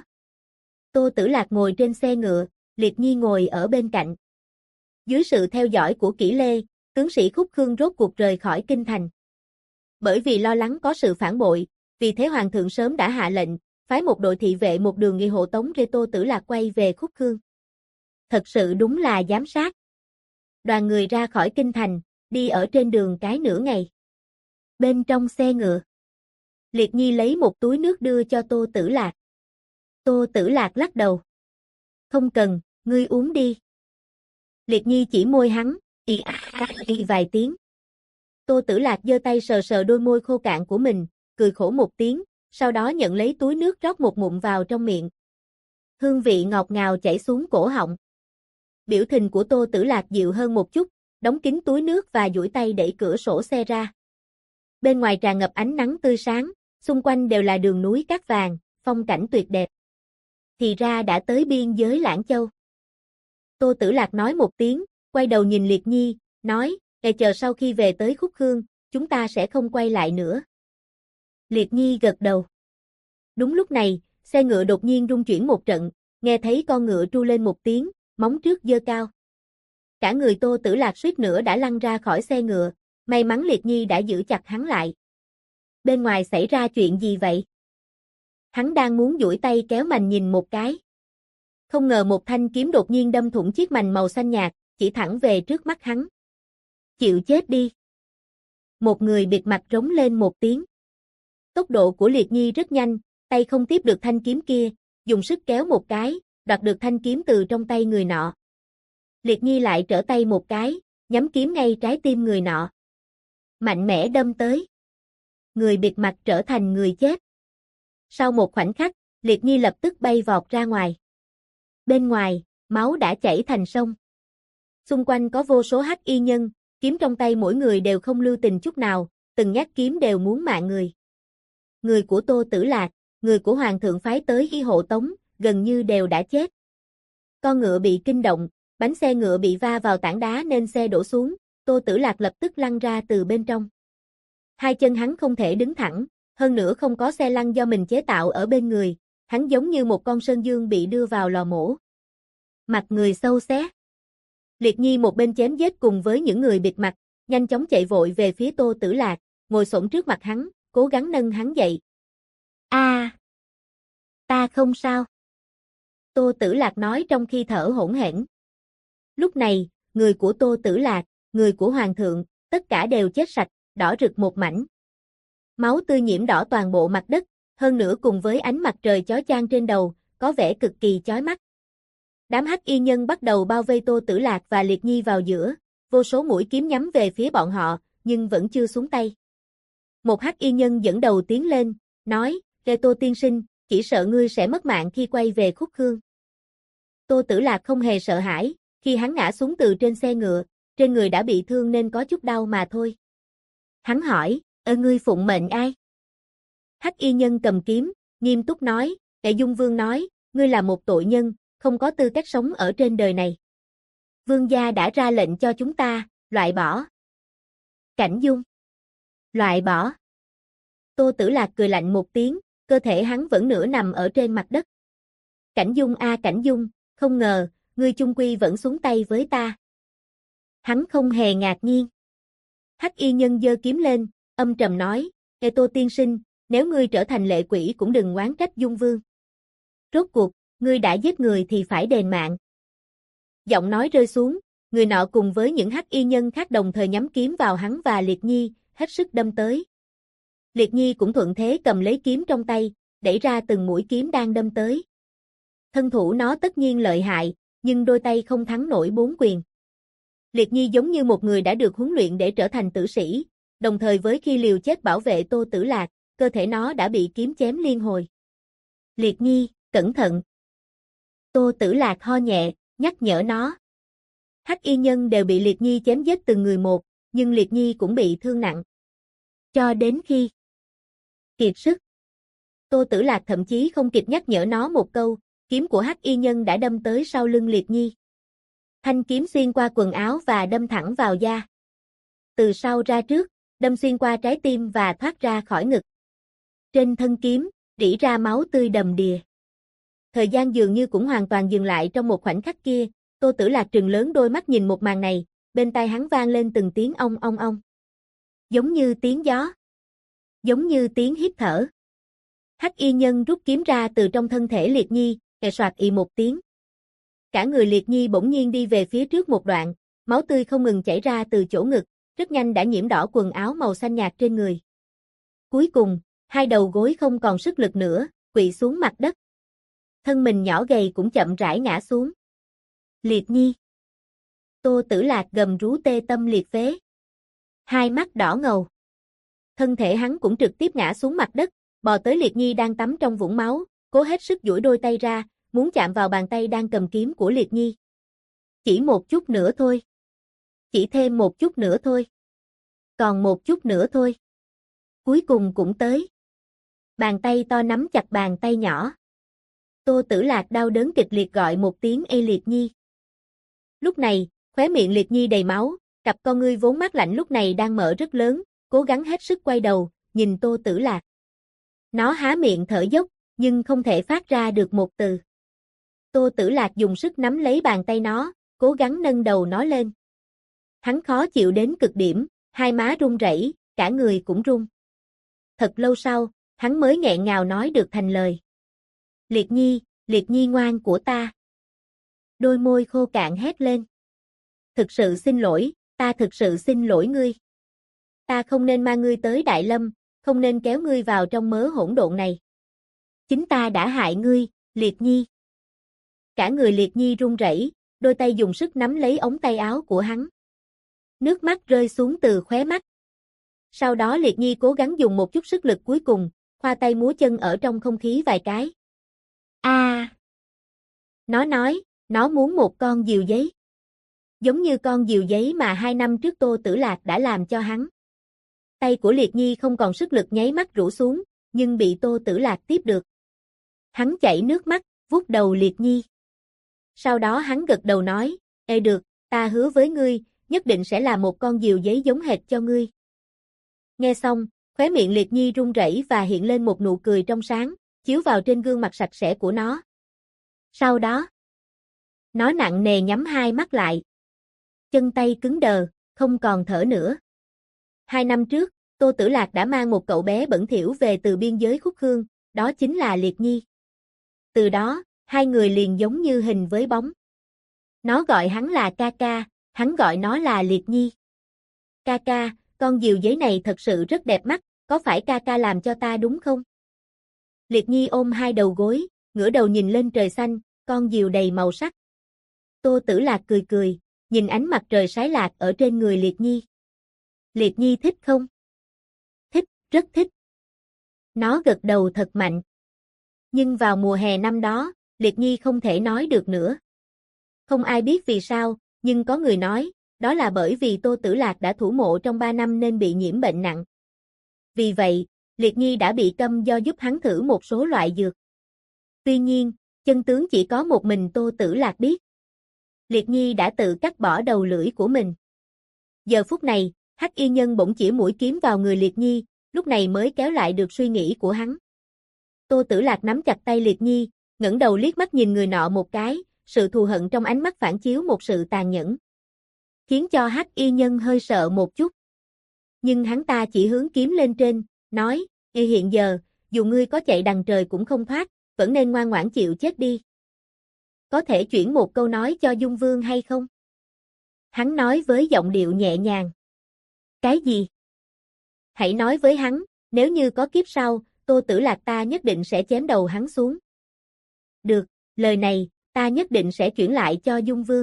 Tô Tử Lạc ngồi trên xe ngựa, Liệt Nhi ngồi ở bên cạnh. Dưới sự theo dõi của Kỷ Lê, tướng sĩ Khúc Khương rốt cuộc rời khỏi kinh thành. Bởi vì lo lắng có sự phản bội, vì thế hoàng thượng sớm đã hạ lệnh, phái một đội thị vệ một đường nghi hộ tống rê Tô Tử Lạc quay về Khúc Khương. Thật sự đúng là giám sát. Đoàn người ra khỏi kinh thành, đi ở trên đường cái nửa ngày. Bên trong xe ngựa, Liệt Nhi lấy một túi nước đưa cho Tô Tử Lạc. Tô Tử Lạc lắc đầu. Không cần, ngươi uống đi. Liệt Nhi chỉ môi hắn, y vài tiếng. Tô Tử Lạc giơ tay sờ sờ đôi môi khô cạn của mình, cười khổ một tiếng, sau đó nhận lấy túi nước rót một ngụm vào trong miệng. Hương vị ngọt ngào chảy xuống cổ họng. Biểu tình của Tô Tử Lạc dịu hơn một chút, đóng kín túi nước và duỗi tay đẩy cửa sổ xe ra. Bên ngoài tràn ngập ánh nắng tươi sáng, xung quanh đều là đường núi cát vàng, phong cảnh tuyệt đẹp. Thì ra đã tới biên giới Lãng Châu. Tô Tử Lạc nói một tiếng, quay đầu nhìn Liệt Nhi, nói, chờ sau khi về tới Khúc Khương, chúng ta sẽ không quay lại nữa. Liệt Nhi gật đầu. Đúng lúc này, xe ngựa đột nhiên rung chuyển một trận, nghe thấy con ngựa tru lên một tiếng, móng trước giơ cao. Cả người Tô Tử Lạc suýt nữa đã lăn ra khỏi xe ngựa, may mắn Liệt Nhi đã giữ chặt hắn lại. Bên ngoài xảy ra chuyện gì vậy? Hắn đang muốn duỗi tay kéo mành nhìn một cái. Không ngờ một thanh kiếm đột nhiên đâm thủng chiếc mành màu xanh nhạt, chỉ thẳng về trước mắt hắn. Chịu chết đi. Một người bịt mặt rống lên một tiếng. Tốc độ của Liệt Nhi rất nhanh, tay không tiếp được thanh kiếm kia, dùng sức kéo một cái, đoạt được thanh kiếm từ trong tay người nọ. Liệt Nhi lại trở tay một cái, nhắm kiếm ngay trái tim người nọ. Mạnh mẽ đâm tới. Người bịt mặt trở thành người chết. Sau một khoảnh khắc, Liệt Nhi lập tức bay vọt ra ngoài. Bên ngoài, máu đã chảy thành sông. Xung quanh có vô số hắc y nhân, kiếm trong tay mỗi người đều không lưu tình chút nào, từng nhát kiếm đều muốn mạng người. Người của Tô Tử Lạc, người của Hoàng thượng phái tới y hộ tống, gần như đều đã chết. Con ngựa bị kinh động, bánh xe ngựa bị va vào tảng đá nên xe đổ xuống, Tô Tử Lạc lập tức lăn ra từ bên trong. Hai chân hắn không thể đứng thẳng, hơn nữa không có xe lăn do mình chế tạo ở bên người, hắn giống như một con sơn dương bị đưa vào lò mổ. Mặt người sâu xé. Liệt Nhi một bên chém giết cùng với những người bịt mặt, nhanh chóng chạy vội về phía Tô Tử Lạc, ngồi xổm trước mặt hắn, cố gắng nâng hắn dậy. Ta không sao. Tô Tử Lạc nói trong khi thở hổn hển. Lúc này, người của Tô Tử Lạc, người của Hoàng thượng, tất cả đều chết sạch, đỏ rực một mảnh. Máu tươi nhiễm đỏ toàn bộ mặt đất, hơn nữa cùng với ánh mặt trời chói chang trên đầu, có vẻ cực kỳ chói mắt. Đám hắc y nhân bắt đầu bao vây Tô Tử Lạc và Liệt Nhi vào giữa, vô số mũi kiếm nhắm về phía bọn họ, nhưng vẫn chưa xuống tay. Một hắc y nhân dẫn đầu tiến lên, nói, Tô tiên sinh, chỉ sợ ngươi sẽ mất mạng khi quay về Khúc Khương. Tô Tử Lạc không hề sợ hãi, khi hắn ngã xuống từ trên xe ngựa, trên người đã bị thương nên có chút đau mà thôi. Hắn hỏi, ngươi phụng mệnh ai? Hắc y nhân cầm kiếm, nghiêm túc nói, Dung Vương nói, ngươi là một tội nhân, không có tư cách sống ở trên đời này. Vương gia đã ra lệnh cho chúng ta, loại bỏ. Cảnh Dung. Loại bỏ. Tô Tử Lạc cười lạnh một tiếng, cơ thể hắn vẫn nửa nằm ở trên mặt đất. Cảnh Dung Cảnh Dung, không ngờ, ngươi chung quy vẫn xuống tay với ta. Hắn không hề ngạc nhiên. Hắc y nhân giơ kiếm lên, âm trầm nói, Tô tiên sinh, nếu ngươi trở thành lệ quỷ cũng đừng oán trách Dung Vương. Rốt cuộc, ngươi đã giết người thì phải đền mạng. Giọng nói rơi xuống, người nọ cùng với những hắc y nhân khác đồng thời nhắm kiếm vào hắn và Liệt Nhi, hết sức đâm tới. Liệt Nhi cũng thuận thế cầm lấy kiếm trong tay, đẩy ra từng mũi kiếm đang đâm tới. Thân thủ nó tất nhiên lợi hại, nhưng đôi tay không thắng nổi 4 quyền. Liệt Nhi giống như một người đã được huấn luyện để trở thành tử sĩ, đồng thời với khi liều chết bảo vệ Tô Tử Lạc, cơ thể nó đã bị kiếm chém liên hồi. Liệt Nhi, cẩn thận. Tô Tử Lạc ho nhẹ, nhắc nhở nó. Hắc y nhân đều bị Liệt Nhi chém giết từng người một, nhưng Liệt Nhi cũng bị thương nặng. Cho đến khi kiệt sức, Tô Tử Lạc thậm chí không kịp nhắc nhở nó một câu, kiếm của hắc y nhân đã đâm tới sau lưng Liệt Nhi. Thanh kiếm xuyên qua quần áo và đâm thẳng vào da. Từ sau ra trước, đâm xuyên qua trái tim và thoát ra khỏi ngực. Trên thân kiếm, rỉ ra máu tươi đầm đìa. Thời gian dường như cũng hoàn toàn dừng lại trong một khoảnh khắc kia, Tô Tử Lạc trừng lớn đôi mắt nhìn một màn này, bên tai hắn vang lên từng tiếng ong ong ong. Giống như tiếng gió. Giống như tiếng hít thở. Hắc y nhân rút kiếm ra từ trong thân thể Liệt Nhi, kè soạt ì một tiếng. Cả người Liệt Nhi bỗng nhiên đi về phía trước một đoạn, máu tươi không ngừng chảy ra từ chỗ ngực, rất nhanh đã nhiễm đỏ quần áo màu xanh nhạt trên người. Cuối cùng, hai đầu gối không còn sức lực nữa, quỵ xuống mặt đất. Thân mình nhỏ gầy cũng chậm rãi ngã xuống. Liệt Nhi. Tô Tử Lạc gầm rú tê tâm liệt phế. Hai mắt đỏ ngầu. Thân thể hắn cũng trực tiếp ngã xuống mặt đất, bò tới Liệt Nhi đang tắm trong vũng máu, cố hết sức duỗi đôi tay ra, muốn chạm vào bàn tay đang cầm kiếm của Liệt Nhi. Chỉ một chút nữa thôi. Chỉ thêm một chút nữa thôi. Còn một chút nữa thôi. Cuối cùng cũng tới. Bàn tay to nắm chặt bàn tay nhỏ. Tô Tử Lạc đau đớn kịch liệt gọi một tiếng ê Liệt Nhi. Lúc này, khóe miệng Liệt Nhi đầy máu, cặp con ngươi vốn mát lạnh lúc này đang mở rất lớn, cố gắng hết sức quay đầu, nhìn Tô Tử Lạc. Nó há miệng thở dốc, nhưng không thể phát ra được một từ. Tô Tử Lạc dùng sức nắm lấy bàn tay nó, cố gắng nâng đầu nó lên. Hắn khó chịu đến cực điểm, hai má run rẩy, cả người cũng run. Thật lâu sau, hắn mới nghẹn ngào nói được thành lời. Liệt Nhi ngoan của ta. Đôi môi khô cạn hét lên. Thực sự xin lỗi, ta thực sự xin lỗi ngươi. Ta không nên mang ngươi tới Đại Lâm, không nên kéo ngươi vào trong mớ hỗn độn này. Chính ta đã hại ngươi, Liệt Nhi. Cả người Liệt Nhi run rẩy, đôi tay dùng sức nắm lấy ống tay áo của hắn. Nước mắt rơi xuống từ khóe mắt. Sau đó Liệt Nhi cố gắng dùng một chút sức lực cuối cùng, khoa tay múa chân ở trong không khí vài cái. Nó nói, nó muốn một con diều giấy. Giống như con diều giấy mà 2 năm trước Tô Tử Lạc đã làm cho hắn. Tay của Liệt Nhi không còn sức lực nháy mắt rũ xuống, nhưng bị Tô Tử Lạc tiếp được. Hắn chảy nước mắt, vuốt đầu Liệt Nhi. Sau đó hắn gật đầu nói, ê được, ta hứa với ngươi, nhất định sẽ là một con diều giấy giống hệt cho ngươi. Nghe xong, khóe miệng Liệt Nhi run rẩy và hiện lên một nụ cười trong sáng, chiếu vào trên gương mặt sạch sẽ của nó. Sau đó, nó nặng nề nhắm hai mắt lại. Chân tay cứng đờ, không còn thở nữa. 2 năm trước, Tô Tử Lạc đã mang một cậu bé bẩn thỉu về từ biên giới Khúc Khương, đó chính là Liệt Nhi. Từ đó, hai người liền giống như hình với bóng. Nó gọi hắn là ca ca, hắn gọi nó là Liệt Nhi. Ca ca, con diều giấy này thật sự rất đẹp mắt, có phải ca ca làm cho ta đúng không? Liệt Nhi ôm hai đầu gối, ngửa đầu nhìn lên trời xanh, con diều đầy màu sắc. Tô Tử Lạc cười cười, nhìn ánh mặt trời sái lạc ở trên người Liệt Nhi. Liệt Nhi thích không? Thích, rất thích. Nó gật đầu thật mạnh. Nhưng vào mùa hè năm đó, Liệt Nhi không thể nói được nữa. Không ai biết vì sao, nhưng có người nói, đó là bởi vì Tô Tử Lạc đã thủ mộ trong 3 năm nên bị nhiễm bệnh nặng. Vì vậy, Liệt Nhi đã bị câm do giúp hắn thử một số loại dược. Tuy nhiên, chân tướng chỉ có một mình Tô Tử Lạc biết. Liệt Nhi đã tự cắt bỏ đầu lưỡi của mình. Giờ phút này, hắc y nhân bỗng chĩa mũi kiếm vào người Liệt Nhi, lúc này mới kéo lại được suy nghĩ của hắn. Tô Tử Lạc nắm chặt tay Liệt Nhi, ngẩng đầu liếc mắt nhìn người nọ một cái, sự thù hận trong ánh mắt phản chiếu một sự tàn nhẫn. Khiến cho hắc y nhân hơi sợ một chút. Nhưng hắn ta chỉ hướng kiếm lên trên, nói, hiện giờ, dù ngươi có chạy đằng trời cũng không thoát, vẫn nên ngoan ngoãn chịu chết đi. Có thể chuyển một câu nói cho Dung Vương hay không? Hắn nói với giọng điệu nhẹ nhàng. Cái gì? Hãy nói với hắn, nếu như có kiếp sau, Tô Tử Lạc ta nhất định sẽ chém đầu hắn xuống. Được, lời này, ta nhất định sẽ chuyển lại cho Dung Vương.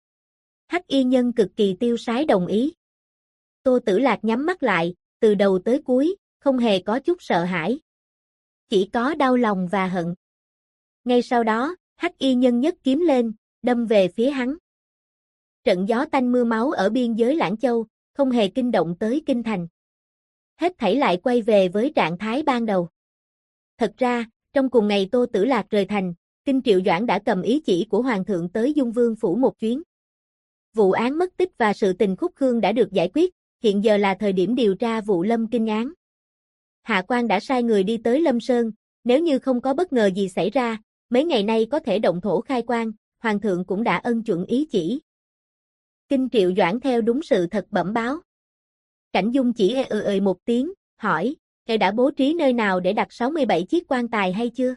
Hắc y nhân cực kỳ tiêu sái đồng ý. Tô Tử Lạc nhắm mắt lại, từ đầu tới cuối, không hề có chút sợ hãi. Chỉ có đau lòng và hận. Ngay sau đó, Hắc y nhân nhấc kiếm lên, đâm về phía hắn. Trận gió tanh mưa máu ở biên giới Lãng Châu, không hề kinh động tới kinh thành. Hết thảy lại quay về với trạng thái ban đầu. Thật ra, trong cùng ngày Tô Tử Lạc rời thành, Kinh Triệu Doãn đã cầm ý chỉ của Hoàng thượng tới Dung Vương phủ một chuyến. Vụ án mất tích và sự tình khúc khương đã được giải quyết, hiện giờ là thời điểm điều tra vụ Lâm Kinh án. Hạ quan đã sai người đi tới Lâm Sơn, nếu như không có bất ngờ gì xảy ra, mấy ngày nay có thể động thổ khai quan, Hoàng thượng cũng đã ân chuẩn ý chỉ. Kinh Triệu Doãn theo đúng sự thật bẩm báo. Cảnh Dung chỉ một tiếng, hỏi, ngài đã bố trí nơi nào để đặt 67 chiếc quan tài hay chưa?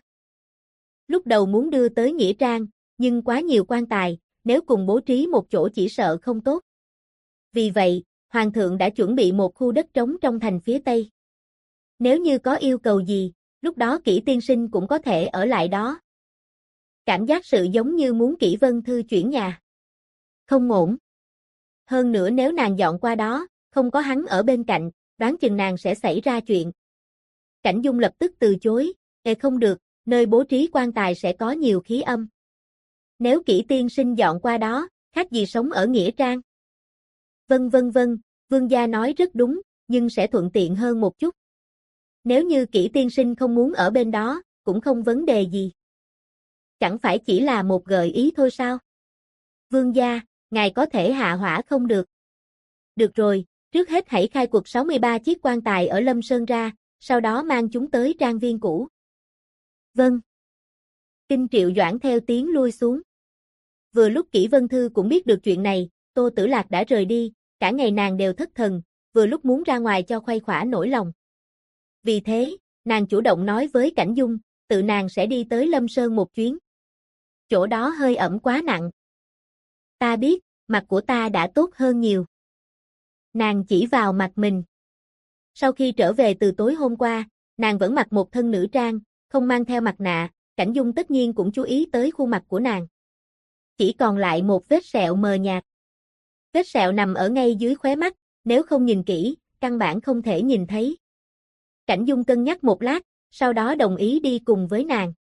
Lúc đầu muốn đưa tới Nghĩa Trang, nhưng quá nhiều quan tài, nếu cùng bố trí một chỗ chỉ sợ không tốt. Vì vậy, Hoàng thượng đã chuẩn bị một khu đất trống trong thành phía Tây. Nếu như có yêu cầu gì, lúc đó Kỷ tiên sinh cũng có thể ở lại đó. Cảm giác sự giống như muốn Kỷ Vân Thư chuyển nhà. Không ổn. Hơn nữa nếu nàng dọn qua đó, không có hắn ở bên cạnh, đoán chừng nàng sẽ xảy ra chuyện. Cảnh Dung lập tức từ chối, không được, nơi bố trí quan tài sẽ có nhiều khí âm. Nếu Kỷ tiên sinh dọn qua đó, khác gì sống ở Nghĩa Trang. Vâng, Vương gia nói rất đúng, nhưng sẽ thuận tiện hơn một chút. Nếu như Kỷ tiên sinh không muốn ở bên đó, cũng không vấn đề gì. Chẳng phải chỉ là một gợi ý thôi sao? Vương gia, ngài có thể hạ hỏa không được. Được rồi, trước hết hãy khai quật 63 chiếc quan tài ở Lâm Sơn ra, sau đó mang chúng tới trang viên cũ. Vâng. Kinh Triệu Doãn theo tiếng lui xuống. Vừa lúc Kỷ Vân Thư cũng biết được chuyện này, Tô Tử Lạc đã rời đi, cả ngày nàng đều thất thần, vừa lúc muốn ra ngoài cho khuây khỏa nỗi lòng. Vì thế, nàng chủ động nói với Cảnh Dung, tự nàng sẽ đi tới Lâm Sơn một chuyến. Chỗ đó hơi ẩm quá nặng. Ta biết, mặt của ta đã tốt hơn nhiều. Nàng chỉ vào mặt mình. Sau khi trở về từ tối hôm qua, nàng vẫn mặc một thân nữ trang, không mang theo mặt nạ, Cảnh Dung tất nhiên cũng chú ý tới khuôn mặt của nàng. Chỉ còn lại một vết sẹo mờ nhạt. Vết sẹo nằm ở ngay dưới khóe mắt, nếu không nhìn kỹ, căn bản không thể nhìn thấy. Cảnh Dung cân nhắc một lát, sau đó đồng ý đi cùng với nàng.